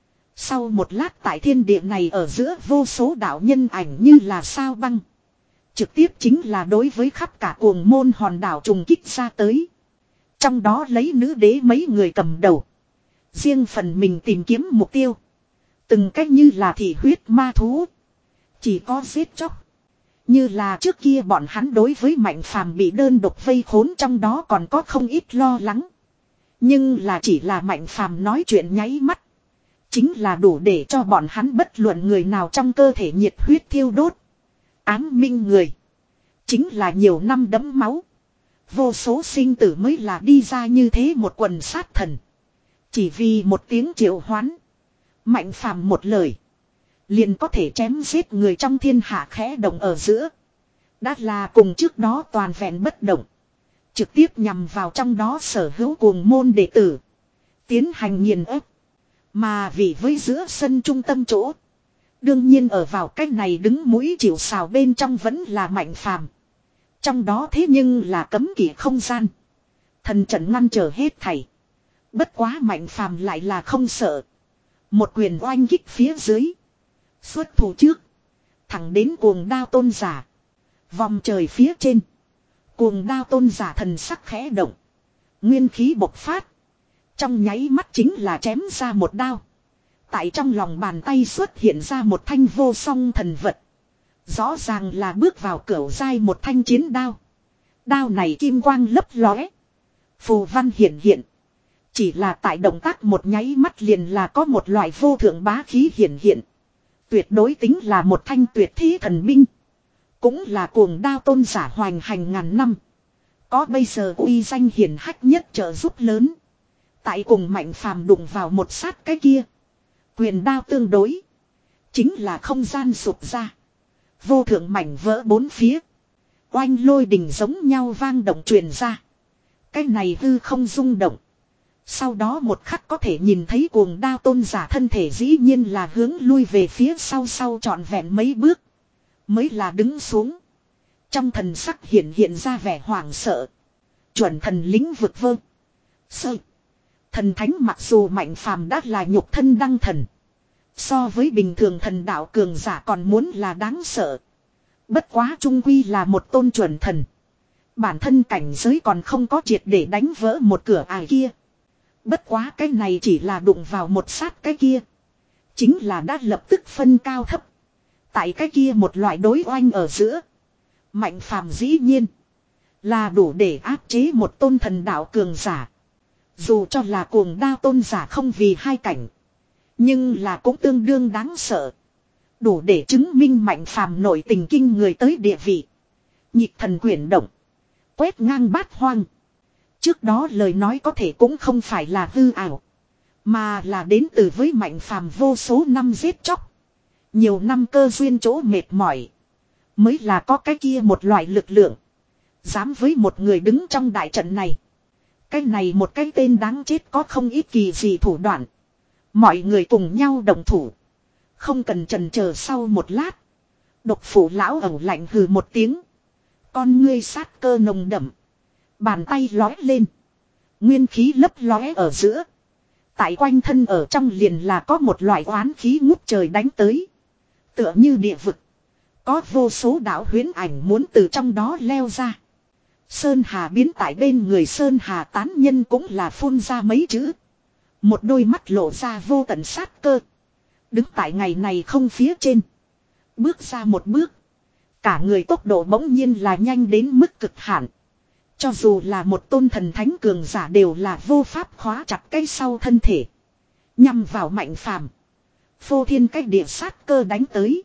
Sau một lát tại thiên địa này ở giữa vô số đạo nhân ảnh như là sao băng. Trực tiếp chính là đối với khắp cả cuồng môn hòn đảo trùng kích ra tới. Trong đó lấy nữ đế mấy người cầm đầu. Riêng phần mình tìm kiếm mục tiêu. Từng cách như là thị huyết ma thú. Chỉ có giết chóc. Như là trước kia bọn hắn đối với Mạnh Phàm bị đơn độc vây khốn trong đó còn có không ít lo lắng. Nhưng là chỉ là Mạnh Phàm nói chuyện nháy mắt. Chính là đủ để cho bọn hắn bất luận người nào trong cơ thể nhiệt huyết thiêu đốt. Ám minh người. Chính là nhiều năm đẫm máu. Vô số sinh tử mới là đi ra như thế một quần sát thần. Chỉ vì một tiếng triệu hoán. Mạnh Phàm một lời. Liền có thể chém giết người trong thiên hạ khẽ động ở giữa. Đã là cùng trước đó toàn vẹn bất động. Trực tiếp nhằm vào trong đó sở hữu cuồng môn đệ tử. Tiến hành nghiền ép. Mà vì với giữa sân trung tâm chỗ. Đương nhiên ở vào cách này đứng mũi chịu sào bên trong vẫn là Mạnh Phàm. Trong đó thế nhưng là cấm kỵ không gian. Thần trận ngăn trở hết thảy. Bất quá Mạnh Phàm lại là không sợ. Một quyền oanh kích phía dưới. Xuất thủ trước. Thẳng đến cuồng đao tôn giả. Vòng trời phía trên. Cuồng đao tôn giả thần sắc khẽ động. Nguyên khí bộc phát. Trong nháy mắt chính là chém ra một đao. Tại trong lòng bàn tay xuất hiện ra một thanh vô song thần vật. Rõ ràng là bước vào cửu giai một thanh chiến đao. Đao này kim quang lấp lóe. Phù văn hiện hiện. Chỉ là tại động tác một nháy mắt liền là có một loại vô thượng bá khí hiện hiện. Tuyệt đối tính là một thanh tuyệt thế thần binh. Cũng là cuồng đao tôn giả hoành hành ngàn năm. Có bây giờ uy danh hiển hách nhất trợ giúp lớn. Tại cùng Mạnh Phàm đụng vào một sát cái kia. Quyền đao tương đối. Chính là không gian sụp ra. Vô thượng mảnh vỡ bốn phía. Oanh lôi đình giống nhau vang động truyền ra. Cái này hư không rung động. Sau đó một khắc có thể nhìn thấy cuồng đao tôn giả thân thể dĩ nhiên là hướng lui về phía sau sau trọn vẹn mấy bước. Mới là đứng xuống. Trong thần sắc hiện hiện ra vẻ hoảng sợ. Chuẩn thần lĩnh vực vơ. Sơ. Thần thánh mặc dù Mạnh Phàm đã là nhục thân đăng thần. So với bình thường thần đạo cường giả còn muốn là đáng sợ. Bất quá trung quy là một tôn chuẩn thần. Bản thân cảnh giới còn không có triệt để đánh vỡ một cửa ải kia. Bất quá cái này chỉ là đụng vào một sát cái kia. Chính là đã lập tức phân cao thấp. Tại cái kia một loại đối oanh ở giữa. Mạnh Phàm dĩ nhiên. Là đủ để áp chế một tôn thần đạo cường giả. Dù cho là cuồng đao tôn giả không vì hai cảnh. Nhưng là cũng tương đương đáng sợ. Đủ để chứng minh Mạnh Phàm nội tình kinh người tới địa vị. Nhịp thần quyển động. Quét ngang bát hoang. Trước đó lời nói có thể cũng không phải là hư ảo. Mà là đến từ với Mạnh Phàm vô số năm giết chóc. Nhiều năm cơ duyên chỗ mệt mỏi. Mới là có cái kia một loại lực lượng. Dám với một người đứng trong đại trận này. Cái này một cái tên đáng chết có không ít kỳ gì thủ đoạn. Mọi người cùng nhau đồng thủ. Không cần chần chờ sau một lát. Độc phủ lão ẩu lạnh hừ một tiếng. Con ngươi sát cơ nồng đậm. Bàn tay lói lên. Nguyên khí lấp lóe ở giữa. Tại quanh thân ở trong liền là có một loại oán khí ngút trời đánh tới. Tựa như địa vực. Có vô số đạo huyễn ảnh muốn từ trong đó leo ra. Sơn Hà biến tại bên người Sơn Hà tán nhân cũng là phun ra mấy chữ. Một đôi mắt lộ ra vô tận sát cơ. Đứng tại ngày này không phía trên. Bước ra một bước. Cả người tốc độ bỗng nhiên là nhanh đến mức cực hạn. Cho dù là một tôn thần thánh cường giả đều là vô pháp khóa chặt cái sau thân thể. Nhằm vào Mạnh Phàm. Phô thiên cách địa sát cơ đánh tới.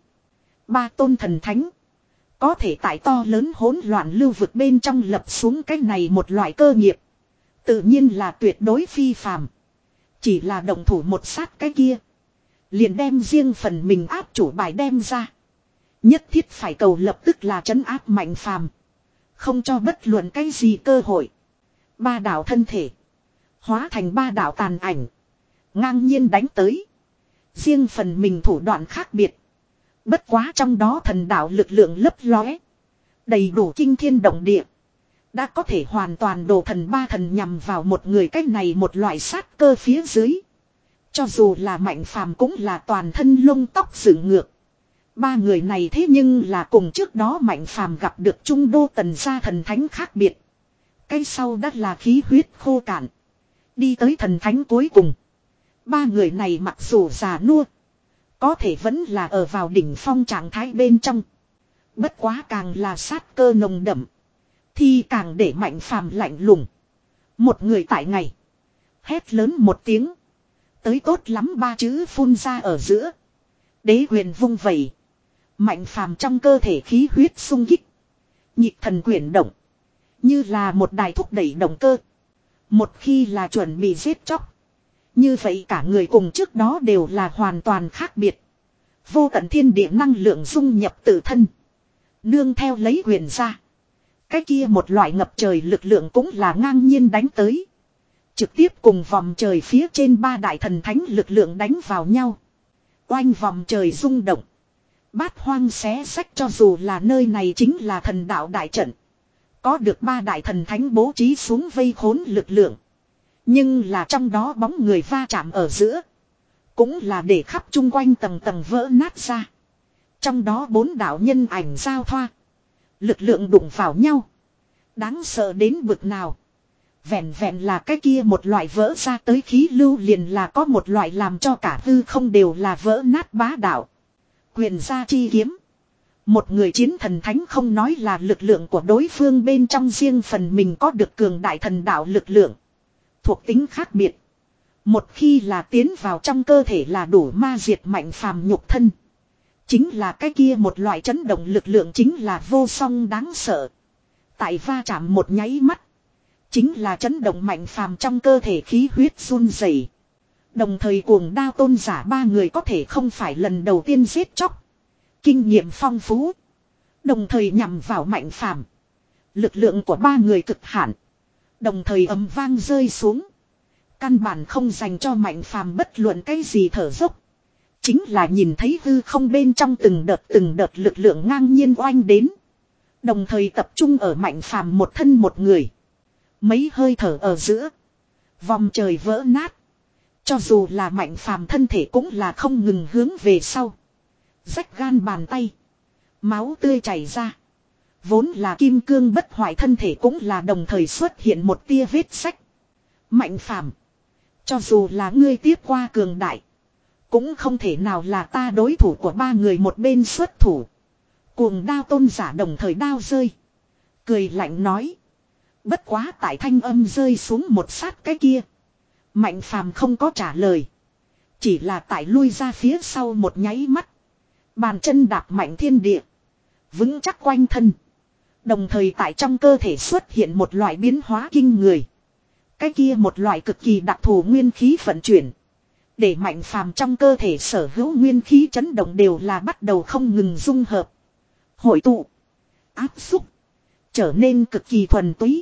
Ba tôn thần thánh. Có thể tại to lớn hỗn loạn lưu vực bên trong lập xuống cái này một loại cơ nghiệp. Tự nhiên là tuyệt đối phi phàm. Chỉ là động thủ một sát cái kia. Liền đem riêng phần mình áp chủ bài đem ra. Nhất thiết phải cầu lập tức là trấn áp Mạnh Phàm. Không cho bất luận cái gì cơ hội. Ba đạo thân thể. Hóa thành ba đạo tàn ảnh. Ngang nhiên đánh tới. Riêng phần mình thủ đoạn khác biệt. Bất quá trong đó thần đạo lực lượng lấp lóe. Đầy đủ kinh thiên động địa. Đã có thể hoàn toàn đổ thần ba thần nhằm vào một người cách này một loại sát cơ phía dưới. Cho dù là Mạnh Phàm cũng là toàn thân lông tóc dựng ngược. Ba người này thế nhưng là cùng trước đó Mạnh Phàm gặp được Trung Đô Tần gia thần thánh khác biệt. Cái sau đã là khí huyết khô cạn. Đi tới thần thánh cuối cùng. Ba người này mặc dù già nua. Có thể vẫn là ở vào đỉnh phong trạng thái bên trong. Bất quá càng là sát cơ nồng đậm. Thì càng để Mạnh Phàm lạnh lùng. Một người tại ngày. Hét lớn một tiếng. Tới tốt lắm ba chữ phun ra ở giữa. Đế huyền vung vẩy. Mạnh Phàm trong cơ thể khí huyết sung kích. Nhịp thần quyển động. Như là một đài thúc đẩy động cơ. Một khi là chuẩn bị giết chóc. Như vậy cả người cùng trước đó đều là hoàn toàn khác biệt. Vô tận thiên địa năng lượng dung nhập tự thân. Nương theo lấy huyền ra. Cái kia một loại ngập trời lực lượng cũng là ngang nhiên đánh tới. Trực tiếp cùng vòng trời phía trên ba đại thần thánh lực lượng đánh vào nhau. Oanh vòng trời rung động. Bát hoang xé sách cho dù là nơi này chính là thần đạo đại trận. Có được ba đại thần thánh bố trí xuống vây khốn lực lượng. Nhưng là trong đó bóng người va chạm ở giữa. Cũng là để khắp chung quanh tầng tầng vỡ nát ra. Trong đó bốn đạo nhân ảnh giao thoa. Lực lượng đụng vào nhau. Đáng sợ đến bực nào. Vẹn vẹn là cái kia một loại vỡ ra tới khí lưu liền là có một loại làm cho cả hư không đều là vỡ nát bá đạo. Quyền gia chi kiếm. Một người chiến thần thánh không nói là lực lượng của đối phương bên trong riêng phần mình có được cường đại thần đạo lực lượng. Thuộc tính khác biệt. Một khi là tiến vào trong cơ thể là đủ ma diệt Mạnh Phàm nhục thân. Chính là cái kia một loại chấn động lực lượng chính là vô song đáng sợ. Tại va chạm một nháy mắt. Chính là chấn động Mạnh Phàm trong cơ thể khí huyết run rẩy. Đồng thời cuồng đao tôn giả ba người có thể không phải lần đầu tiên giết chóc. Kinh nghiệm phong phú. Đồng thời nhằm vào Mạnh Phàm. Lực lượng của ba người cực hạn. Đồng thời ầm vang rơi xuống. Căn bản không dành cho Mạnh Phàm bất luận cái gì thở dốc. Chính là nhìn thấy hư không bên trong từng đợt từng đợt lực lượng ngang nhiên oanh đến. Đồng thời tập trung ở Mạnh Phàm một thân một người. Mấy hơi thở ở giữa. Vòng trời vỡ nát. Cho dù là Mạnh Phàm thân thể cũng là không ngừng hướng về sau. Rách gan bàn tay. Máu tươi chảy ra. Vốn là kim cương bất hoại thân thể cũng là đồng thời xuất hiện một tia vết sách. Mạnh Phàm, cho dù là ngươi tiếp qua cường đại. Cũng không thể nào là ta đối thủ của ba người một bên xuất thủ. Cuồng đao tôn giả đồng thời đao rơi. Cười lạnh nói. Bất quá tại thanh âm rơi xuống một sát cái kia. Mạnh Phàm không có trả lời. Chỉ là tại lui ra phía sau một nháy mắt. Bàn chân đạp mạnh thiên địa. Vững chắc quanh thân. Đồng thời tại trong cơ thể xuất hiện một loại biến hóa kinh người. Cái kia một loại cực kỳ đặc thù nguyên khí vận chuyển. Để Mạnh Phàm trong cơ thể sở hữu nguyên khí chấn động đều là bắt đầu không ngừng dung hợp. Hội tụ. Áp xúc. Trở nên cực kỳ thuần túy.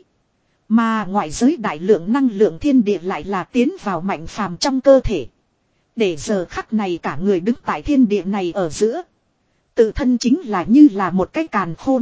Mà ngoại giới đại lượng năng lượng thiên địa lại là tiến vào Mạnh Phàm trong cơ thể. Để giờ khắc này cả người đứng tại thiên địa này ở giữa. Tự thân chính là như là một cái càn khôn.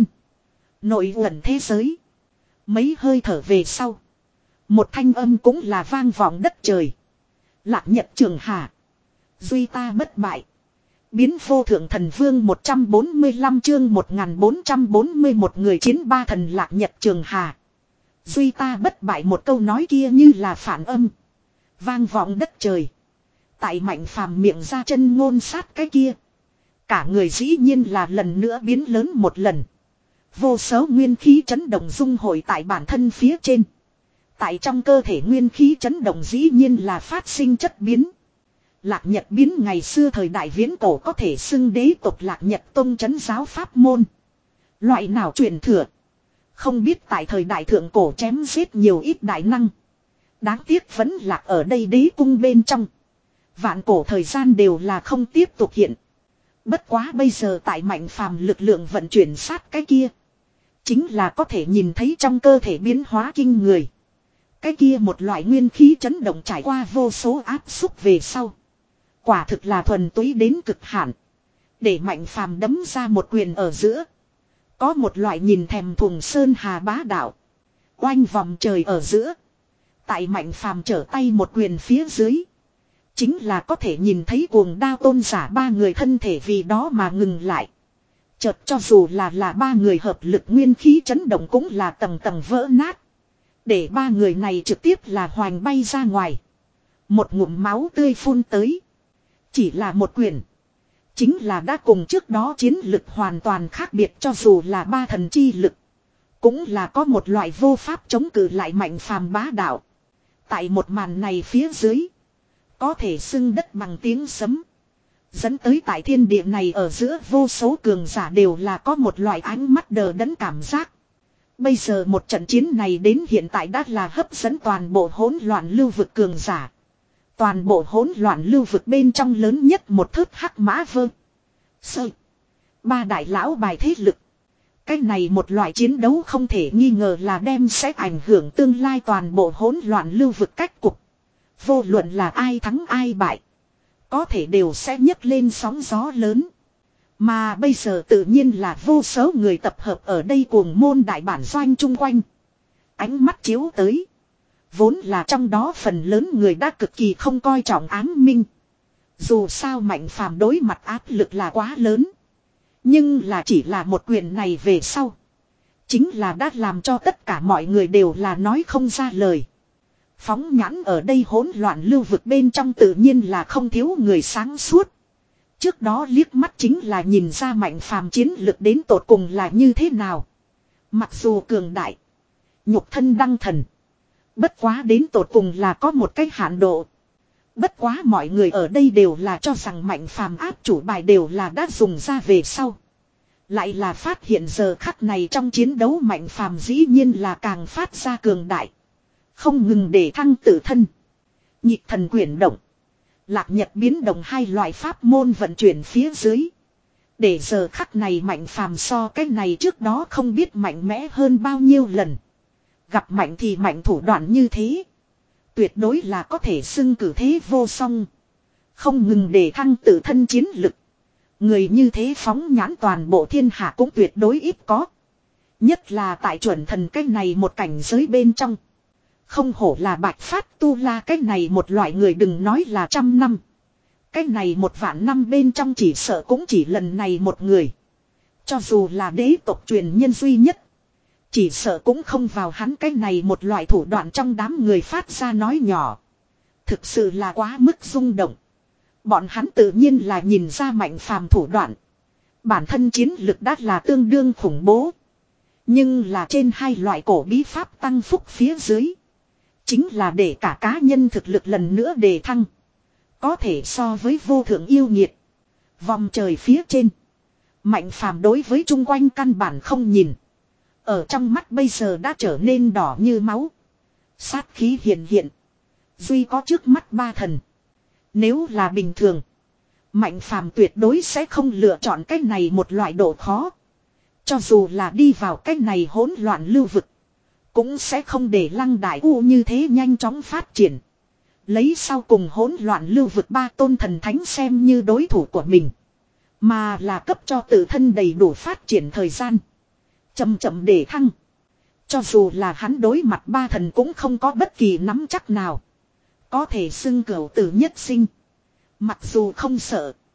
Nội ẩn thế giới. Mấy hơi thở về sau. Một thanh âm cũng là vang vọng đất trời. Lạc nhật trường hà. Duy ta bất bại. Biến vô thượng thần vương một trăm bốn mươi lăm chương một nghìn bốn trăm bốn mươi một người chiến ba thần lạc nhật trường hà. Duy ta bất bại một câu nói kia như là phản âm. Vang vọng đất trời. Tại Mạnh Phàm miệng ra chân ngôn sát cái kia. Cả người dĩ nhiên là lần nữa biến lớn một lần. Vô số nguyên khí chấn động dung hội tại bản thân phía trên. Tại trong cơ thể nguyên khí chấn động dĩ nhiên là phát sinh chất biến. Lạc Nhật biến ngày xưa thời đại viễn cổ có thể xưng đế tộc Lạc Nhật tông trấn giáo pháp môn. Loại nào truyền thừa. Không biết tại thời đại thượng cổ chém giết nhiều ít đại năng. Đáng tiếc vẫn lạc ở đây đế cung bên trong. Vạn cổ thời gian đều là không tiếp tục hiện. Bất quá bây giờ tại Mạnh Phàm lực lượng vận chuyển sát cái kia. Chính là có thể nhìn thấy trong cơ thể biến hóa kinh người. Cái kia một loại nguyên khí chấn động trải qua vô số áp xúc về sau. Quả thực là thuần túy đến cực hạn. Để Mạnh Phàm đấm ra một quyền ở giữa. Có một loại nhìn thèm thuồng sơn hà bá đạo. Oanh vòng trời ở giữa. Tại Mạnh Phàm trở tay một quyền phía dưới. Chính là có thể nhìn thấy cuồng đao tôn giả ba người thân thể vì đó mà ngừng lại. Chợt cho dù là là ba người hợp lực nguyên khí chấn động cũng là tầng tầng vỡ nát. Để ba người này trực tiếp là hoành bay ra ngoài. Một ngụm máu tươi phun tới. Chỉ là một quyền. Chính là đã cùng trước đó chiến lực hoàn toàn khác biệt cho dù là ba thần chi lực. Cũng là có một loại vô pháp chống cự lại Mạnh Phàm bá đạo. Tại một màn này phía dưới. Có thể xưng đất bằng tiếng sấm. Dẫn tới tại thiên địa này ở giữa vô số cường giả đều là có một loại ánh mắt đờ đẫn cảm giác. Bây giờ một trận chiến này đến hiện tại đã là hấp dẫn toàn bộ hỗn loạn lưu vực cường giả. Toàn bộ hỗn loạn lưu vực bên trong lớn nhất một thớt hắc mã vơ. Sơ. Ba đại lão bài thế lực. Cái này một loại chiến đấu không thể nghi ngờ là đem sẽ ảnh hưởng tương lai toàn bộ hỗn loạn lưu vực cách cục. Vô luận là ai thắng ai bại. Có thể đều sẽ nhấc lên sóng gió lớn. Mà bây giờ tự nhiên là vô số người tập hợp ở đây cuồng môn đại bản doanh chung quanh. Ánh mắt chiếu tới. Vốn là trong đó phần lớn người đã cực kỳ không coi trọng ám minh. Dù sao Mạnh Phàm đối mặt áp lực là quá lớn. Nhưng là chỉ là một quyền này về sau. Chính là đã làm cho tất cả mọi người đều là nói không ra lời. Phóng nhãn ở đây hỗn loạn lưu vực bên trong tự nhiên là không thiếu người sáng suốt. Trước đó liếc mắt chính là nhìn ra Mạnh Phàm chiến lực đến tột cùng là như thế nào. Mặc dù cường đại. Nhục thân đăng thần. Bất quá đến tột cùng là có một cái hạn độ. Bất quá mọi người ở đây đều là cho rằng Mạnh Phàm áp chủ bài đều là đã dùng ra về sau. Lại là phát hiện giờ khắc này trong chiến đấu Mạnh Phàm dĩ nhiên là càng phát ra cường đại. Không ngừng để thăng tự thân. Nhịp thần quyển động. Lạc Nhật biến động hai loại pháp môn vận chuyển phía dưới. Để giờ khắc này Mạnh Phàm so cái này trước đó không biết mạnh mẽ hơn bao nhiêu lần. Gặp mạnh thì mạnh thủ đoạn như thế. Tuyệt đối là có thể xưng cử thế vô song. Không ngừng để thăng tự thân chiến lực. Người như thế phóng nhãn toàn bộ thiên hạ cũng tuyệt đối ít có. Nhất là tại chuẩn thần cái này một cảnh giới bên trong. Không hổ là Bạch Phát Tu La cái này một loại người đừng nói là trăm năm. Cái này một vạn năm bên trong chỉ sợ cũng chỉ lần này một người. Cho dù là đế tộc truyền nhân duy nhất. Chỉ sợ cũng không vào hắn cái này một loại thủ đoạn trong đám người phát ra nói nhỏ. Thực sự là quá mức rung động. Bọn hắn tự nhiên là nhìn ra Mạnh Phàm thủ đoạn. Bản thân chiến lực đã là tương đương khủng bố. Nhưng là trên hai loại cổ bí pháp tăng phúc phía dưới. Chính là để cả cá nhân thực lực lần nữa đề thăng. Có thể so với vô thượng yêu nghiệt. Vòng trời phía trên. Mạnh Phàm đối với chung quanh căn bản không nhìn. Ở trong mắt bây giờ đã trở nên đỏ như máu. Sát khí hiện hiện. Duy có trước mắt ba thần. Nếu là bình thường. Mạnh Phàm tuyệt đối sẽ không lựa chọn cách này một loại độ khó. Cho dù là đi vào cách này hỗn loạn lưu vực. Cũng sẽ không để Lăng Đại U như thế nhanh chóng phát triển. Lấy sau cùng hỗn loạn lưu vực ba tôn thần thánh xem như đối thủ của mình. Mà là cấp cho tự thân đầy đủ phát triển thời gian. Chậm chậm để thăng. Cho dù là hắn đối mặt ba thần cũng không có bất kỳ nắm chắc nào. Có thể xưng cửu tử nhất sinh. Mặc dù không sợ.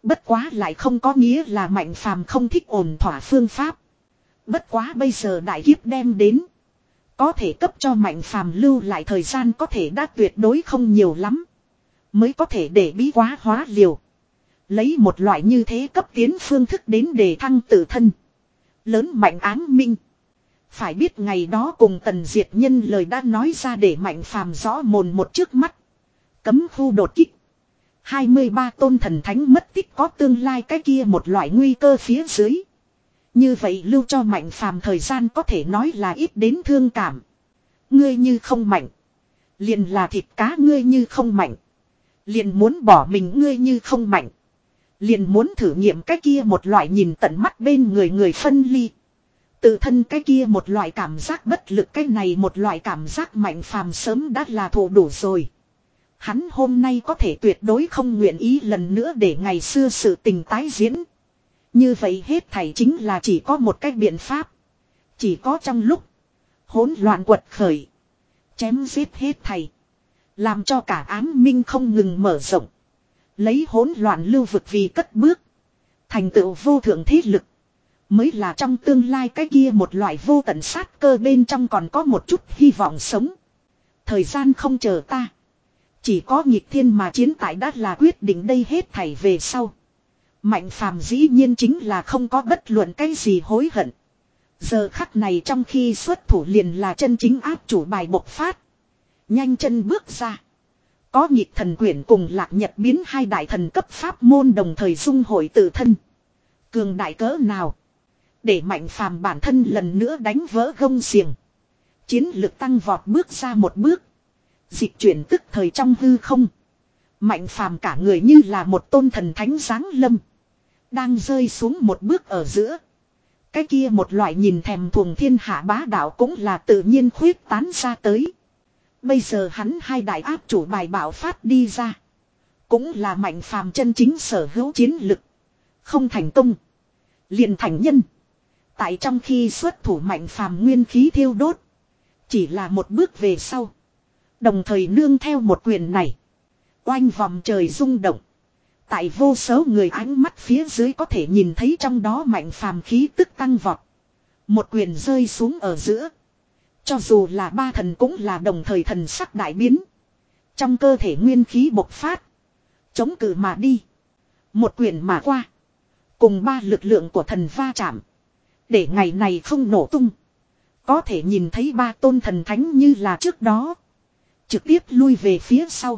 Bất quá lại không có nghĩa là Mạnh Phàm không thích ổn thỏa phương pháp. Bất quá bây giờ đại kiếp đem đến. Có thể cấp cho Mạnh Phàm lưu lại thời gian có thể đã tuyệt đối không nhiều lắm. Mới có thể để bí quá hóa liều. Lấy một loại như thế cấp tiến phương thức đến đề thăng tự thân. Lớn mạnh áng minh. Phải biết ngày đó cùng Tần Diệt Nhân lời đã nói ra để Mạnh Phàm rõ mồn một trước mắt. Cấm khu đột kích. hai mươi ba tôn thần thánh mất tích có tương lai cái kia một loại nguy cơ phía dưới. Như vậy lưu cho Mạnh Phàm thời gian có thể nói là ít đến thương cảm. Ngươi như không mạnh. Liền là thịt cá ngươi như không mạnh. Liền muốn bỏ mình ngươi như không mạnh. Liền muốn thử nghiệm cái kia một loại nhìn tận mắt bên người người phân ly. Tự thân cái kia một loại cảm giác bất lực cái này một loại cảm giác Mạnh Phàm sớm đã là thụ đủ rồi. Hắn hôm nay có thể tuyệt đối không nguyện ý lần nữa để ngày xưa sự tình tái diễn. Như vậy hết thảy chính là chỉ có một cách biện pháp. Chỉ có trong lúc hỗn loạn quật khởi. Chém giết hết thảy. Làm cho cả ám minh không ngừng mở rộng. Lấy hỗn loạn lưu vực vì cất bước. Thành tựu vô thượng thế lực. Mới là trong tương lai cái kia một loại vô tận sát cơ bên trong còn có một chút hy vọng sống. Thời gian không chờ ta. Chỉ có nghịch thiên mà chiến tại đã là quyết định đây hết thảy về sau. Mạnh Phàm dĩ nhiên chính là không có bất luận cái gì hối hận. Giờ khắc này trong khi xuất thủ liền là chân chính áp chủ bài bộc phát. Nhanh chân bước ra. Có nhịp thần quyển cùng lạc nhật biến hai đại thần cấp pháp môn đồng thời dung hội tự thân. Cường đại cỡ nào. Để Mạnh Phàm bản thân lần nữa đánh vỡ gông xiềng. Chiến lực tăng vọt bước ra một bước. Dịch chuyển tức thời trong hư không. Mạnh Phàm cả người như là một tôn thần thánh giáng lâm. Đang rơi xuống một bước ở giữa. Cái kia một loại nhìn thèm thuồng thiên hạ bá đạo cũng là tự nhiên khuyết tán ra tới. Bây giờ hắn hai đại áp chủ bài bạo phát đi ra. Cũng là Mạnh Phàm chân chính sở hữu chiến lực. Không thành công. Liền thành nhân. Tại trong khi xuất thủ Mạnh Phàm nguyên khí thiêu đốt. Chỉ là một bước về sau. Đồng thời nương theo một quyền này. Oanh vòng trời rung động. Tại vô số người ánh mắt phía dưới có thể nhìn thấy trong đó Mạnh Phàm khí tức tăng vọt. Một quyền rơi xuống ở giữa. Cho dù là ba thần cũng là đồng thời thần sắc đại biến. Trong cơ thể nguyên khí bộc phát. Chống cự mà đi. Một quyền mà qua. Cùng ba lực lượng của thần va chạm. Để ngày này không nổ tung. Có thể nhìn thấy ba tôn thần thánh như là trước đó. Trực tiếp lui về phía sau.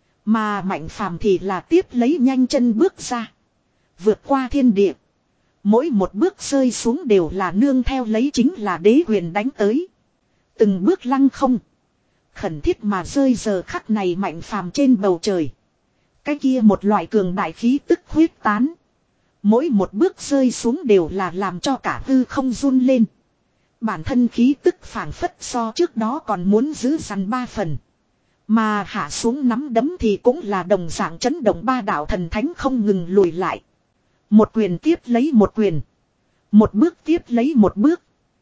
Mà Mạnh Phàm thì là tiếp lấy nhanh chân bước ra. Vượt qua thiên địa. Mỗi một bước rơi xuống đều là nương theo lấy chính là đế quyền đánh tới. Từng bước lăng không. Khẩn thiết mà rơi giờ khắc này Mạnh Phàm trên bầu trời. Cái kia một loại cường đại khí tức huyết tán. Mỗi một bước rơi xuống đều là làm cho cả hư không run lên. Bản thân khí tức phảng phất so trước đó còn muốn giữ dằn ba phần. Mà hạ xuống nắm đấm thì cũng là đồng dạng chấn động ba đạo thần thánh không ngừng lùi lại. Một quyền tiếp lấy một quyền. Một bước tiếp lấy một bước.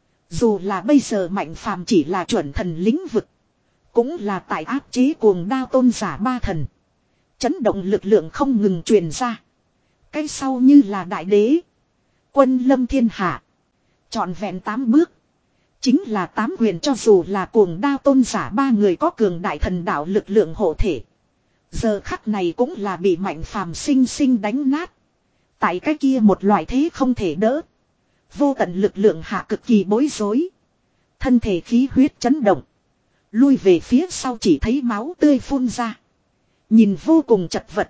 Dù là bây giờ Mạnh Phàm chỉ là chuẩn thần lĩnh vực. Cũng là tại áp chế cuồng đao tôn giả ba thần. Chấn động lực lượng không ngừng truyền ra. Cái sau như là đại đế. Quân lâm thiên hạ. Trọn vẹn tám bước. Chính là tám quyền cho dù là cuồng đao tôn giả ba người có cường đại thần đạo lực lượng hộ thể. Giờ khắc này cũng là bị Mạnh Phàm sinh sinh đánh nát. Tại cái kia một loại thế không thể đỡ. Vô tận lực lượng hạ cực kỳ bối rối. Thân thể khí huyết chấn động. Lui về phía sau chỉ thấy máu tươi phun ra. Nhìn vô cùng chật vật.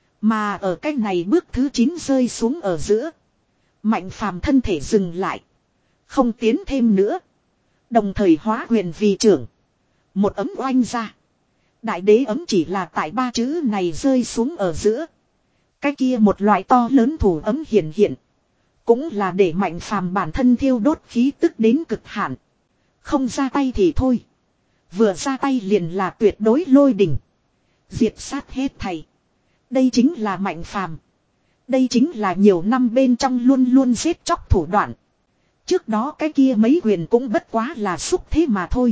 Mà ở cái này bước thứ chín rơi xuống ở giữa. Mạnh Phàm thân thể dừng lại. Không tiến thêm nữa. Đồng thời hóa quyền vì trưởng. Một ấm oanh ra. Đại đế ấm chỉ là tại ba chữ này rơi xuống ở giữa. Cái kia một loại to lớn thủ ấm hiện hiện. Cũng là để Mạnh Phàm bản thân thiêu đốt khí tức đến cực hạn. Không ra tay thì thôi. Vừa ra tay liền là tuyệt đối lôi đỉnh. Diệt sát hết thầy. Đây chính là Mạnh Phàm. Đây chính là nhiều năm bên trong luôn luôn giết chóc thủ đoạn. Trước đó cái kia mấy quyền cũng bất quá là xúc thế mà thôi.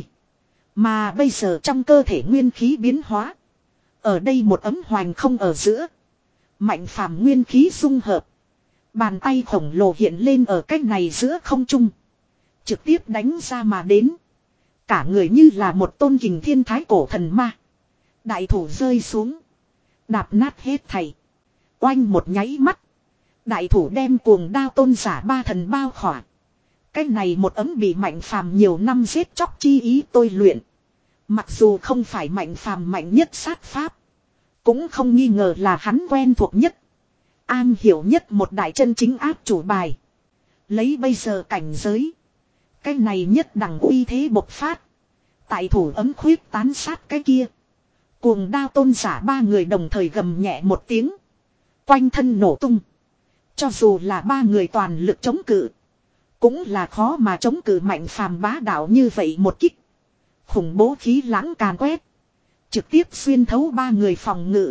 Mà bây giờ trong cơ thể nguyên khí biến hóa. Ở đây một ấm hoành không ở giữa. Mạnh phàm nguyên khí dung hợp. Bàn tay khổng lồ hiện lên ở cách này giữa không trung. Trực tiếp đánh ra mà đến. Cả người như là một tôn kình thiên thái cổ thần ma. Đại thủ rơi xuống. Đạp nát hết thảy. Oanh một nháy mắt. Đại thủ đem cuồng đao tôn giả ba thần bao khỏa. Cái này một ấm bị mạnh phàm nhiều năm giết chóc chi ý tôi luyện. Mặc dù không phải mạnh phàm mạnh nhất sát pháp. Cũng không nghi ngờ là hắn quen thuộc nhất. An hiểu nhất một đại chân chính áp chủ bài. Lấy bây giờ cảnh giới. Cái này nhất đẳng uy thế bộc phát. Tại thủ ấm khuyết tán sát cái kia. Cuồng đao tôn giả ba người đồng thời gầm nhẹ một tiếng. Quanh thân nổ tung. Cho dù là ba người toàn lực chống cự. Cũng là khó mà chống cự mạnh phàm bá đạo như vậy một kích. Khủng bố khí lãng càn quét. Trực tiếp xuyên thấu ba người phòng ngự.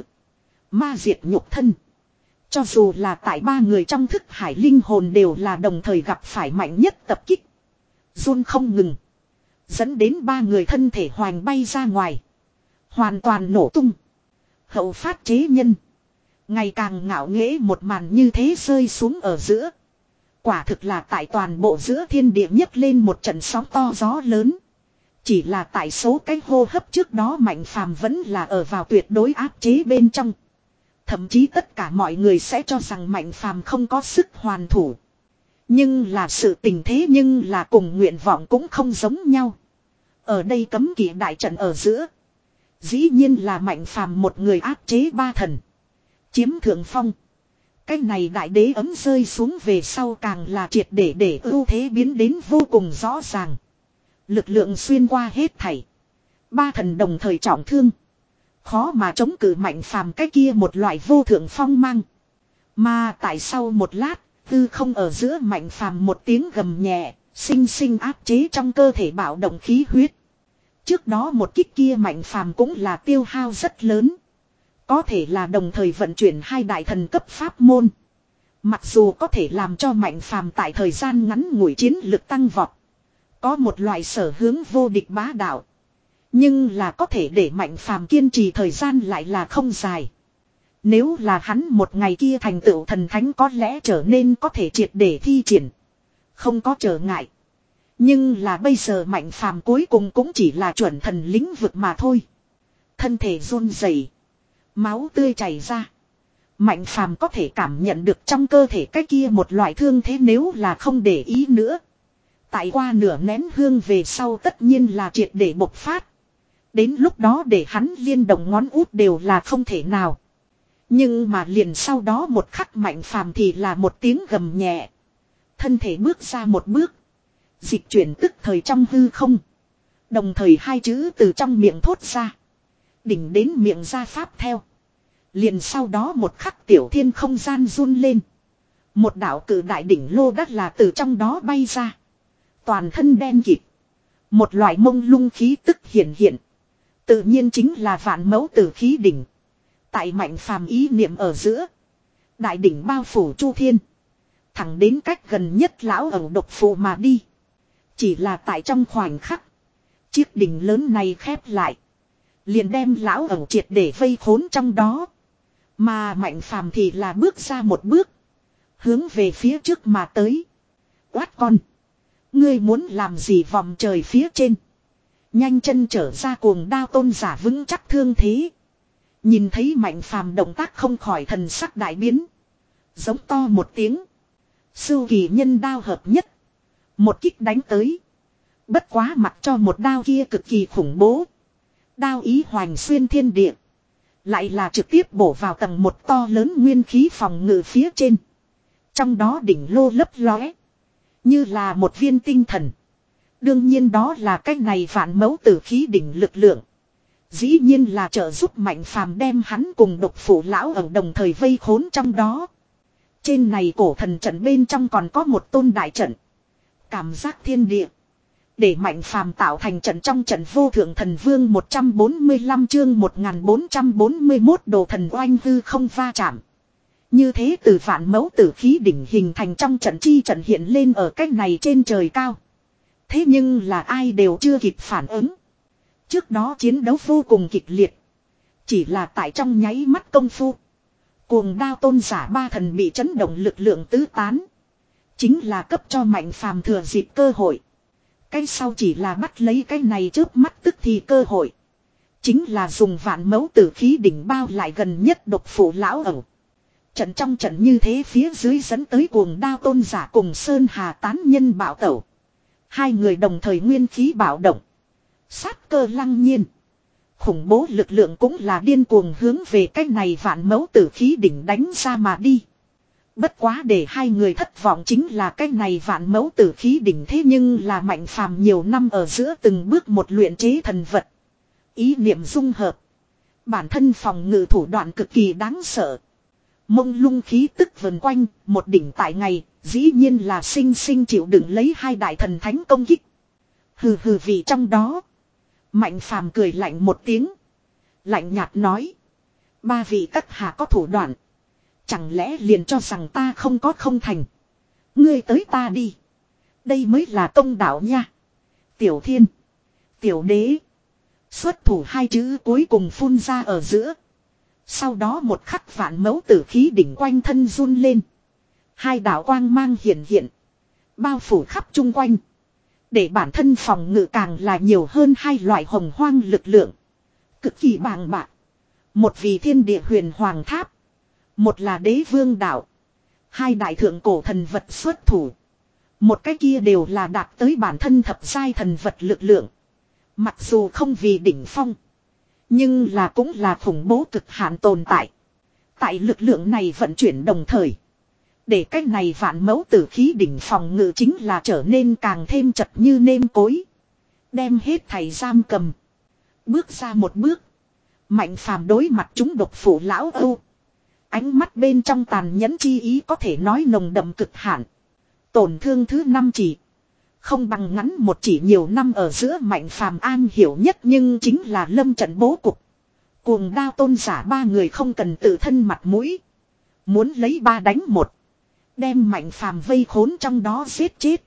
Ma diệt nhục thân. Cho dù là tại ba người trong thức hải linh hồn đều là đồng thời gặp phải mạnh nhất tập kích. Run không ngừng. Dẫn đến ba người thân thể hoành bay ra ngoài. Hoàn toàn nổ tung. Hậu phát chế nhân. Ngày càng ngạo nghễ một màn như thế rơi xuống ở giữa. Quả thực là tại toàn bộ giữa thiên địa nhấc lên một trận sóng to gió lớn. Chỉ là tại số cái hô hấp trước đó mạnh phàm vẫn là ở vào tuyệt đối áp chế bên trong. Thậm chí tất cả mọi người sẽ cho rằng mạnh phàm không có sức hoàn thủ. Nhưng là sự tình thế nhưng là cùng nguyện vọng cũng không giống nhau. Ở đây cấm kỵ đại trận ở giữa. Dĩ nhiên là mạnh phàm một người áp chế ba thần. Chiếm thượng phong. Cái này đại đế ấm rơi xuống về sau càng là triệt để để ưu thế biến đến vô cùng rõ ràng. Lực lượng xuyên qua hết thảy. Ba thần đồng thời trọng thương. Khó mà chống cự mạnh phàm cái kia một loại vô thượng phong mang. Mà tại sau một lát, tư không ở giữa mạnh phàm một tiếng gầm nhẹ, sinh sinh áp chế trong cơ thể bạo động khí huyết. Trước đó một kích kia mạnh phàm cũng là tiêu hao rất lớn. Có thể là đồng thời vận chuyển hai đại thần cấp pháp môn. Mặc dù có thể làm cho mạnh phàm tại thời gian ngắn ngủi chiến lực tăng vọt. Có một loại sở hướng vô địch bá đạo. Nhưng là có thể để mạnh phàm kiên trì thời gian lại là không dài. Nếu là hắn một ngày kia thành tựu thần thánh có lẽ trở nên có thể triệt để thi triển. Không có trở ngại. Nhưng là bây giờ mạnh phàm cuối cùng cũng chỉ là chuẩn thần lĩnh vực mà thôi. Thân thể run rẩy, máu tươi chảy ra. Mạnh phàm có thể cảm nhận được trong cơ thể cái kia một loại thương thế nếu là không để ý nữa. Tại qua nửa nén hương về sau tất nhiên là triệt để bộc phát. Đến lúc đó để hắn liên động ngón út đều là không thể nào. Nhưng mà liền sau đó một khắc mạnh phàm thì là một tiếng gầm nhẹ. Thân thể bước ra một bước. Dịch chuyển tức thời trong hư không. Đồng thời hai chữ từ trong miệng thốt ra. Đỉnh đến miệng ra pháp theo. Liền sau đó một khắc tiểu thiên không gian run lên. Một đạo cử đại đỉnh lô đất là từ trong đó bay ra. Toàn thân đen kịt. Một loại mông lung khí tức hiện hiện. Tự nhiên chính là vạn mẫu tử khí đỉnh. Tại mạnh phàm ý niệm ở giữa. Đại đỉnh bao phủ chu thiên. Thẳng đến cách gần nhất lão ẩu độc phụ mà đi. Chỉ là tại trong khoảnh khắc. Chiếc đỉnh lớn này khép lại. Liền đem lão ẩu triệt để vây khốn trong đó. Mà mạnh phàm thì là bước ra một bước. Hướng về phía trước mà tới. Quát con. Ngươi muốn làm gì vòng trời phía trên. Nhanh chân trở ra cuồng đao tôn giả vững chắc thương thế. Nhìn thấy mạnh phàm động tác không khỏi thần sắc đại biến. Giống to một tiếng. Sưu kỳ nhân đao hợp nhất. Một kích đánh tới. Bất quá mặc cho một đao kia cực kỳ khủng bố. Đao ý hoành xuyên thiên địa. Lại là trực tiếp bổ vào tầng một to lớn nguyên khí phòng ngự phía trên. Trong đó đỉnh lô lấp lóe. Như là một viên tinh thần. Đương nhiên đó là cách này vạn mẫu tử khí đỉnh lực lượng. Dĩ nhiên là trợ giúp mạnh phàm đem hắn cùng độc phủ lão ở đồng thời vây khốn trong đó. Trên này cổ thần trận bên trong còn có một tôn đại trận. Cảm giác thiên địa. Để mạnh phàm tạo thành trận trong trận vô thượng thần vương một trăm bốn mươi lăm chương một nghìn bốn trăm bốn mươi mốt đồ thần oanh hư không va chạm. Như thế từ vạn mẫu tử khí đỉnh hình thành trong trận chi trận hiện lên ở cách này trên trời cao. Thế nhưng là ai đều chưa kịp phản ứng. Trước đó chiến đấu vô cùng kịch liệt. Chỉ là tại trong nháy mắt công phu. Cuồng đao tôn giả ba thần bị chấn động lực lượng tứ tán. Chính là cấp cho Mạnh Phàm thừa dịp cơ hội. Cái sau chỉ là bắt lấy cái này trước mắt tức thì cơ hội. Chính là dùng vạn mẫu tử khí đỉnh bao lại gần nhất độc phủ lão ẩu. Trận trong trận như thế phía dưới dẫn tới cuồng đao tôn giả cùng Sơn Hà tán nhân bạo tẩu. Hai người đồng thời nguyên khí bạo động. Sát cơ lăng nhiên. Khủng bố lực lượng cũng là điên cuồng hướng về cái này vạn mẫu tử khí đỉnh đánh ra mà đi. Bất quá để hai người thất vọng chính là cái này vạn mẫu tử khí đỉnh thế nhưng là Mạnh Phàm nhiều năm ở giữa từng bước một luyện chế thần vật. Ý niệm dung hợp. Bản thân phòng ngự thủ đoạn cực kỳ đáng sợ. Mông lung khí tức vần quanh, một đỉnh tại ngày, dĩ nhiên là sinh sinh chịu đựng lấy hai đại thần thánh công kích. Hừ hừ vì trong đó. Mạnh Phàm cười lạnh một tiếng. Lạnh nhạt nói. Ba vị các hạ có thủ đoạn. Chẳng lẽ liền cho rằng ta không có không thành. Ngươi tới ta đi. Đây mới là công đạo nha. Tiểu Thiên. Tiểu Đế. Xuất thủ hai chữ cuối cùng phun ra ở giữa. Sau đó một khắc vạn mẫu tử khí đỉnh quanh thân run lên. Hai đạo quang mang hiện hiện. Bao phủ khắp chung quanh. Để bản thân phòng ngự càng là nhiều hơn hai loại hồng hoang lực lượng. Cực kỳ bàng bạc. Một vì thiên địa huyền hoàng tháp. Một là đế vương đạo. Hai đại thượng cổ thần vật xuất thủ. Một cái kia đều là đạt tới bản thân thập giai thần vật lực lượng. Mặc dù không vì đỉnh phong. Nhưng là cũng là khủng bố cực hạn tồn tại. Tại lực lượng này vận chuyển đồng thời. Để cái này vạn mẫu tử khí đỉnh phòng ngự chính là trở nên càng thêm chật như nêm cối. Đem hết thầy giam cầm. Bước ra một bước. Mạnh Phàm đối mặt chúng độc phủ lão Âu. Ánh mắt bên trong tàn nhẫn chi ý có thể nói nồng đậm cực hạn. Tổn thương thứ năm chỉ. Không bằng ngắn một chỉ nhiều năm ở giữa Mạnh Phàm an hiểu nhất nhưng chính là lâm trận bố cục. Cuồng đao tôn giả ba người không cần tự thân mặt mũi. Muốn lấy ba đánh một. Đem Mạnh Phàm vây khốn trong đó giết chết.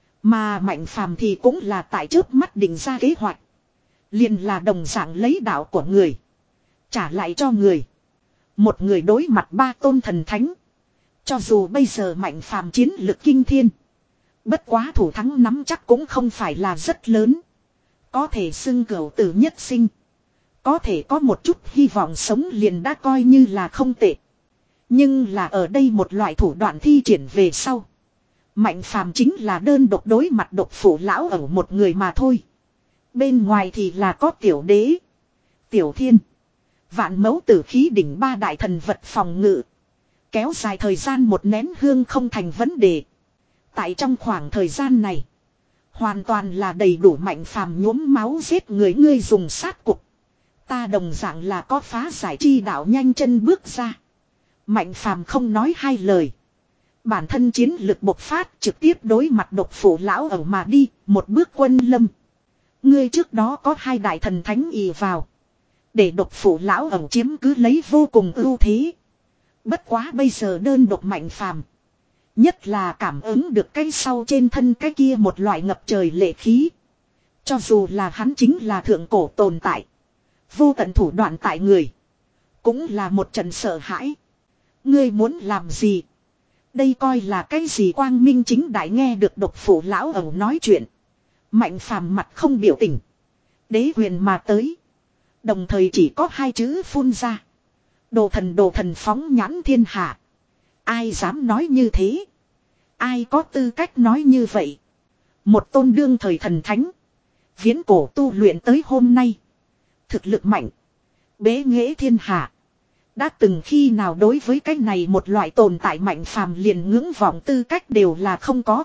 Mà Mạnh Phàm thì cũng là tại trước mắt định ra kế hoạch. Liền là đồng dạng lấy đạo của người. Trả lại cho người. Một người đối mặt ba tôn thần thánh. Cho dù bây giờ Mạnh Phàm chiến lực kinh thiên. Bất quá thủ thắng nắm chắc cũng không phải là rất lớn. Có thể xưng cửu tử nhất sinh. Có thể có một chút hy vọng sống liền đã coi như là không tệ. Nhưng là ở đây một loại thủ đoạn thi triển về sau. Mạnh Phàm chính là đơn độc đối mặt độc phủ lão ở một người mà thôi. Bên ngoài thì là có tiểu đế. Tiểu Thiên. Vạn mẫu tử khí đỉnh ba đại thần vật phòng ngự. Kéo dài thời gian một nén hương không thành vấn đề. Tại trong khoảng thời gian này. Hoàn toàn là đầy đủ Mạnh Phàm nhuốm máu giết người ngươi dùng sát cục. Ta đồng dạng là có phá giải chi đạo nhanh chân bước ra. Mạnh Phàm không nói hai lời. Bản thân chiến lực bộc phát trực tiếp đối mặt độc phủ lão ở mà đi, một bước quân lâm. Ngươi trước đó có hai đại thần thánh ì vào. Để độc phủ lão ẩu chiếm cứ lấy vô cùng ưu thế. Bất quá bây giờ đơn độc Mạnh Phàm. Nhất là cảm ứng được cái sau trên thân cái kia một loại ngập trời lệ khí. Cho dù là hắn chính là thượng cổ tồn tại. Vô tận thủ đoạn tại người. Cũng là một trận sợ hãi. Ngươi muốn làm gì? Đây coi là cái gì quang minh chính đại nghe được độc phủ lão ẩu nói chuyện. Mạnh Phàm mặt không biểu tình. Đế huyền mà tới. Đồng thời chỉ có hai chữ phun ra. Đồ thần đồ thần phóng nhãn thiên hạ. Ai dám nói như thế? Ai có tư cách nói như vậy? Một tôn đương thời thần thánh. Viễn cổ tu luyện tới hôm nay. Thực lực mạnh. Bế nghệ thiên hạ. Đã từng khi nào đối với cái này một loại tồn tại Mạnh Phàm liền ngưỡng vọng tư cách đều là không có.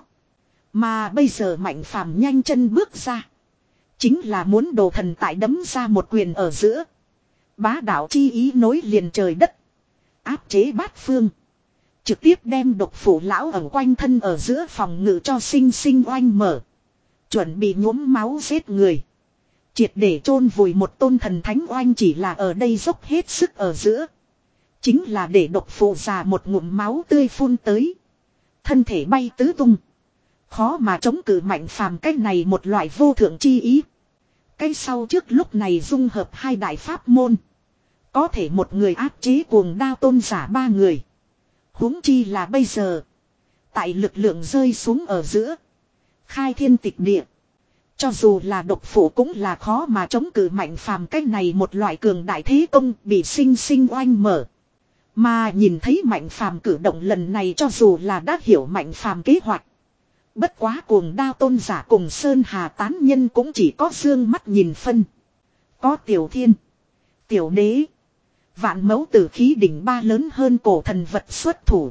Mà bây giờ Mạnh Phàm nhanh chân bước ra. Chính là muốn đồ thần tại đấm ra một quyền ở giữa. Bá đạo chi ý nối liền trời đất. Áp chế bát phương. Trực tiếp đem độc phủ lão ở quanh thân ở giữa phòng ngự cho sinh sinh oanh mở. Chuẩn bị nhuốm máu giết người. Triệt để chôn vùi một tôn thần thánh oanh chỉ là ở đây dốc hết sức ở giữa. Chính là để độc phủ già một ngụm máu tươi phun tới. Thân thể bay tứ tung. Khó mà chống cự Mạnh Phàm cái này một loại vô thượng chi ý. Cái sau trước lúc này dung hợp hai đại pháp môn. Có thể một người áp chế cuồng đao tôn giả ba người. Huống chi là bây giờ. Tại lực lượng rơi xuống ở giữa. Khai thiên tịch địa. Cho dù là độc phủ cũng là khó mà chống cự Mạnh Phàm cái này một loại cường đại thế công bị sinh sinh oanh mở. Mà nhìn thấy Mạnh Phàm cử động lần này cho dù là đã hiểu Mạnh Phàm kế hoạch. Bất quá cuồng đao tôn giả cùng Sơn Hà tán nhân cũng chỉ có dương mắt nhìn phân. Có Tiểu Thiên, Tiểu Đế, vạn mẫu tử khí đỉnh ba lớn hơn cổ thần vật xuất thủ.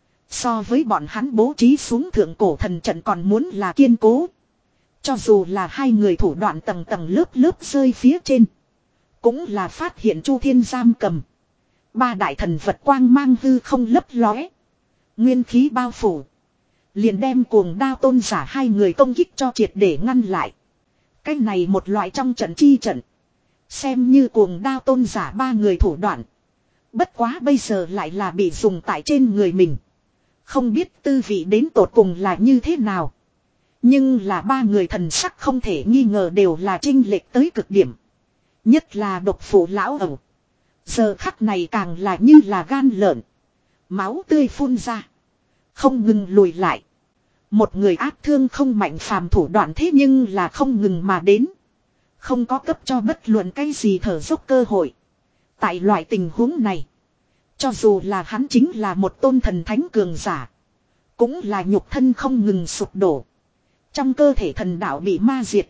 So với bọn hắn bố trí xuống thượng cổ thần trận còn muốn là kiên cố. Cho dù là hai người thủ đoạn tầng tầng lớp lớp rơi phía trên. Cũng là phát hiện Chu Thiên giam cầm. Ba đại thần vật quang mang hư không lấp lóe. Nguyên khí bao phủ. Liền đem cuồng đao tôn giả hai người công kích cho triệt để ngăn lại. Cái này một loại trong trận chi trận. Xem như cuồng đao tôn giả ba người thủ đoạn. Bất quá bây giờ lại là bị dùng tại trên người mình. Không biết tư vị đến tột cùng là như thế nào. Nhưng là ba người thần sắc không thể nghi ngờ đều là chênh lệch tới cực điểm. Nhất là độc phủ lão ẩu. Giờ khắc này càng là như là gan lợn. Máu tươi phun ra. Không ngừng lùi lại. Một người ác thương không Mạnh Phàm thủ đoạn thế nhưng là không ngừng mà đến. Không có cấp cho bất luận cái gì thở dốc cơ hội. Tại loại tình huống này. Cho dù là hắn chính là một tôn thần thánh cường giả. Cũng là nhục thân không ngừng sụp đổ. Trong cơ thể thần đạo bị ma diệt.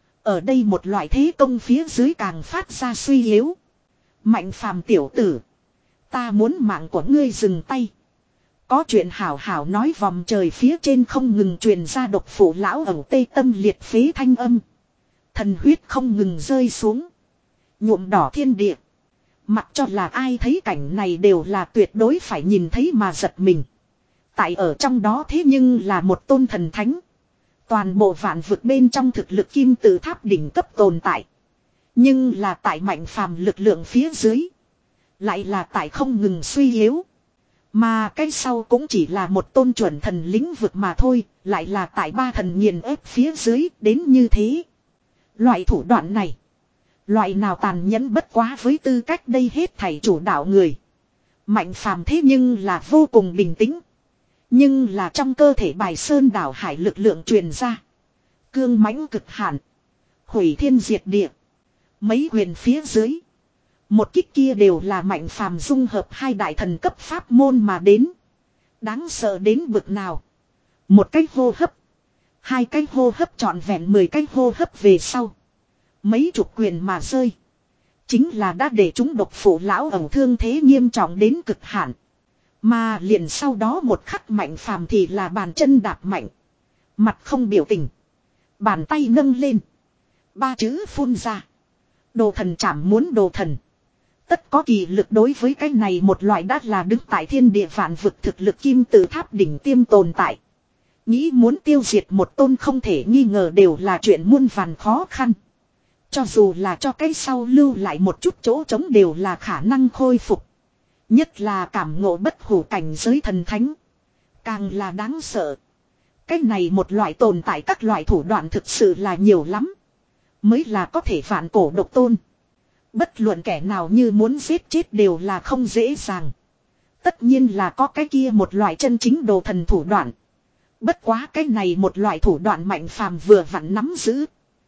Ở đây một loại thế công phía dưới càng phát ra suy yếu. Mạnh Phàm tiểu tử. Ta muốn mạng của ngươi dừng tay. Có chuyện hảo hảo nói vòng trời phía trên không ngừng truyền ra độc phủ lão ẩu tê tâm liệt phế thanh âm. Thần huyết không ngừng rơi xuống. Nhuộm đỏ thiên địa. Mặc cho là ai thấy cảnh này đều là tuyệt đối phải nhìn thấy mà giật mình. Tại ở trong đó thế nhưng là một tôn thần thánh. Toàn bộ vạn vực bên trong thực lực kim tự tháp đỉnh cấp tồn tại. Nhưng là tại Mạnh Phàm lực lượng phía dưới. Lại là tại không ngừng suy yếu. Mà cái sau cũng chỉ là một tôn chuẩn thần lĩnh vực mà thôi. Lại là tại ba thần nghiền ép phía dưới đến như thế. Loại thủ đoạn này. Loại nào tàn nhẫn bất quá với tư cách đây hết thảy chủ đạo người. Mạnh Phàm thế nhưng là vô cùng bình tĩnh. Nhưng là trong cơ thể bài sơn đảo hải lực lượng truyền ra. Cương mãnh cực hạn. Hủy thiên diệt địa. Mấy quyền phía dưới. Một kích kia đều là Mạnh Phàm dung hợp hai đại thần cấp pháp môn mà đến. Đáng sợ đến bực nào. Một cái hô hấp. Hai cái hô hấp trọn vẹn mười cái hô hấp về sau. Mấy chục quyền mà rơi. Chính là đã để chúng độc phủ lão ẩu thương thế nghiêm trọng đến cực hạn. Mà liền sau đó một khắc Mạnh Phàm thì là bàn chân đạp mạnh. Mặt không biểu tình. Bàn tay nâng lên. Ba chữ phun ra. Đồ thần chảm muốn đồ thần. Tất có kỳ lực đối với cái này một loại đã là đứng tại thiên địa vạn vực thực lực kim tự tháp đỉnh tiêm tồn tại. Nghĩ muốn tiêu diệt một tôn không thể nghi ngờ đều là chuyện muôn vàn khó khăn. Cho dù là cho cái sau lưu lại một chút chỗ trống đều là khả năng khôi phục. Nhất là cảm ngộ bất hủ cảnh giới thần thánh. Càng là đáng sợ. Cái này một loại tồn tại các loại thủ đoạn thực sự là nhiều lắm. Mới là có thể vạn cổ độc tôn. Bất luận kẻ nào như muốn giết chết đều là không dễ dàng. Tất nhiên là có cái kia một loại chân chính đồ thần thủ đoạn. Bất quá cái này một loại thủ đoạn Mạnh Phàm vừa vặn nắm giữ.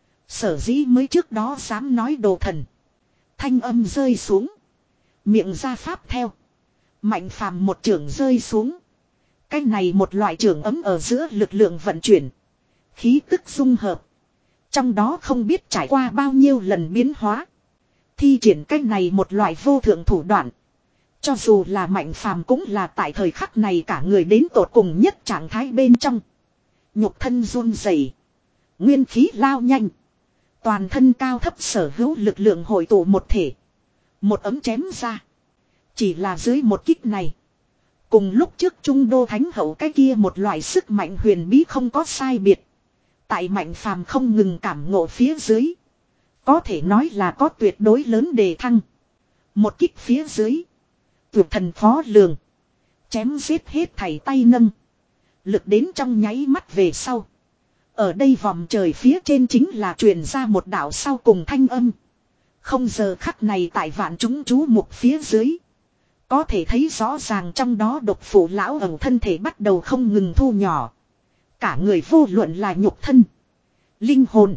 Sở dĩ mới trước đó dám nói đồ thần. Thanh âm rơi xuống. Miệng ra pháp theo. Mạnh Phàm một trường rơi xuống. Cái này một loại trường ấm ở giữa lực lượng vận chuyển. Khí tức dung hợp. Trong đó không biết trải qua bao nhiêu lần biến hóa. Thi triển cái này một loại vô thượng thủ đoạn. Cho dù là Mạnh Phàm cũng là tại thời khắc này cả người đến tột cùng nhất trạng thái bên trong. Nhục thân run rẩy, nguyên khí lao nhanh. Toàn thân cao thấp sở hữu lực lượng hội tụ một thể. Một ấm chém ra. Chỉ là dưới một kích này. Cùng lúc trước Trung Đô Thánh Hậu cái kia một loại sức mạnh huyền bí không có sai biệt. Tại Mạnh Phàm không ngừng cảm ngộ phía dưới. Có thể nói là có tuyệt đối lớn đề thăng. Một kích phía dưới. Tuyệt thần khó lường. Chém giết hết thảy tay nâng. Lực đến trong nháy mắt về sau. Ở đây vòng trời phía trên chính là truyền ra một đạo sau cùng thanh âm. Không giờ khắc này tại vạn chúng chú mục phía dưới. Có thể thấy rõ ràng trong đó độc phụ lão ẩu thân thể bắt đầu không ngừng thu nhỏ. Cả người vô luận là nhục thân, linh hồn,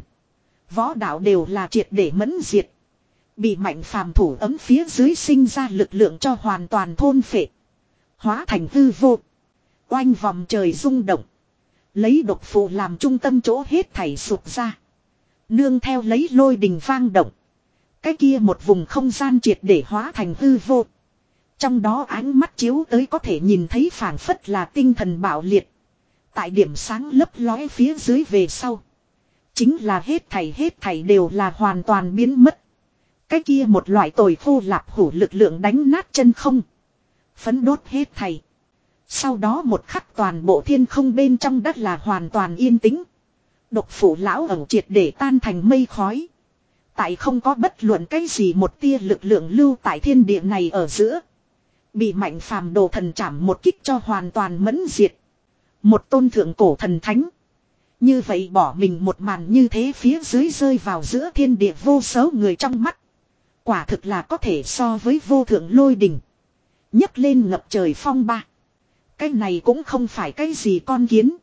võ đạo đều là triệt để mẫn diệt. Bị Mạnh Phàm thủ ấm phía dưới sinh ra lực lượng cho hoàn toàn thôn phệ. Hóa thành hư vô. Oanh vòng trời rung động. Lấy độc phụ làm trung tâm chỗ hết thảy sụp ra. Nương theo lấy lôi đình vang động. Cái kia một vùng không gian triệt để hóa thành hư vô. Trong đó ánh mắt chiếu tới có thể nhìn thấy phảng phất là tinh thần bạo liệt. Tại điểm sáng lấp lóe phía dưới về sau. Chính là hết thảy hết thảy đều là hoàn toàn biến mất. Cái kia một loại tồi khô lạp hủ lực lượng đánh nát chân không. Phấn đốt hết thảy. Sau đó một khắc toàn bộ thiên không bên trong đất là hoàn toàn yên tĩnh. Độc phủ lão ẩu triệt để tan thành mây khói. Tại không có bất luận cái gì một tia lực lượng lưu tại thiên địa này ở giữa. Bị Mạnh Phàm đồ thần chảm một kích cho hoàn toàn mẫn diệt. Một tôn thượng cổ thần thánh. Như vậy bỏ mình một màn như thế phía dưới rơi vào giữa thiên địa vô số người trong mắt. Quả thực là có thể so với vô thượng lôi đình. Nhấc lên ngập trời phong ba. Cái này cũng không phải cái gì con kiến.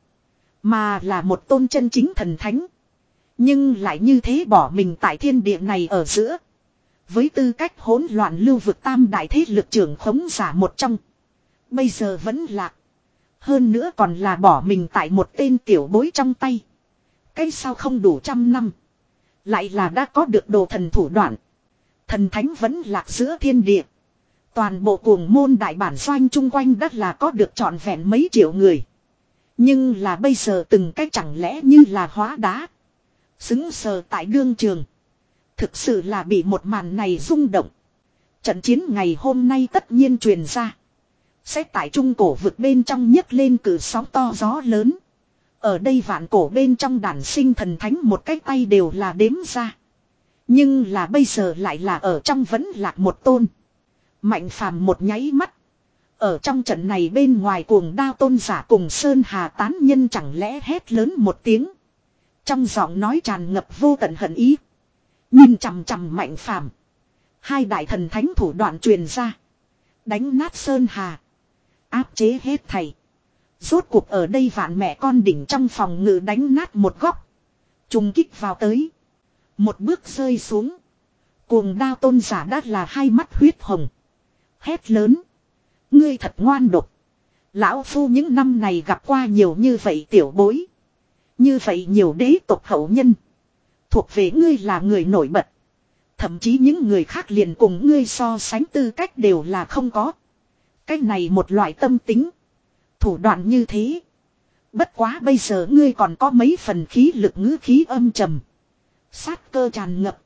Mà là một tôn chân chính thần thánh. Nhưng lại như thế bỏ mình tại thiên địa này ở giữa. Với tư cách hỗn loạn lưu vực tam đại thế lực trưởng khống giả một trong. Bây giờ vẫn lạc. Hơn nữa còn là bỏ mình tại một tên tiểu bối trong tay. Cái sao không đủ trăm năm. Lại là đã có được đồ thần thủ đoạn. Thần thánh vẫn lạc giữa thiên địa. Toàn bộ cuồng môn đại bản doanh chung quanh đất là có được trọn vẹn mấy triệu người. Nhưng là bây giờ từng cái chẳng lẽ như là hóa đá. Xứng sờ tại đương trường. Thực sự là bị một màn này rung động. Trận chiến ngày hôm nay tất nhiên truyền ra. Sẽ tại trung cổ vực bên trong nhấc lên cử sóng to gió lớn. Ở đây vạn cổ bên trong đản sinh thần thánh một cái tay đều là đếm ra. Nhưng là bây giờ lại là ở trong vẫn lạc một tôn. Mạnh Phàm một nháy mắt. Ở trong trận này bên ngoài cuồng đao tôn giả cùng Sơn Hà tán nhân chẳng lẽ hét lớn một tiếng. Trong giọng nói tràn ngập vô tận hận ý. Nhìn chằm chằm Mạnh Phàm. Hai đại thần thánh thủ đoạn truyền ra. Đánh nát Sơn Hà. Áp chế hết thảy. Rốt cuộc ở đây vạn mẹ con đỉnh trong phòng ngự đánh nát một góc. Trùng kích vào tới. Một bước rơi xuống. Cuồng đao tôn giả đã là hai mắt huyết hồng. Hét lớn. Ngươi thật ngoan độc. Lão phu những năm này gặp qua nhiều như vậy tiểu bối. Như vậy nhiều đế tộc hậu nhân. Thuộc về ngươi là người nổi bật. Thậm chí những người khác liền cùng ngươi so sánh tư cách đều là không có. Cái này một loại tâm tính. Thủ đoạn như thế. Bất quá bây giờ ngươi còn có mấy phần khí lực ngữ khí âm trầm. Sát cơ tràn ngập.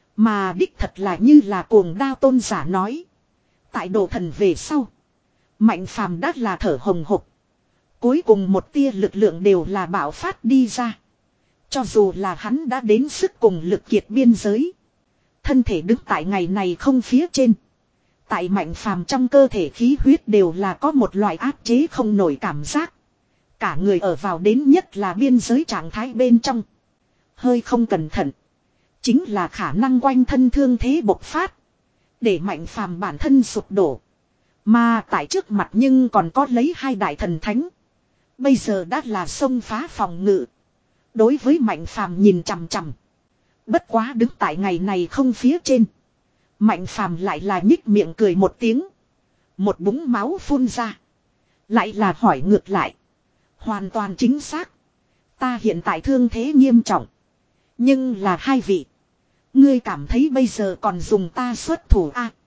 Mà đích thật là như là cuồng đao tôn giả nói. Tại đồ thần về sau. Mạnh Phàm đã là thở hồng hộc. Cuối cùng một tia lực lượng đều là bạo phát đi ra. Cho dù là hắn đã đến sức cùng lực kiệt biên giới. Thân thể đứng tại ngày này không phía trên. Tại Mạnh Phàm trong cơ thể khí huyết đều là có một loại áp chế không nổi cảm giác. Cả người ở vào đến nhất là biên giới trạng thái bên trong. Hơi không cẩn thận. Chính là khả năng quanh thân thương thế bộc phát. Để Mạnh Phàm bản thân sụp đổ. Mà tại trước mặt nhưng còn có lấy hai đại thần thánh. Bây giờ đã là xông phá phòng ngự. Đối với Mạnh Phàm nhìn chằm chằm. Bất quá đứng tại ngày này không phía trên. Mạnh Phàm lại là nhích miệng cười một tiếng. Một búng máu phun ra. Lại là hỏi ngược lại. Hoàn toàn chính xác. Ta hiện tại thương thế nghiêm trọng. Nhưng là hai vị. Ngươi cảm thấy bây giờ còn dùng ta xuất thủ à?